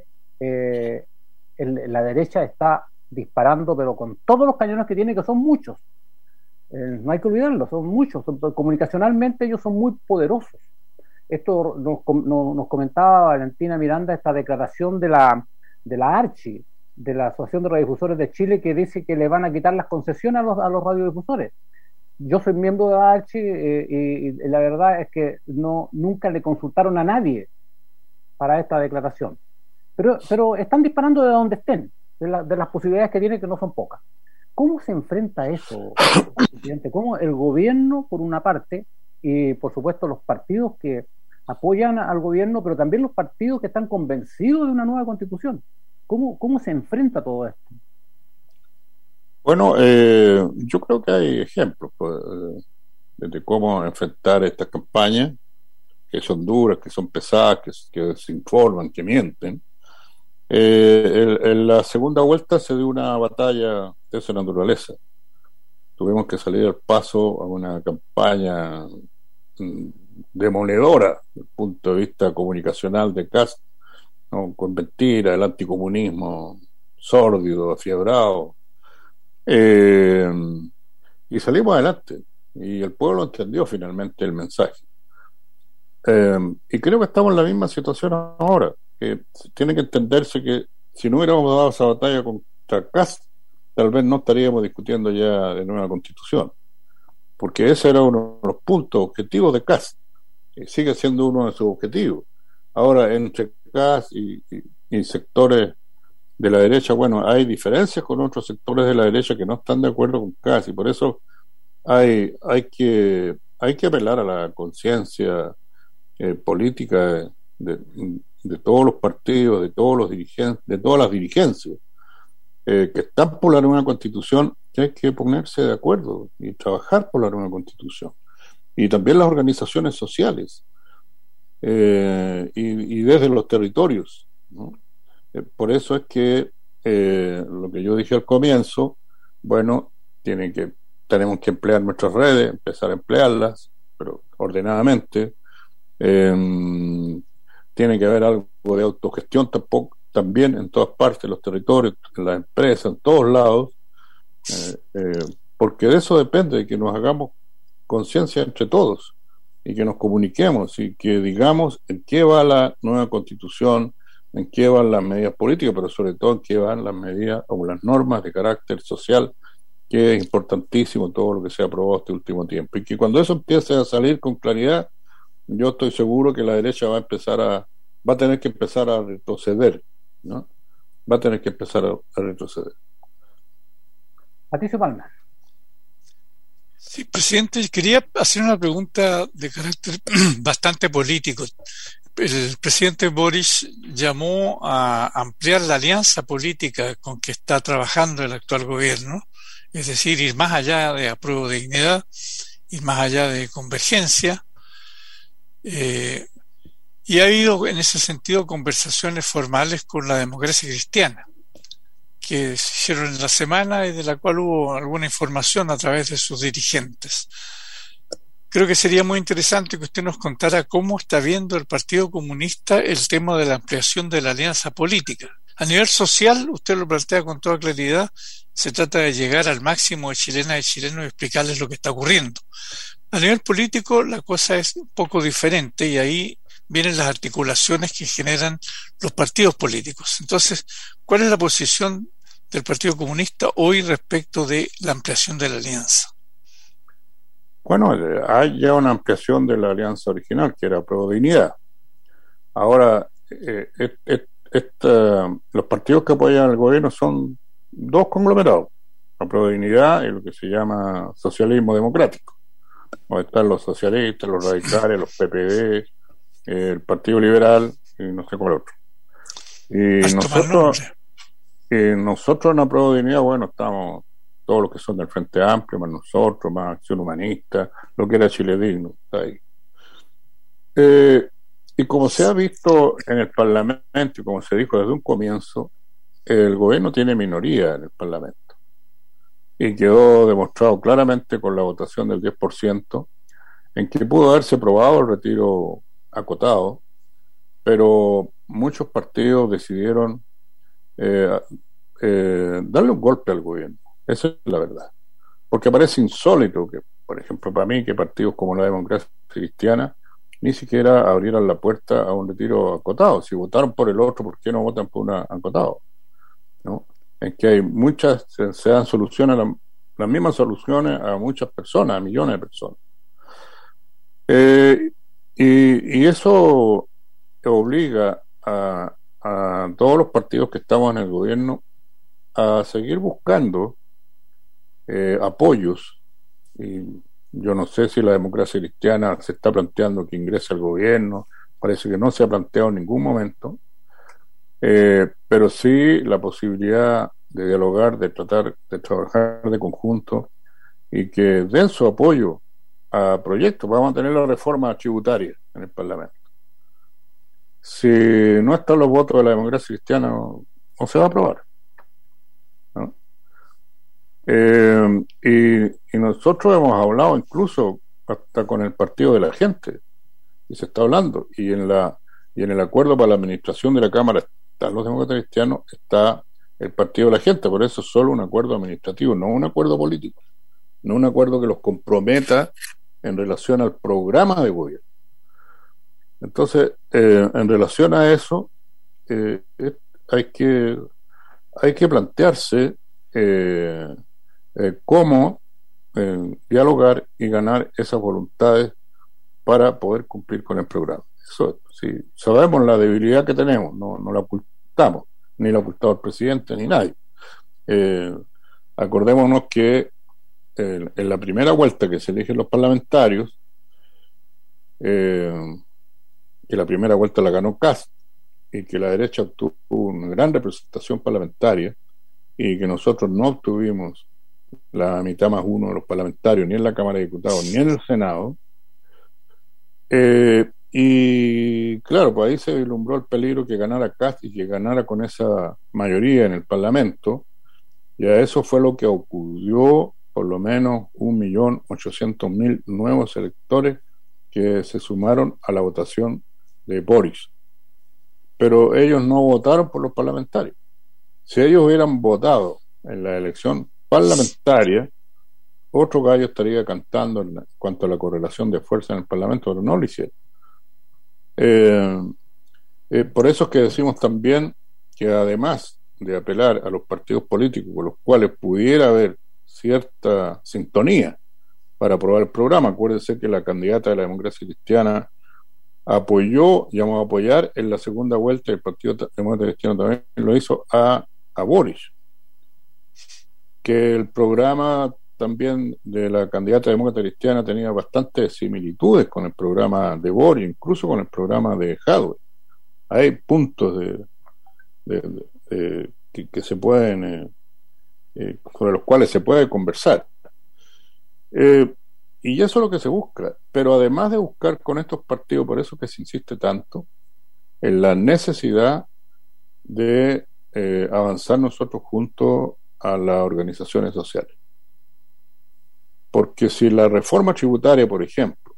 la derecha está disparando, pero con todos los cañones que tiene, que son muchos. No hay que olvidarlo, son muchos. Comunicacionalmente ellos son muy poderosos. Esto nos comentaba Valentina Miranda, esta declaración de la ARCHI, de la Asociación de Radiodifusores de Chile, que dice que le van a quitar las concesiones a los radiodifusores. Yo soy miembro de la ARCHI y la verdad es que nunca le consultaron a nadie para esta declaración. Pero están disparando de donde estén, de las posibilidades que tienen, que no son pocas. ¿Cómo se enfrenta eso, presidente? ¿Cómo el gobierno, por una parte, y por supuesto los partidos que apoyan al gobierno, pero también los partidos que están convencidos de una nueva constitución? ¿Cómo se enfrenta todo esto? Bueno, yo creo que hay ejemplos de cómo enfrentar estas campañas, que son duras, que son pesadas, que desinforman, que mienten. En la segunda vuelta se dio una batalla de esa naturaleza. Tuvimos que salir al paso a una campaña demoledora desde el punto de vista comunicacional de Kast, ¿no? Con mentiras, el anticomunismo sórdido, afiebrado, y salimos adelante y el pueblo entendió finalmente el mensaje, y creo que estamos en la misma situación ahora, que tiene que entenderse que si no hubiéramos dado esa batalla contra Kast, tal vez no estaríamos discutiendo ya de nueva constitución, porque ese era uno de los puntos objetivos de Kast, y sigue siendo uno de sus objetivos. Ahora, entre Kast y sectores de la derecha, bueno, hay diferencias con otros sectores de la derecha que no están de acuerdo con Kast, y por eso hay que apelar a la conciencia política de todos los partidos, de todos los dirigentes, de todas las dirigencias que están por la nueva constitución, que hay que ponerse de acuerdo y trabajar por la nueva constitución, y también las organizaciones sociales, y desde los territorios, ¿no? Por eso es que lo que yo dije al comienzo, bueno, tenemos que emplear nuestras redes, empezar a emplearlas, pero ordenadamente. Tiene que haber algo de autogestión también en todas partes, en los territorios, en las empresas, en todos lados, porque de eso depende, de que nos hagamos conciencia entre todos y que nos comuniquemos y que digamos en qué va la nueva constitución, en qué van las medidas políticas, pero sobre todo en qué van las medidas o las normas de carácter social, que es importantísimo todo lo que se ha aprobado este último tiempo, y que cuando eso empiece a salir con claridad, yo estoy seguro que la derecha va a tener que empezar a retroceder, ¿no? Va a tener que empezar a retroceder. Patricio Palma. Sí, presidente, quería hacer una pregunta de carácter bastante político. El presidente Boris llamó a ampliar la alianza política con que está trabajando el actual gobierno, es decir, ir más allá de apruebo de dignidad, ir más allá de convergencia. Y ha habido en ese sentido conversaciones formales con la Democracia Cristiana que se hicieron en la semana y de la cual hubo alguna información a través de sus dirigentes. Creo que sería muy interesante que usted nos contara cómo está viendo el Partido Comunista el tema de la ampliación de la alianza política. A nivel social, usted lo plantea con toda claridad, se trata de llegar al máximo de chilenas y chilenos y explicarles lo que está ocurriendo. A nivel político la cosa es un poco diferente y ahí vienen las articulaciones que generan los partidos políticos. Entonces, ¿cuál es la posición del Partido Comunista hoy respecto de la ampliación de la alianza? Bueno, hay ya una ampliación de la alianza original, que era Apruebo Dignidad. Ahora, los partidos que apoyan al gobierno son dos conglomerados, Apruebo Dignidad y lo que se llama socialismo democrático, donde están los socialistas, los radicales, los PPD, el Partido Liberal y no sé cuál otro. Y nosotros en Apruebo Dignidad, bueno, estamos todos los que son del Frente Amplio, más nosotros, más Acción Humanista, lo que era Chile Digno, está ahí. Y como se ha visto en el Parlamento y como se dijo desde un comienzo, el gobierno tiene minoría en el Parlamento. Y quedó demostrado claramente con la votación del 10%, en que pudo haberse aprobado el retiro acotado, pero muchos partidos decidieron darle un golpe al gobierno. Esa es la verdad. Porque parece insólito que, por ejemplo, para mí, que partidos como la Democracia Cristiana ni siquiera abrieran la puerta a un retiro acotado. Si votaron por el otro, ¿por qué no votan por un acotado? ¿No? En que hay muchas, se dan soluciones, las mismas soluciones a muchas personas, a millones de personas. Y eso obliga a todos los partidos que estamos en el gobierno a seguir buscando apoyos, y yo no sé si la Democracia Cristiana se está planteando que ingrese al gobierno, parece que no se ha planteado en ningún momento, pero sí la posibilidad de dialogar, de tratar de trabajar de conjunto y que den su apoyo a proyectos. Vamos a tener la reforma tributaria en el Parlamento. si no están los votos de la democracia cristiana, no se va a aprobar, ¿no? Y nosotros hemos hablado incluso hasta con el partido de la gente, y se está hablando, y en el acuerdo para la administración de la Cámara están los demócratas cristianos, está el partido de la gente. Por eso es solo un acuerdo administrativo, no un acuerdo político, no un acuerdo que los comprometa en relación al programa de gobierno. Entonces, en relación a eso, hay que plantearse cómo dialogar y ganar esas voluntades para poder cumplir con el programa. Eso, sí, sabemos la debilidad que tenemos, no la ocultamos, ni la ha ocultado el presidente ni nadie. Acordémonos que en la primera vuelta que se eligen los parlamentarios, que la primera vuelta la ganó Kast y que la derecha obtuvo una gran representación parlamentaria y que nosotros no obtuvimos la mitad más uno de los parlamentarios ni en la Cámara de Diputados ni en el Senado, y claro, pues ahí se vislumbró el peligro que ganara Kast y que ganara con esa mayoría en el Parlamento, y a eso fue lo que ocurrió por lo menos 1.800.000 nuevos electores que se sumaron a la votación de Boris. Pero ellos no votaron por los parlamentarios. Si ellos hubieran votado en la elección parlamentaria, otro gallo estaría cantando en cuanto a la correlación de fuerza en el Parlamento, pero no lo hicieron. Por eso es que decimos también que además de apelar a los partidos políticos con los cuales pudiera haber cierta sintonía para aprobar el programa, acuérdense que la candidata de la democracia cristiana apoyó, llamó a apoyar en la segunda vuelta, el Partido Demócrata Cristiano también lo hizo a Boris, que el programa también de la candidata demócrata cristiana tenía bastantes similitudes con el programa de Boris, incluso con el programa de Jadwe. Hay puntos que se pueden sobre los cuales se puede conversar, y eso es lo que se busca. Pero además de buscar con estos partidos, por eso que se insiste tanto en la necesidad de avanzar nosotros junto a las organizaciones sociales, porque si la reforma tributaria, por ejemplo,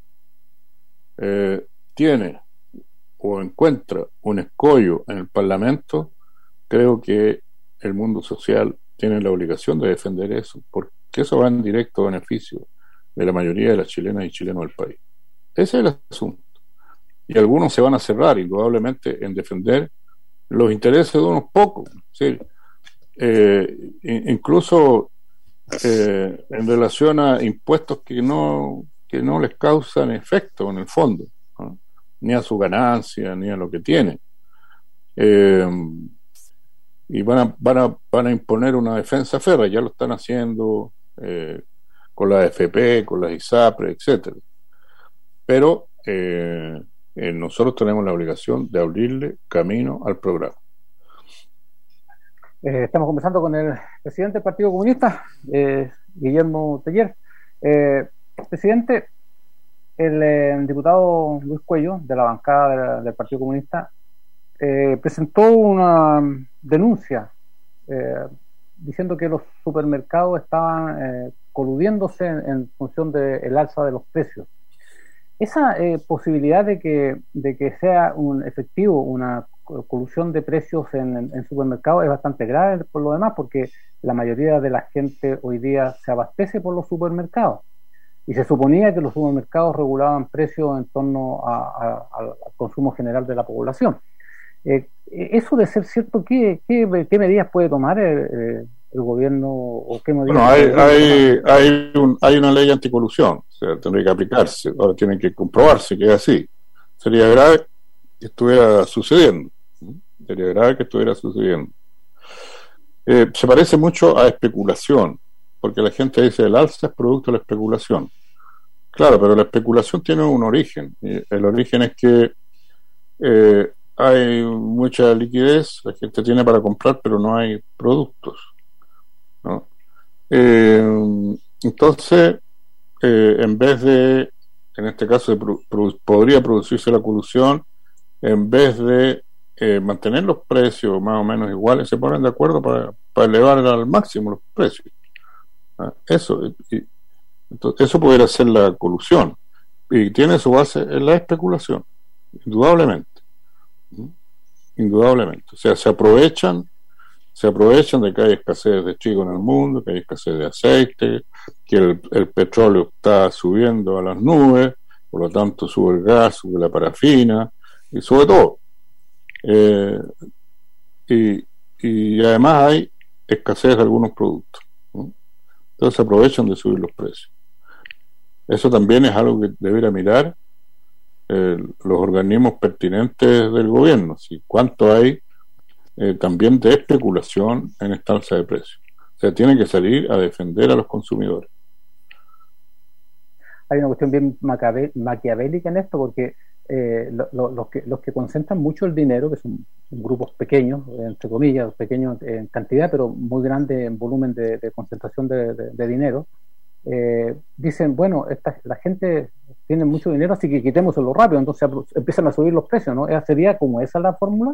tiene o encuentra un escollo en el Parlamento, creo que el mundo social tiene la obligación de defender eso, porque eso va en directo beneficio de la mayoría de las chilenas y chilenos del país. Ese es el asunto. Y algunos se van a cerrar indudablemente en defender los intereses de unos pocos, ¿sí? Incluso en relación a impuestos que no les causan efecto en el fondo, ¿no? Ni a su ganancia ni a lo que tienen, y van a imponer una defensa férrea. Ya lo están haciendo con la AFP, con las ISAPRE, etcétera. Pero nosotros tenemos la obligación de abrirle camino al programa. Estamos conversando con el presidente del Partido Comunista, Guillermo Teller. Presidente, el diputado Luis Cuello, de la bancada del Partido Comunista, presentó una denuncia diciendo que los supermercados estaban coludiéndose en función del alza de los precios. Esa posibilidad de que sea un efectivo una colusión de precios en supermercados es bastante grave por lo demás, porque la mayoría de la gente hoy día se abastece por los supermercados, y se suponía que los supermercados regulaban precios en torno al consumo general de la población. Eso de ser cierto, ¿qué medidas puede tomar el gobierno? ¿O qué medidas? Bueno, hay una ley anticolusión, o sea, tendría que aplicarse. Ahora tiene que comprobarse que es así. Sería grave que estuviera sucediendo. Se parece mucho a especulación, porque la gente dice el alza es producto de la especulación. Claro, pero la especulación tiene un origen, y el origen es que hay mucha liquidez, la gente tiene para comprar, pero no hay productos, ¿no? Entonces, en vez de, en este caso, podría producirse la colusión en vez de mantener los precios más o menos iguales, se ponen de acuerdo para elevar al máximo los precios. Eso pudiera ser la colusión, y tiene su base en la especulación, indudablemente. O sea, se aprovechan de que hay escasez de trigo en el mundo, que hay escasez de aceite, que el petróleo está subiendo a las nubes, por lo tanto sube el gas, sube la parafina y sube todo. Y además hay escasez de algunos productos, ¿no? Entonces se aprovechan de subir los precios. Eso también es algo que debería mirar los organismos pertinentes del gobierno, ¿sí? Cuánto hay también de especulación en esta alza de precios. O sea, tienen que salir a defender a los consumidores. Hay una cuestión bien maquiavélica en esto, porque los que concentran mucho el dinero, que son grupos pequeños, entre comillas, pequeños en cantidad, pero muy grandes en volumen de concentración de dinero, dicen, bueno, la gente tiene mucho dinero, así que quitémoslo rápido, entonces empiezan a subir los precios, ¿no? ¿Sería como esa la fórmula?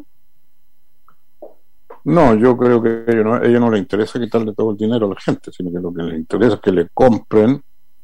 No, yo creo que a ellos no les interesa quitarle todo el dinero a la gente, sino que lo que les interesa es que le compren,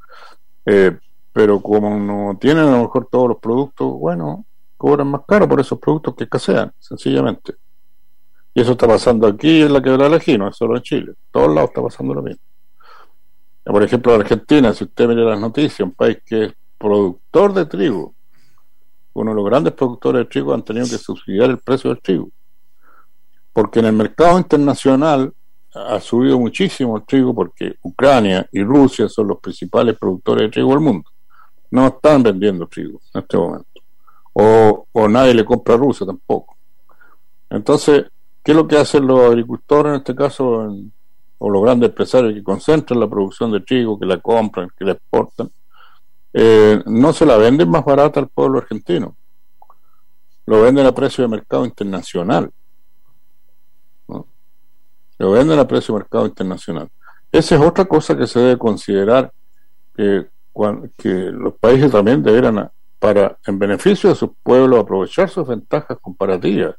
pero como no tienen a lo mejor todos los productos, bueno, cobran más caro por esos productos que escasean, sencillamente. Y eso está pasando aquí en la Quebrada del Ají, no es solo en Chile, en todos lados está pasando lo mismo. Por ejemplo, en Argentina, si usted mira las noticias, un país que es productor de trigo, uno de los grandes productores de trigo, han tenido que subsidiar el precio del trigo, porque en el mercado internacional ha subido muchísimo el trigo, porque Ucrania y Rusia son los principales productores de trigo del mundo. No están vendiendo trigo en este momento, o nadie le compra a Rusia tampoco. Entonces, ¿qué es lo que hacen los agricultores en este caso, o los grandes empresarios que concentran la producción de trigo, que la compran, que la exportan? No se la venden más barata al pueblo argentino, lo venden a precio de mercado internacional, ¿no? Lo venden a precio de mercado internacional. Esa es otra cosa que se debe considerar, que los países también deberán, en beneficio de sus pueblos, aprovechar sus ventajas comparativas.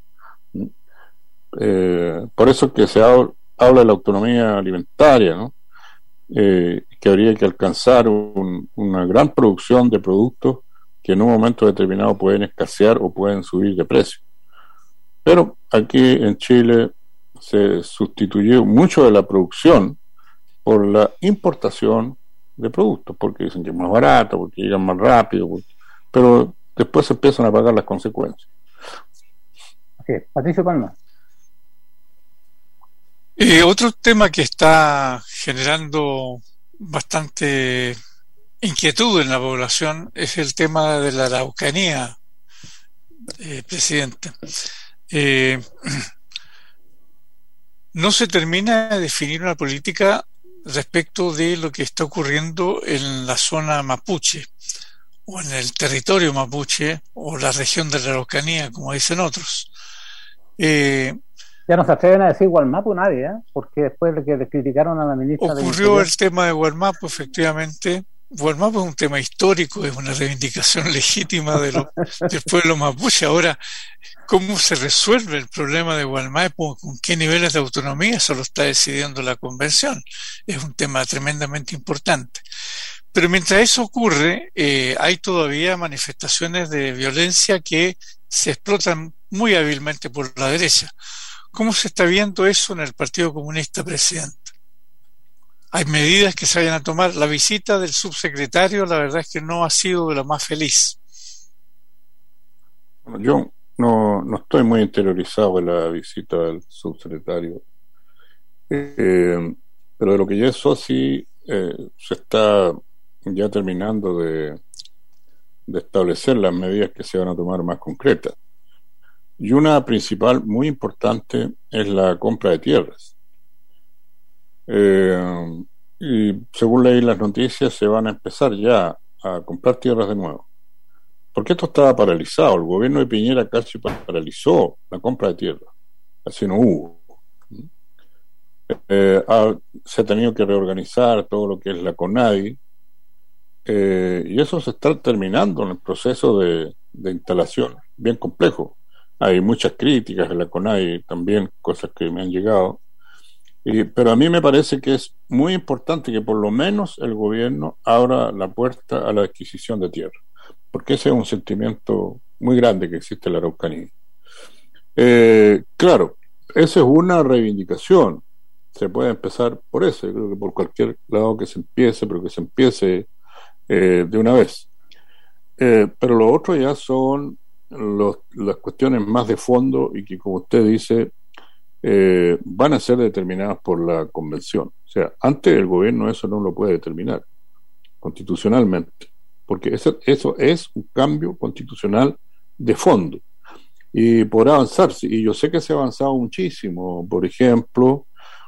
Por eso es que se habla de la autonomía alimentaria, ¿no? Que habría que alcanzar una gran producción de productos que en un momento determinado pueden escasear o pueden subir de precio. Pero aquí en Chile se sustituyó mucho de la producción por la importación de productos, porque dicen que es más barato, porque llegan más rápido, pero después se empiezan a pagar las consecuencias. Okay. Patricio Palma. Otro tema que está generando bastante inquietud en la población es el tema de la Araucanía, presidente. No se termina de definir una política respecto de lo que está ocurriendo en la zona mapuche, o en el territorio mapuche, o la región de la Araucanía, como dicen otros. Ya no se atreven a decir Gualmapu nadie, porque después de que le criticaron a la ministra... Ocurrió el tema de Gualmapu, efectivamente. Gualmapu es un tema histórico, es una reivindicación legítima del pueblo mapuche. Ahora, ¿cómo se resuelve el problema de Gualmapu? ¿Con qué niveles de autonomía? Eso lo está decidiendo la convención. Es un tema tremendamente importante. Pero mientras eso ocurre, hay todavía manifestaciones de violencia que se explotan muy hábilmente por la derecha. ¿Cómo se está viendo eso en el Partido Comunista, presidente? Hay medidas que se vayan a tomar. La visita del subsecretario, la verdad es que no ha sido de la más feliz. Bueno, yo no estoy muy interiorizado en la visita del subsecretario, pero de lo que yo sé, sí se está ya terminando de establecer las medidas que se van a tomar más concretas. Y una principal muy importante es la compra de tierras. Y según leí las noticias, se van a empezar ya a comprar tierras de nuevo. Porque esto estaba paralizado. El gobierno de Piñera casi paralizó la compra de tierras. Así no hubo. Se ha tenido que reorganizar todo lo que es la CONADI. Y eso se está terminando en el proceso de de instalación bien complejo. Hay muchas críticas en la CONADI también, cosas que me han llegado. Pero a mí me parece que es muy importante que por lo menos el gobierno abra la puerta a la adquisición de tierra, porque ese es un sentimiento muy grande que existe en la Araucanía. Claro, esa es una reivindicación. Se puede empezar por eso. Yo creo que por cualquier lado que se empiece, pero que se empiece de una vez. Pero lo otro ya son las cuestiones más de fondo y que, como usted dice, van a ser determinadas por la convención. O sea, antes el gobierno eso no lo puede determinar constitucionalmente, porque eso es un cambio constitucional de fondo y podrá avanzarse. Y yo sé que se ha avanzado muchísimo, por ejemplo,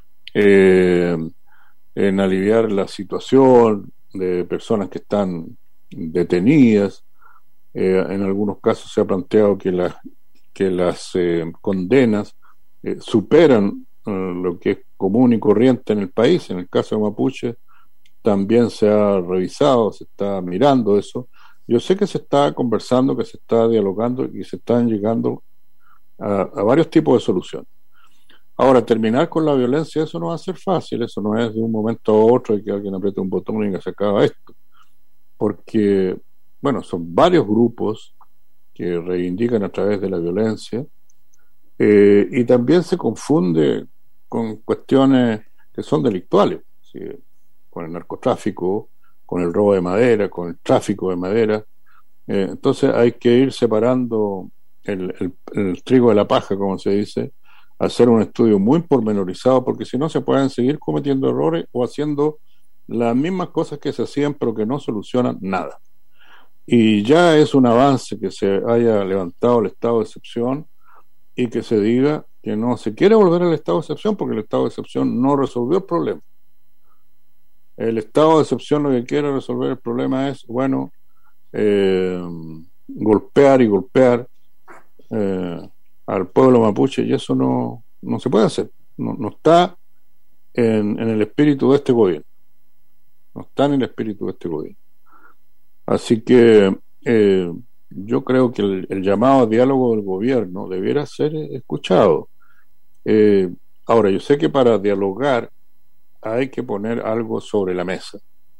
en aliviar la situación de personas que están detenidas. En algunos casos se ha planteado que las condenas superan lo que es común y corriente en el país. En el caso de Mapuche también se ha revisado, se está mirando eso. Yo sé que se está conversando, que se está dialogando y se están llegando a varios tipos de soluciones. Ahora, terminar con la violencia, eso no va a ser fácil, eso no es de un momento a otro y que alguien apriete un botón y que se acaba esto, porque, bueno, son varios grupos que reivindican a través de la violencia, y también se confunde con cuestiones que son delictuales, ¿sí? Con el narcotráfico, con el robo de madera, con el tráfico de madera. Entonces hay que ir separando el trigo de la paja, como se dice, hacer un estudio muy pormenorizado, porque si no se pueden seguir cometiendo errores o haciendo las mismas cosas que se hacían pero que no solucionan nada. Y ya es un avance que se haya levantado el estado de excepción y que se diga que no se quiere volver al estado de excepción, porque el estado de excepción no resolvió el problema. El estado de excepción lo que quiere resolver el problema es, bueno, golpear y golpear al pueblo mapuche, y eso no se puede hacer. No está en el espíritu de este gobierno. No está en el espíritu de este gobierno. Así que yo creo que el llamado a diálogo del gobierno debiera ser escuchado. Ahora, yo sé que para dialogar hay que poner algo sobre la mesa,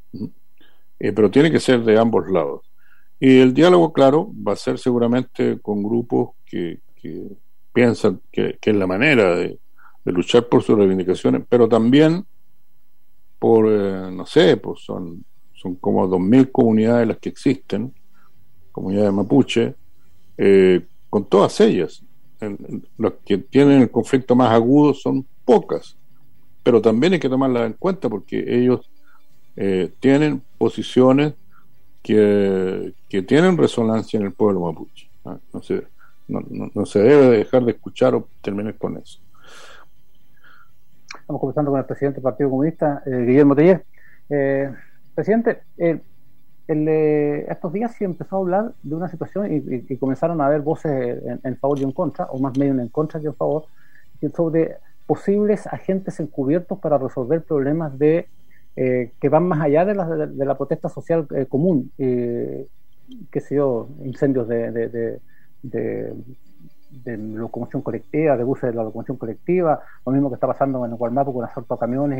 pero tiene que ser de ambos lados. Y el diálogo, claro, va a ser seguramente con grupos que piensan que es la manera de luchar por sus reivindicaciones, pero también por, no sé, pues son como 2.000 comunidades las que existen, comunidades mapuche, con todas ellas. Los que tienen el conflicto más agudo son pocas, pero también hay que tomarlas en cuenta porque ellos tienen posiciones que tienen resonancia en el pueblo mapuche. No se debe dejar de escuchar o terminar con eso. Estamos conversando con el presidente del Partido Comunista, Guillermo Teller. Presidente, estos días se empezó a hablar de una situación y comenzaron a haber voces en favor y en contra, o más medio en contra que en favor, sobre posibles agentes encubiertos para resolver problemas que van más allá de la protesta social común, qué sé yo, incendios de locomoción colectiva, de buses de la locomoción colectiva, lo mismo que está pasando en Gualmapu con asalto a camiones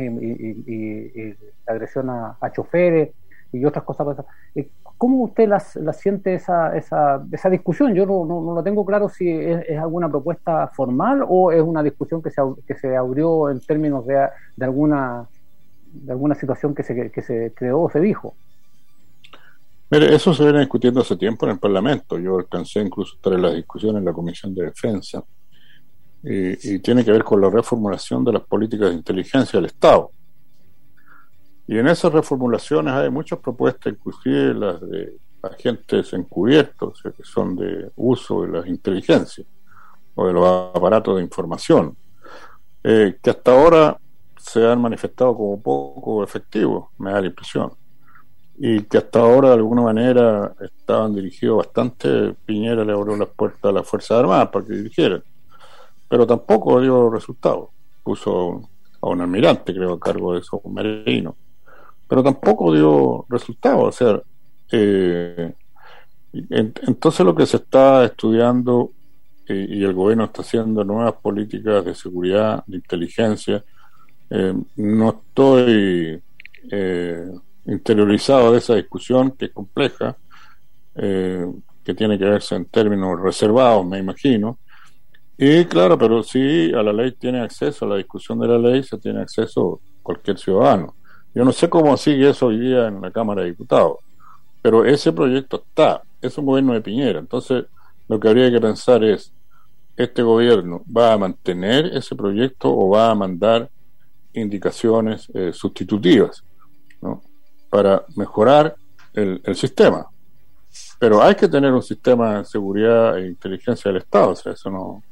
y agresión a choferes y otras cosas. ¿Cómo usted la siente esa discusión? Yo no lo tengo claro si es alguna propuesta formal o es una discusión que se abrió en términos de alguna situación que se creó o se dijo. Mire, eso se viene discutiendo hace tiempo en el Parlamento. Yo alcancé incluso a estar en las discusiones en la Comisión de Defensa y tiene que ver con la reformulación de las políticas de inteligencia del Estado. Y en esas reformulaciones hay muchas propuestas, inclusive las de agentes encubiertos, o sea, que son de uso de las inteligencias o de los aparatos de información, que hasta ahora se han manifestado como poco efectivos, me da la impresión, y que hasta ahora de alguna manera estaban dirigidos bastante. Piñera le abrió las puertas a las Fuerzas Armadas para que dirigieran, pero tampoco dio resultados. Puso a un almirante, creo, a cargo de esos marinos, pero tampoco dio resultados. O sea, Entonces lo que se está estudiando y el gobierno está haciendo nuevas políticas de seguridad, de inteligencia. No estoy interiorizado de esa discusión, que es compleja, que tiene que verse en términos reservados, me imagino. Y claro, pero sí, a la ley tiene acceso, a la discusión de la ley se tiene acceso cualquier ciudadano. Yo no sé cómo sigue eso hoy día en la Cámara de Diputados, pero ese proyecto está, es un gobierno de Piñera. Entonces lo que habría que pensar es, ¿este gobierno va a mantener ese proyecto o va a mandar indicaciones sustitutivas, ¿no?, para mejorar el sistema? Pero hay que tener un sistema de seguridad e inteligencia del Estado. O sea, eso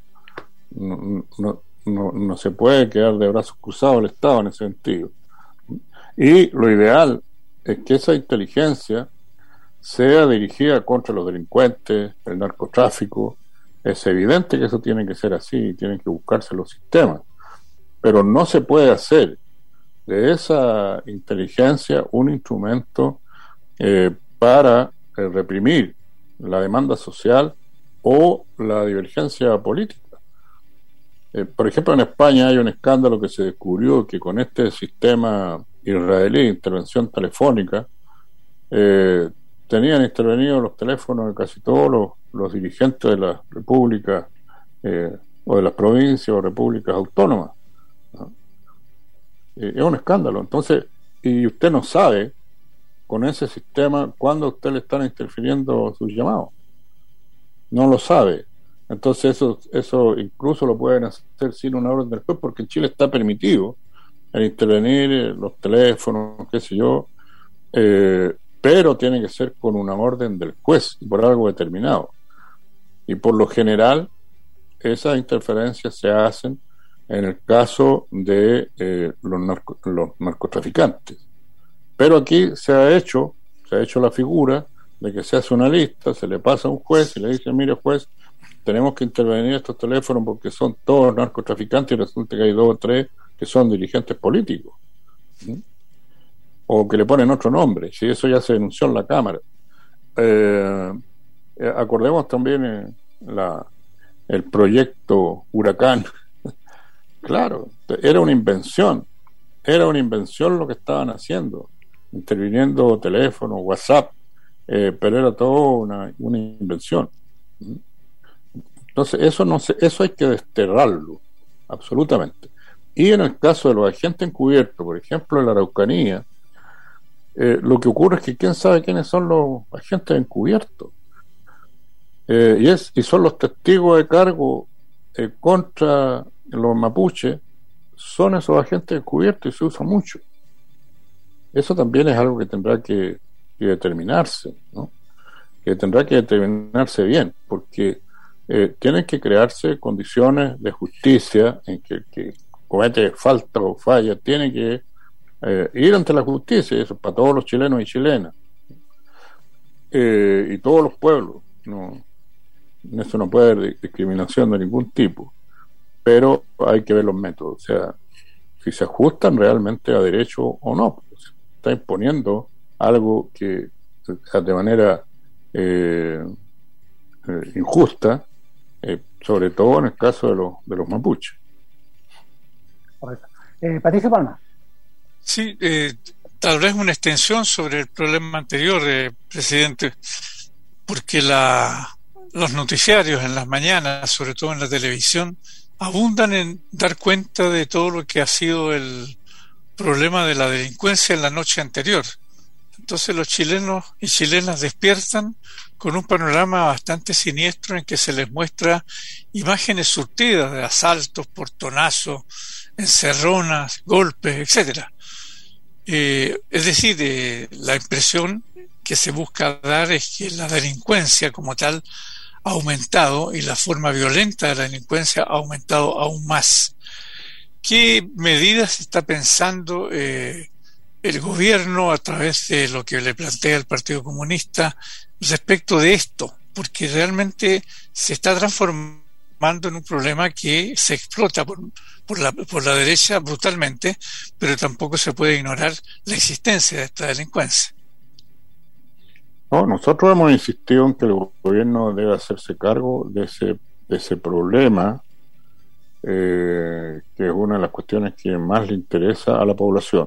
no se puede quedar de brazos cruzados el Estado en ese sentido. Y lo ideal es que esa inteligencia sea dirigida contra los delincuentes, el narcotráfico. Es evidente que eso tiene que ser así, tienen que buscarse los sistemas, pero no se puede hacer de esa inteligencia un instrumento para reprimir la demanda social o la divergencia política. Por ejemplo, en España hay un escándalo que se descubrió, que con este sistema israelí de intervención telefónica tenían intervenido los teléfonos de casi todos los dirigentes de las repúblicas o de las provincias o repúblicas autónomas, ¿no? Es un escándalo. Entonces, y usted no sabe con ese sistema cuándo a usted le están interfiriendo sus llamados, no lo sabe. Entonces eso incluso lo pueden hacer sin una orden del juez, porque en Chile está permitido el intervenir los teléfonos, qué sé yo, pero tiene que ser con una orden del juez y por algo determinado. Y por lo general esas interferencias se hacen en el caso de los narcotraficantes. Pero aquí se ha hecho la figura de que se hace una lista, se le pasa a un juez y le dice, mire juez, tenemos que intervenir estos teléfonos porque son todos narcotraficantes, y resulta que hay 2 o 3 que son dirigentes políticos, ¿sí?, o que le ponen otro nombre. Si eso ya se denunció en la Cámara. Acordemos también el proyecto Huracán. Claro, era una invención lo que estaban haciendo, interviniendo teléfono, WhatsApp, pero era todo una invención. Entonces eso hay que desterrarlo absolutamente. Y en el caso de los agentes encubiertos, por ejemplo en la Araucanía, lo que ocurre es que quién sabe quiénes son los agentes encubiertos, y son los testigos de cargo contra los mapuches, son esos agentes encubiertos, y se usa mucho. Eso también es algo que tendrá que determinarse, ¿no?, que tendrá que determinarse bien, porque tienen que crearse condiciones de justicia en que el que comete falta o falla tiene que ir ante la justicia, y eso es para todos los chilenos y chilenas, y todos los pueblos. Eso no puede haber discriminación de ningún tipo, pero hay que ver los métodos, o sea, si se ajustan realmente a derecho o no. Se está imponiendo algo que de manera injusta, sobre todo en el caso de los mapuches. Correcto. Patricio Palma. Sí, tal vez una extensión sobre el problema anterior, presidente, porque los noticiarios en las mañanas, sobre todo en la televisión, abundan en dar cuenta de todo lo que ha sido el problema de la delincuencia en la noche anterior. Entonces los chilenos y chilenas despiertan con un panorama bastante siniestro en que se les muestra imágenes surtidas de asaltos, portonazos, encerronas, golpes, etcétera. Es decir, la impresión que se busca dar es que la delincuencia como tal ha aumentado y la forma violenta de la delincuencia ha aumentado aún más. ¿Qué medidas está pensando el gobierno a través de lo que le plantea el Partido Comunista respecto de esto? Porque realmente se está transformando en un problema que se explota por la derecha brutalmente, pero tampoco se puede ignorar la existencia de esta delincuencia. No, nosotros hemos insistido en que el gobierno debe hacerse cargo de ese problema, que es una de las cuestiones que más le interesa a la población.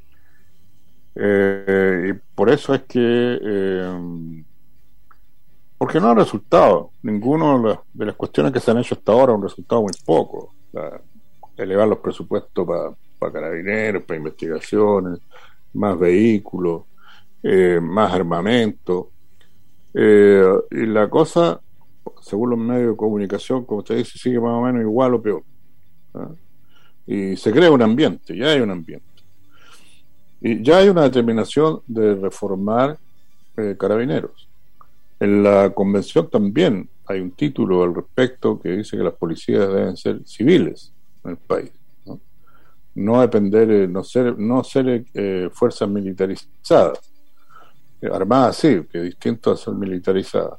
Y por eso es que porque no ha resultado ninguno de las cuestiones que se han hecho hasta ahora, un resultado muy poco. Elevar los presupuestos para carabineros, para investigaciones, más vehículos, más armamento, y la cosa, según los medios de comunicación, como usted dice, sigue más o menos igual o peor, y se crea un ambiente, ya hay un ambiente, y ya hay una determinación de reformar carabineros. En la convención también hay un título al respecto que dice que las policías deben ser civiles en el país, no depender, no ser fuerzas militarizadas, armadas sí, que es distinto a ser militarizadas.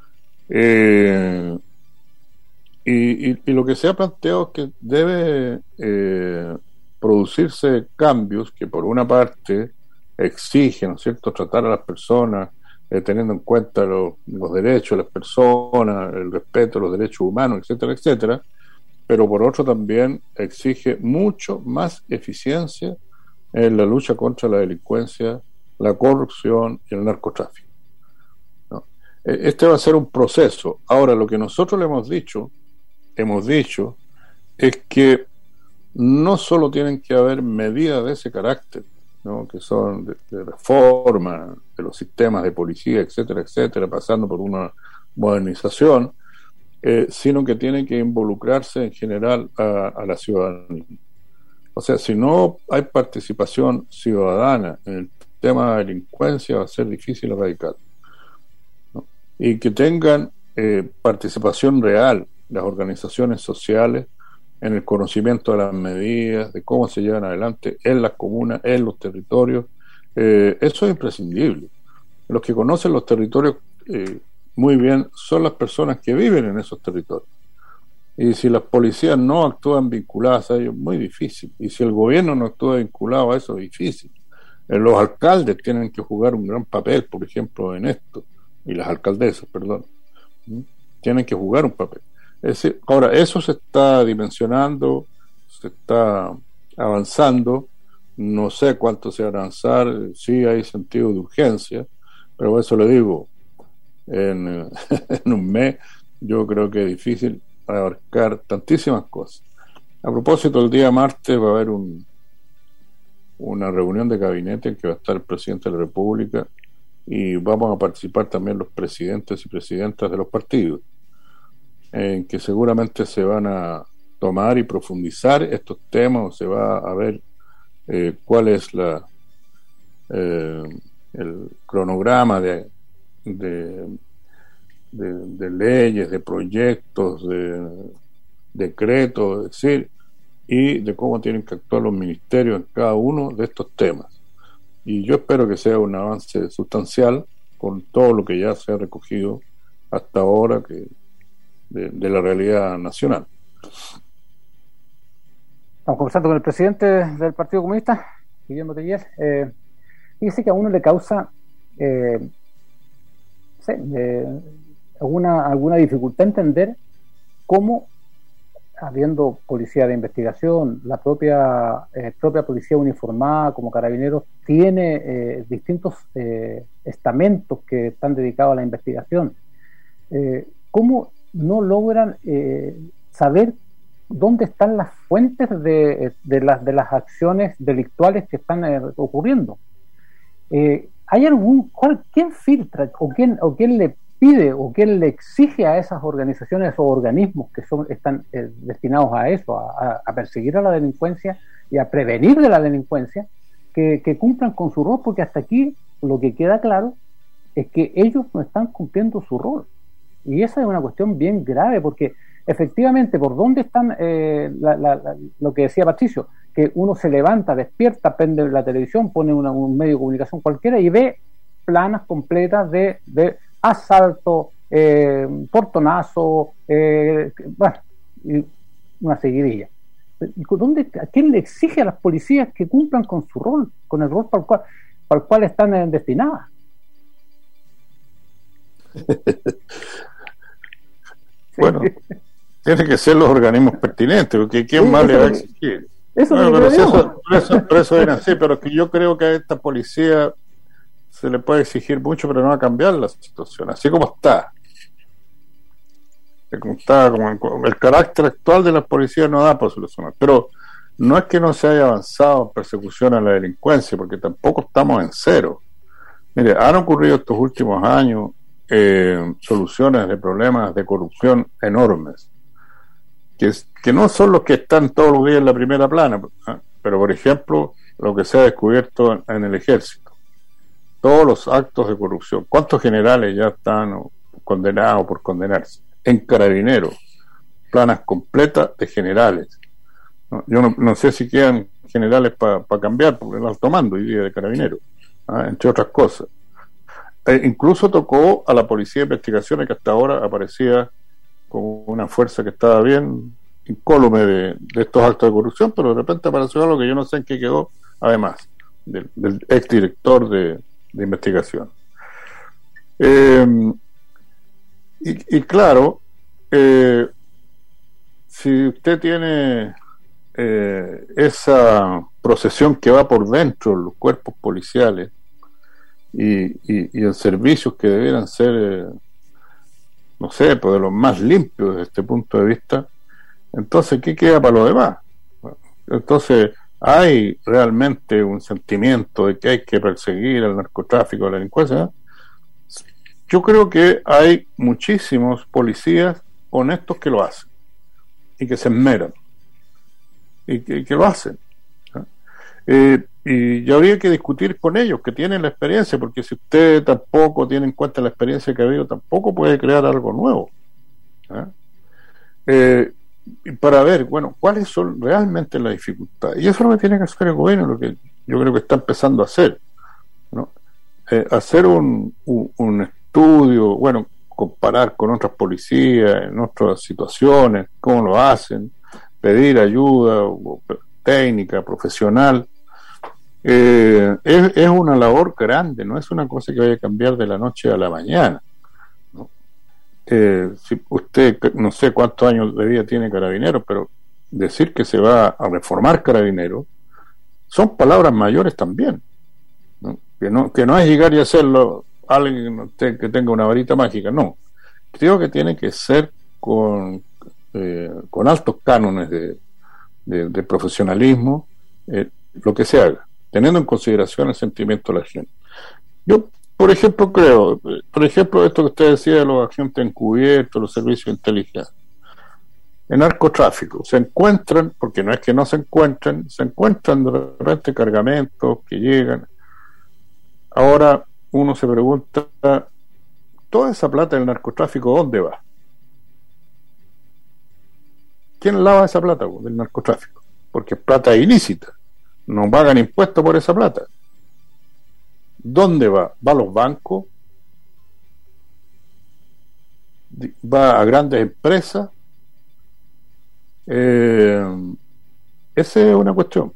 Y lo que se ha planteado es que debe producirse cambios que por una parte exigen, ¿no es cierto?, tratar a las personas teniendo en cuenta los derechos de las personas, el respeto a los derechos humanos, etcétera, etcétera, pero por otro también exige mucho más eficiencia en la lucha contra la delincuencia, la corrupción y el narcotráfico, ¿no? Este va a ser un proceso. Ahora, lo que nosotros le hemos dicho es que no solo tienen que haber medidas de ese carácter, ¿no?, que son de reforma de los sistemas de policía, etcétera, etcétera, pasando por una modernización, sino que tiene que involucrarse en general a la ciudadanía. O sea, si no hay participación ciudadana en el tema de delincuencia, va a ser difícil erradicar, ¿no? Y que tengan participación real las organizaciones sociales en el conocimiento de las medidas, de cómo se llevan adelante en las comunas, en los territorios. Eso es imprescindible. Los que conocen los territorios muy bien son las personas que viven en esos territorios. Y si las policías no actúan vinculadas a ellos, muy difícil. Y si el gobierno no actúa vinculado a eso, es difícil. Los alcaldes tienen que jugar un gran papel, por ejemplo, en esto. Y las alcaldesas, perdón. Tienen que jugar un papel. Es decir, ahora, eso se está dimensionando, se está avanzando. No sé cuánto se va a avanzar. Sí hay sentido de urgencia, pero por eso le digo, en un mes yo creo que es difícil abarcar tantísimas cosas. A propósito, el día martes va a haber una reunión de gabinete en que va a estar el presidente de la República y vamos a participar también los presidentes y presidentas de los partidos, en que seguramente se van a tomar y profundizar estos temas, o se va a ver cuál es el cronograma de leyes, de proyectos, de decretos, es decir, y de cómo tienen que actuar los ministerios en cada uno de estos temas. Y yo espero que sea un avance sustancial con todo lo que ya se ha recogido hasta ahora de la realidad nacional. Estamos conversando con el presidente del Partido Comunista, Guillermo Teller. Fíjese que a uno le causa alguna dificultad entender cómo, habiendo policía de investigación, la propia policía uniformada como Carabineros tiene distintos estamentos que están dedicados a la investigación, cómo no logran saber dónde están las fuentes de las acciones delictuales que están ocurriendo. ¿Hay quién filtra o quién le pide o quién le exige a esas organizaciones o organismos que están destinados a eso, a perseguir a la delincuencia y a prevenir de la delincuencia, que cumplan con su rol? Porque hasta aquí lo que queda claro es que ellos no están cumpliendo su rol, y esa es una cuestión bien grave, porque efectivamente, ¿por dónde están lo que decía Patricio? Que uno se levanta, despierta, prende la televisión, pone un medio de comunicación cualquiera y ve planas completas de asalto, portonazo, bueno, y una seguidilla. ¿A quién le exige a las policías que cumplan con su rol, con el rol para el cual están destinadas? Bueno, tiene que ser los organismos pertinentes, porque ¿quién más le va a exigir? Por eso era así, pero que yo creo que a esta policía se le puede exigir mucho, pero no va a cambiar la situación, así como está. Como el carácter actual de la policía no da para solucionar, pero no es que no se haya avanzado en persecución a la delincuencia, porque tampoco estamos en cero. Mire, han ocurrido estos últimos años soluciones de problemas de corrupción enormes, que no son los que están todos los días en la primera plana, pero por ejemplo, lo que se ha descubierto en el ejército, todos los actos de corrupción, cuántos generales ya están condenados por condenarse, en Carabineros, planas completas de generales. Yo no sé si quedan generales para cambiar, porque el alto mando hoy día de Carabineros, entre otras cosas. Incluso tocó a la Policía de Investigaciones, que hasta ahora aparecía como una fuerza que estaba bien incólume de estos actos de corrupción, pero de repente apareció algo que yo no sé en qué quedó, además del exdirector de investigación. Y claro, si usted tiene esa procesión que va por dentro de los cuerpos policiales y en servicios que debieran ser, no sé, pues de los más limpios desde este punto de vista, entonces ¿qué queda para los demás? Entonces hay realmente un sentimiento de que hay que perseguir al narcotráfico, a la delincuencia. Yo creo que hay muchísimos policías honestos que lo hacen y que se esmeran y que lo hacen, y ya habría que discutir con ellos que tienen la experiencia, porque si usted tampoco tiene en cuenta la experiencia que ha habido, tampoco puede crear algo nuevo, para ver, bueno, cuáles son realmente las dificultades, y eso es lo que tiene que hacer el gobierno, lo que yo creo que está empezando a hacer, ¿no? Hacer un estudio, bueno, comparar con otras policías en otras situaciones, cómo lo hacen, pedir ayuda técnica, profesional. Es una labor grande, no es una cosa que vaya a cambiar de la noche a la mañana, ¿no? Si usted, no sé cuántos años de vida tiene Carabineros, pero decir que se va a reformar Carabineros son palabras mayores también, ¿no? Que no es llegar y hacerlo alguien que tenga una varita mágica, no. Creo que tiene que ser con altos cánones de profesionalismo, lo que se haga, teniendo en consideración el sentimiento de la gente. Yo, por ejemplo, creo, esto que usted decía de los agentes encubiertos, los servicios de inteligencia, en narcotráfico, se encuentran, porque no es que no se encuentren de repente cargamentos que llegan. Ahora uno se pregunta, toda esa plata del narcotráfico, ¿dónde va? ¿Quién lava esa plata del narcotráfico? Porque es plata ilícita, no pagan impuestos por esa plata. ¿Dónde va? ¿Va a los bancos? ¿Va a grandes empresas? Esa es una cuestión.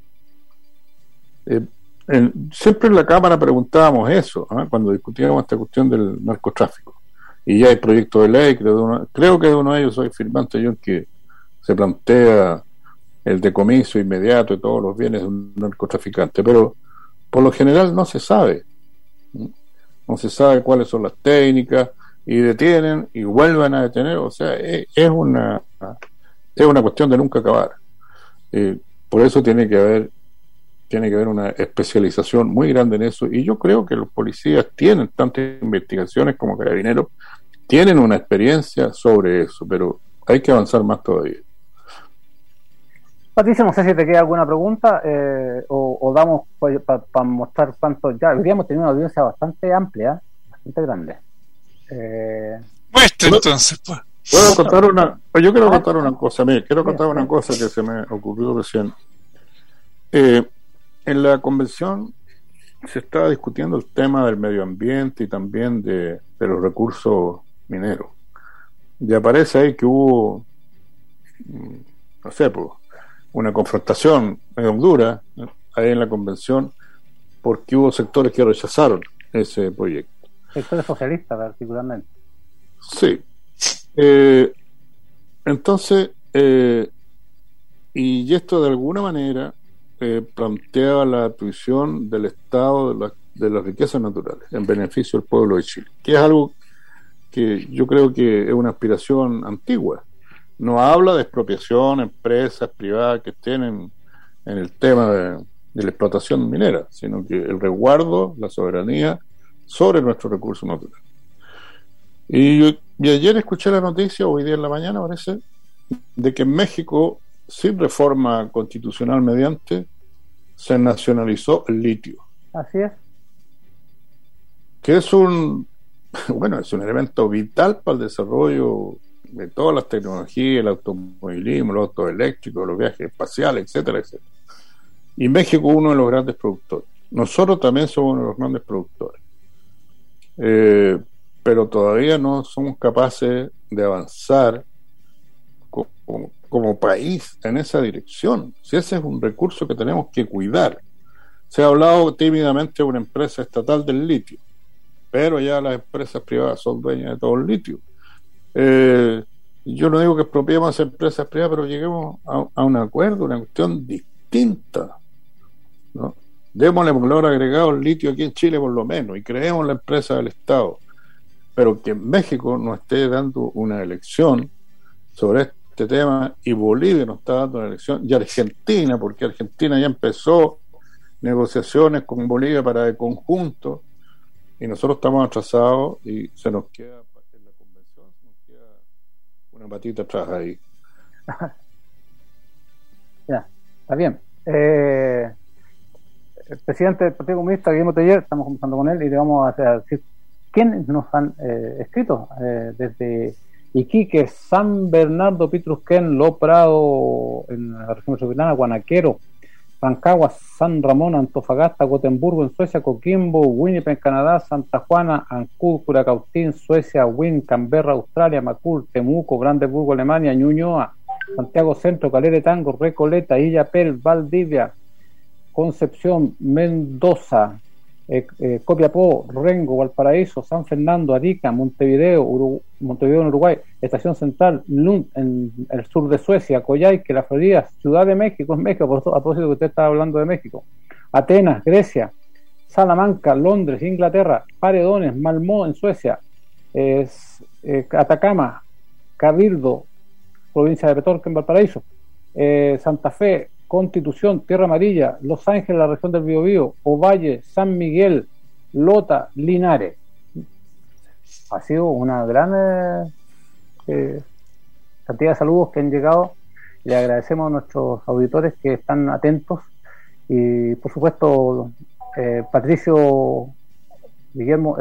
Siempre en la Cámara preguntábamos eso, cuando discutíamos esta cuestión del narcotráfico, y ya hay proyectos de ley, creo que de uno de ellos soy firmante yo, en que se plantea el decomiso inmediato de todos los bienes de un narcotraficante, pero por lo general no se sabe cuáles son las técnicas, y detienen y vuelven a detener, o sea, es una cuestión de nunca acabar. Por eso tiene que haber una especialización muy grande en eso, y yo creo que los policías tienen tantas investigaciones como Carabineros, tienen una experiencia sobre eso, pero hay que avanzar más todavía. Patricia, no sé si te queda alguna pregunta, o damos para mostrar cuánto ya deberíamos tener una audiencia bastante amplia, bastante grande. Muestra entonces, pues. Yo quiero contar una cosa, una cosa que se me ocurrió recién. En la convención se estaba discutiendo el tema del medio ambiente y también de los recursos mineros. Y aparece ahí que hubo, no sé, pues, una confrontación medio dura ahí en la convención, porque hubo sectores que rechazaron ese proyecto. sectores socialistas particularmente. Sí. Entonces, y esto de alguna manera planteaba la tuición del Estado de las riquezas naturales en beneficio del pueblo de Chile, que es algo que yo creo que es una aspiración antigua. No habla de expropiación, empresas privadas que estén en el tema de la explotación minera, sino que el resguardo, la soberanía sobre nuestros recursos naturales. Y ayer escuché la noticia, hoy día en la mañana parece, de que en México, sin reforma constitucional mediante, se nacionalizó el litio. Así es. Que es un elemento vital para el desarrollo de todas las tecnologías, el automovilismo, los autos eléctricos, los viajes espaciales, etcétera, etcétera. Y México es uno de los grandes productores. Nosotros también somos uno de los grandes productores. Pero todavía no somos capaces de avanzar como país en esa dirección. Si ese es un recurso que tenemos que cuidar. Se ha hablado tímidamente de una empresa estatal del litio, pero ya las empresas privadas son dueñas de todo el litio. Yo no digo que expropiemos a esas empresas privadas, pero lleguemos a un acuerdo, una cuestión distinta, ¿no? Démosle valor agregado al litio aquí en Chile por lo menos y creemos la empresa del Estado, pero que México no esté dando una elección sobre este tema, y Bolivia no está dando una elección, y Argentina, porque Argentina ya empezó negociaciones con Bolivia para de conjunto, y nosotros estamos atrasados y se nos queda en la convención, se nos queda una patita atrás ahí. Ya, está bien. El presidente del Partido Comunista, Guillermo Teller, estamos conversando con él y le vamos a decir quiénes nos han escrito desde Iquique, San Bernardo, Pitrusquén, Lo Prado, en la región metropolitana, Guanaquero, Rancagua, San Ramón, Antofagasta, Gotemburgo en Suecia, Coquimbo, Winnipeg en Canadá, Santa Juana, Ancud, Curacautín, Suecia, Wynn, Canberra, Australia, Macul, Temuco, Brandeburgo, Alemania, Ñuñoa, Santiago Centro, Calera Tango, Recoleta, Illapel, Valdivia, Concepción, Mendoza, Copiapó, Rengo, Valparaíso, San Fernando, Arica, Montevideo en Uruguay, Estación Central, Lund en el sur de Suecia, Coyhaique, La Florida, Ciudad de México, en México, a propósito que usted estaba hablando de México, Atenas, Grecia, Salamanca, Londres, Inglaterra, Paredones, Malmö en Suecia, Atacama, Cabildo, provincia de Petorca en Valparaíso, Santa Fe, Constitución, Tierra Amarilla, Los Ángeles, la región del Biobío, Ovalle, San Miguel, Lota, Linares. Ha sido una gran cantidad de saludos que han llegado. Le agradecemos a nuestros auditores que están atentos y por supuesto Patricio, Guillermo,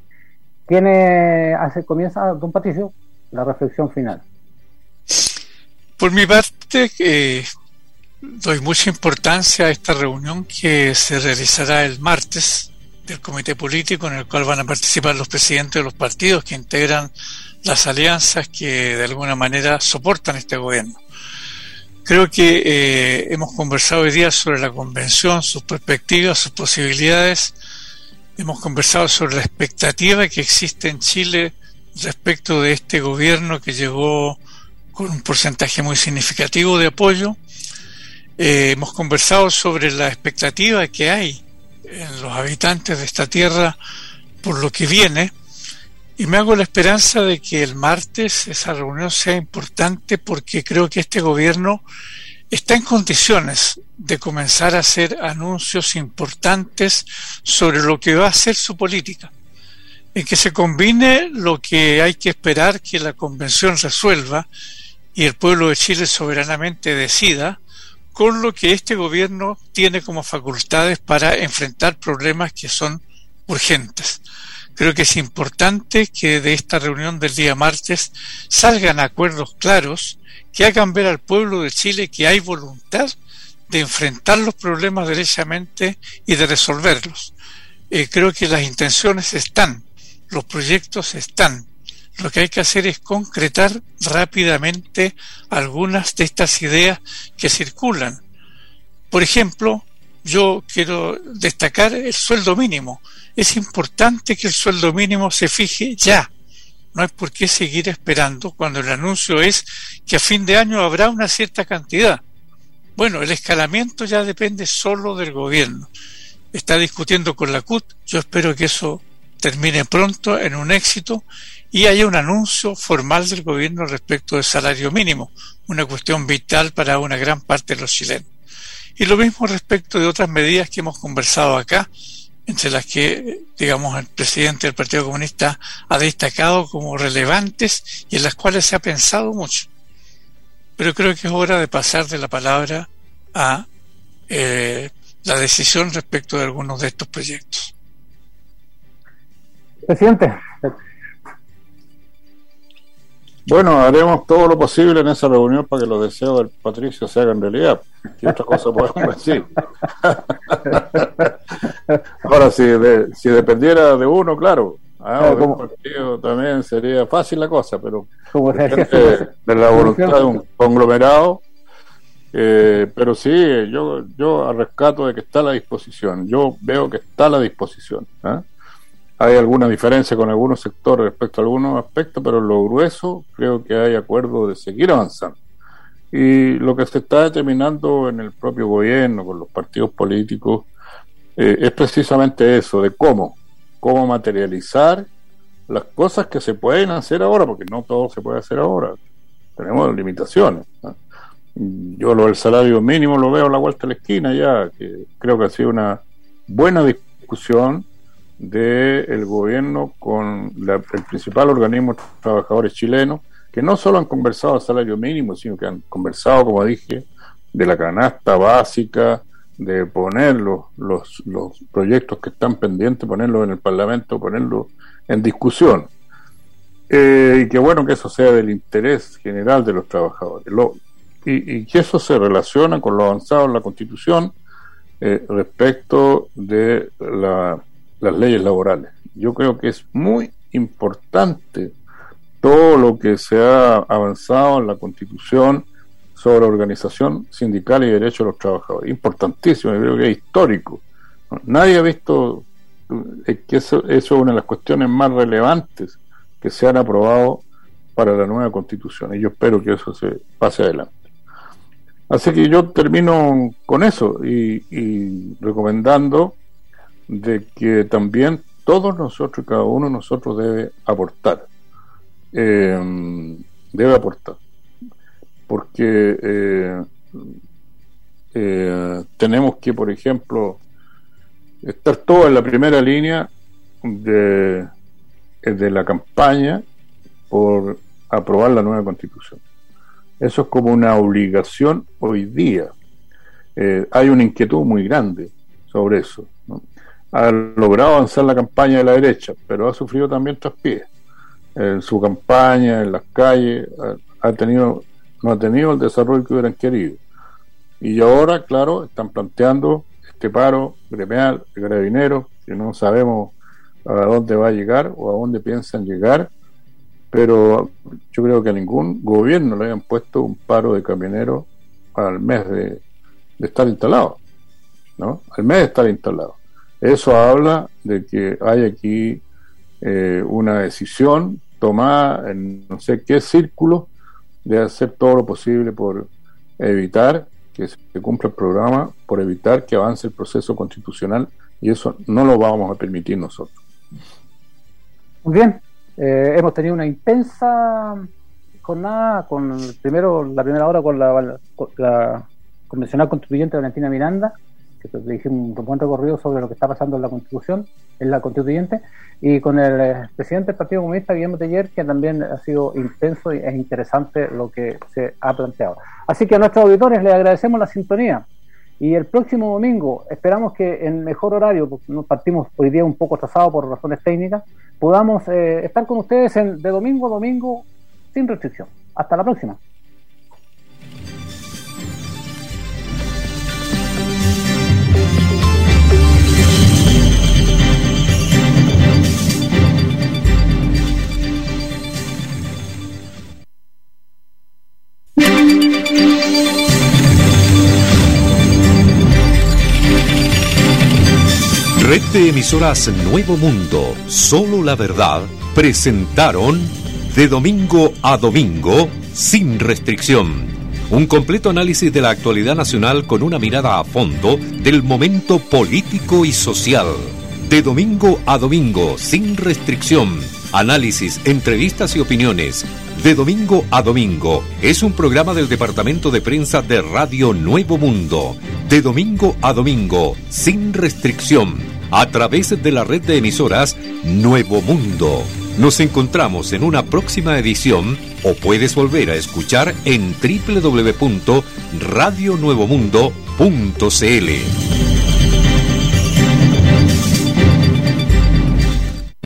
comienza don Patricio la reflexión final. Por mi parte, doy mucha importancia a esta reunión que se realizará el martes del comité político, en el cual van a participar los presidentes de los partidos que integran las alianzas que de alguna manera soportan este gobierno. Creo que hemos conversado hoy día sobre la convención, sus perspectivas, sus posibilidades. Hemos conversado sobre la expectativa que existe en Chile respecto de este gobierno que llegó con un porcentaje muy significativo de apoyo. Hemos conversado sobre la expectativa que hay en los habitantes de esta tierra por lo que viene, y me hago la esperanza de que el martes esa reunión sea importante, porque creo que este gobierno está en condiciones de comenzar a hacer anuncios importantes sobre lo que va a ser su política, en que se combine lo que hay que esperar que la convención resuelva y el pueblo de Chile soberanamente decida, con lo que este gobierno tiene como facultades para enfrentar problemas que son urgentes. Creo que es importante que de esta reunión del día martes salgan acuerdos claros que hagan ver al pueblo de Chile que hay voluntad de enfrentar los problemas derechamente y de resolverlos. Creo que las intenciones están, los proyectos están. Lo que hay que hacer es concretar rápidamente algunas de estas ideas que circulan. Por ejemplo, yo quiero destacar el sueldo mínimo. Es importante que el sueldo mínimo se fije ya. No hay por qué seguir esperando cuando el anuncio es que a fin de año habrá una cierta cantidad. Bueno, el escalamiento ya depende solo del gobierno. Está discutiendo con la CUT. Yo espero que eso termine pronto en un éxito y haya un anuncio formal del gobierno respecto del salario mínimo, una cuestión vital para una gran parte de los chilenos. Y lo mismo respecto de otras medidas que hemos conversado acá, entre las que, digamos, el presidente del Partido Comunista ha destacado como relevantes y en las cuales se ha pensado mucho. Pero creo que es hora de pasar de la palabra a la decisión respecto de algunos de estos proyectos. Presidente. Bueno, haremos todo lo posible en esa reunión para que los deseos del Patricio se hagan realidad. ¿Qué otra cosa podemos decir? Ahora, si dependiera de uno, claro, de un partido también sería fácil la cosa, pero depende de la voluntad de un conglomerado. Pero sí, yo rescato de que está a la disposición. Yo veo que está a la disposición. Hay alguna diferencia con algunos sectores respecto a algunos aspectos, pero en lo grueso creo que hay acuerdo de seguir avanzando. Y lo que se está determinando en el propio gobierno, con los partidos políticos, es precisamente eso, de cómo materializar las cosas que se pueden hacer ahora, porque no todo se puede hacer ahora. Tenemos limitaciones. Yo lo del salario mínimo lo veo a la vuelta de la esquina ya, que creo que ha sido una buena discusión del gobierno con el principal organismo de trabajadores chilenos, que no solo han conversado del salario mínimo, sino que han conversado, como dije, de la canasta básica, de poner los proyectos que están pendientes, ponerlos en el Parlamento, ponerlos en discusión. Y que bueno que eso sea del interés general de los trabajadores. Y que eso se relaciona con lo avanzado en la Constitución respecto de las leyes laborales. Yo creo que es muy importante todo lo que se ha avanzado en la Constitución sobre organización sindical y derechos de los trabajadores. Importantísimo, yo creo que es histórico. Nadie ha visto que eso es una de las cuestiones más relevantes que se han aprobado para la nueva Constitución, y yo espero que eso se pase adelante. Así que yo termino con eso y recomendando de que también todos nosotros y cada uno de nosotros debe aportar, porque tenemos que, por ejemplo, estar todos en la primera línea de la campaña por aprobar la nueva Constitución. Eso es como una obligación hoy día. Hay una inquietud muy grande sobre eso, ¿no? Ha logrado avanzar la campaña de la derecha, pero ha sufrido también traspiés en su campaña, en las calles. No ha tenido el desarrollo que hubieran querido, y ahora, claro, están planteando este paro gremial de carabineros, que no sabemos a dónde va a llegar o a dónde piensan llegar, pero yo creo que a ningún gobierno le hayan puesto un paro de camioneros al mes de estar instalado, ¿no? Al mes de estar instalado. Eso habla de que hay aquí una decisión tomada en no sé qué círculo de hacer todo lo posible por evitar que se cumpla el programa, por evitar que avance el proceso constitucional, y eso no lo vamos a permitir nosotros. Muy bien, hemos tenido una intensa jornada con la primera hora con la convencional constituyente Valentina Miranda, que le dijimos un buen recorrido sobre lo que está pasando en la Constitución, en la constituyente, y con el presidente del Partido Comunista, Guillermo Teller, que también ha sido intenso y es interesante lo que se ha planteado. Así que a nuestros auditores les agradecemos la sintonía, y el próximo domingo esperamos que en mejor horario, porque nos partimos hoy día un poco atrasado por razones técnicas, podamos estar con ustedes de domingo a domingo sin restricción. Hasta la próxima. Red de emisoras Nuevo Mundo, Solo la Verdad, presentaron De Domingo a Domingo, sin restricción. Un completo análisis de la actualidad nacional con una mirada a fondo del momento político y social. De Domingo a Domingo, sin restricción. Análisis, entrevistas y opiniones. De Domingo a Domingo es un programa del Departamento de Prensa de Radio Nuevo Mundo. De Domingo a Domingo, sin restricción, a través de la red de emisoras Nuevo Mundo. Nos encontramos en una próxima edición o puedes volver a escuchar en www.radionuevomundo.cl.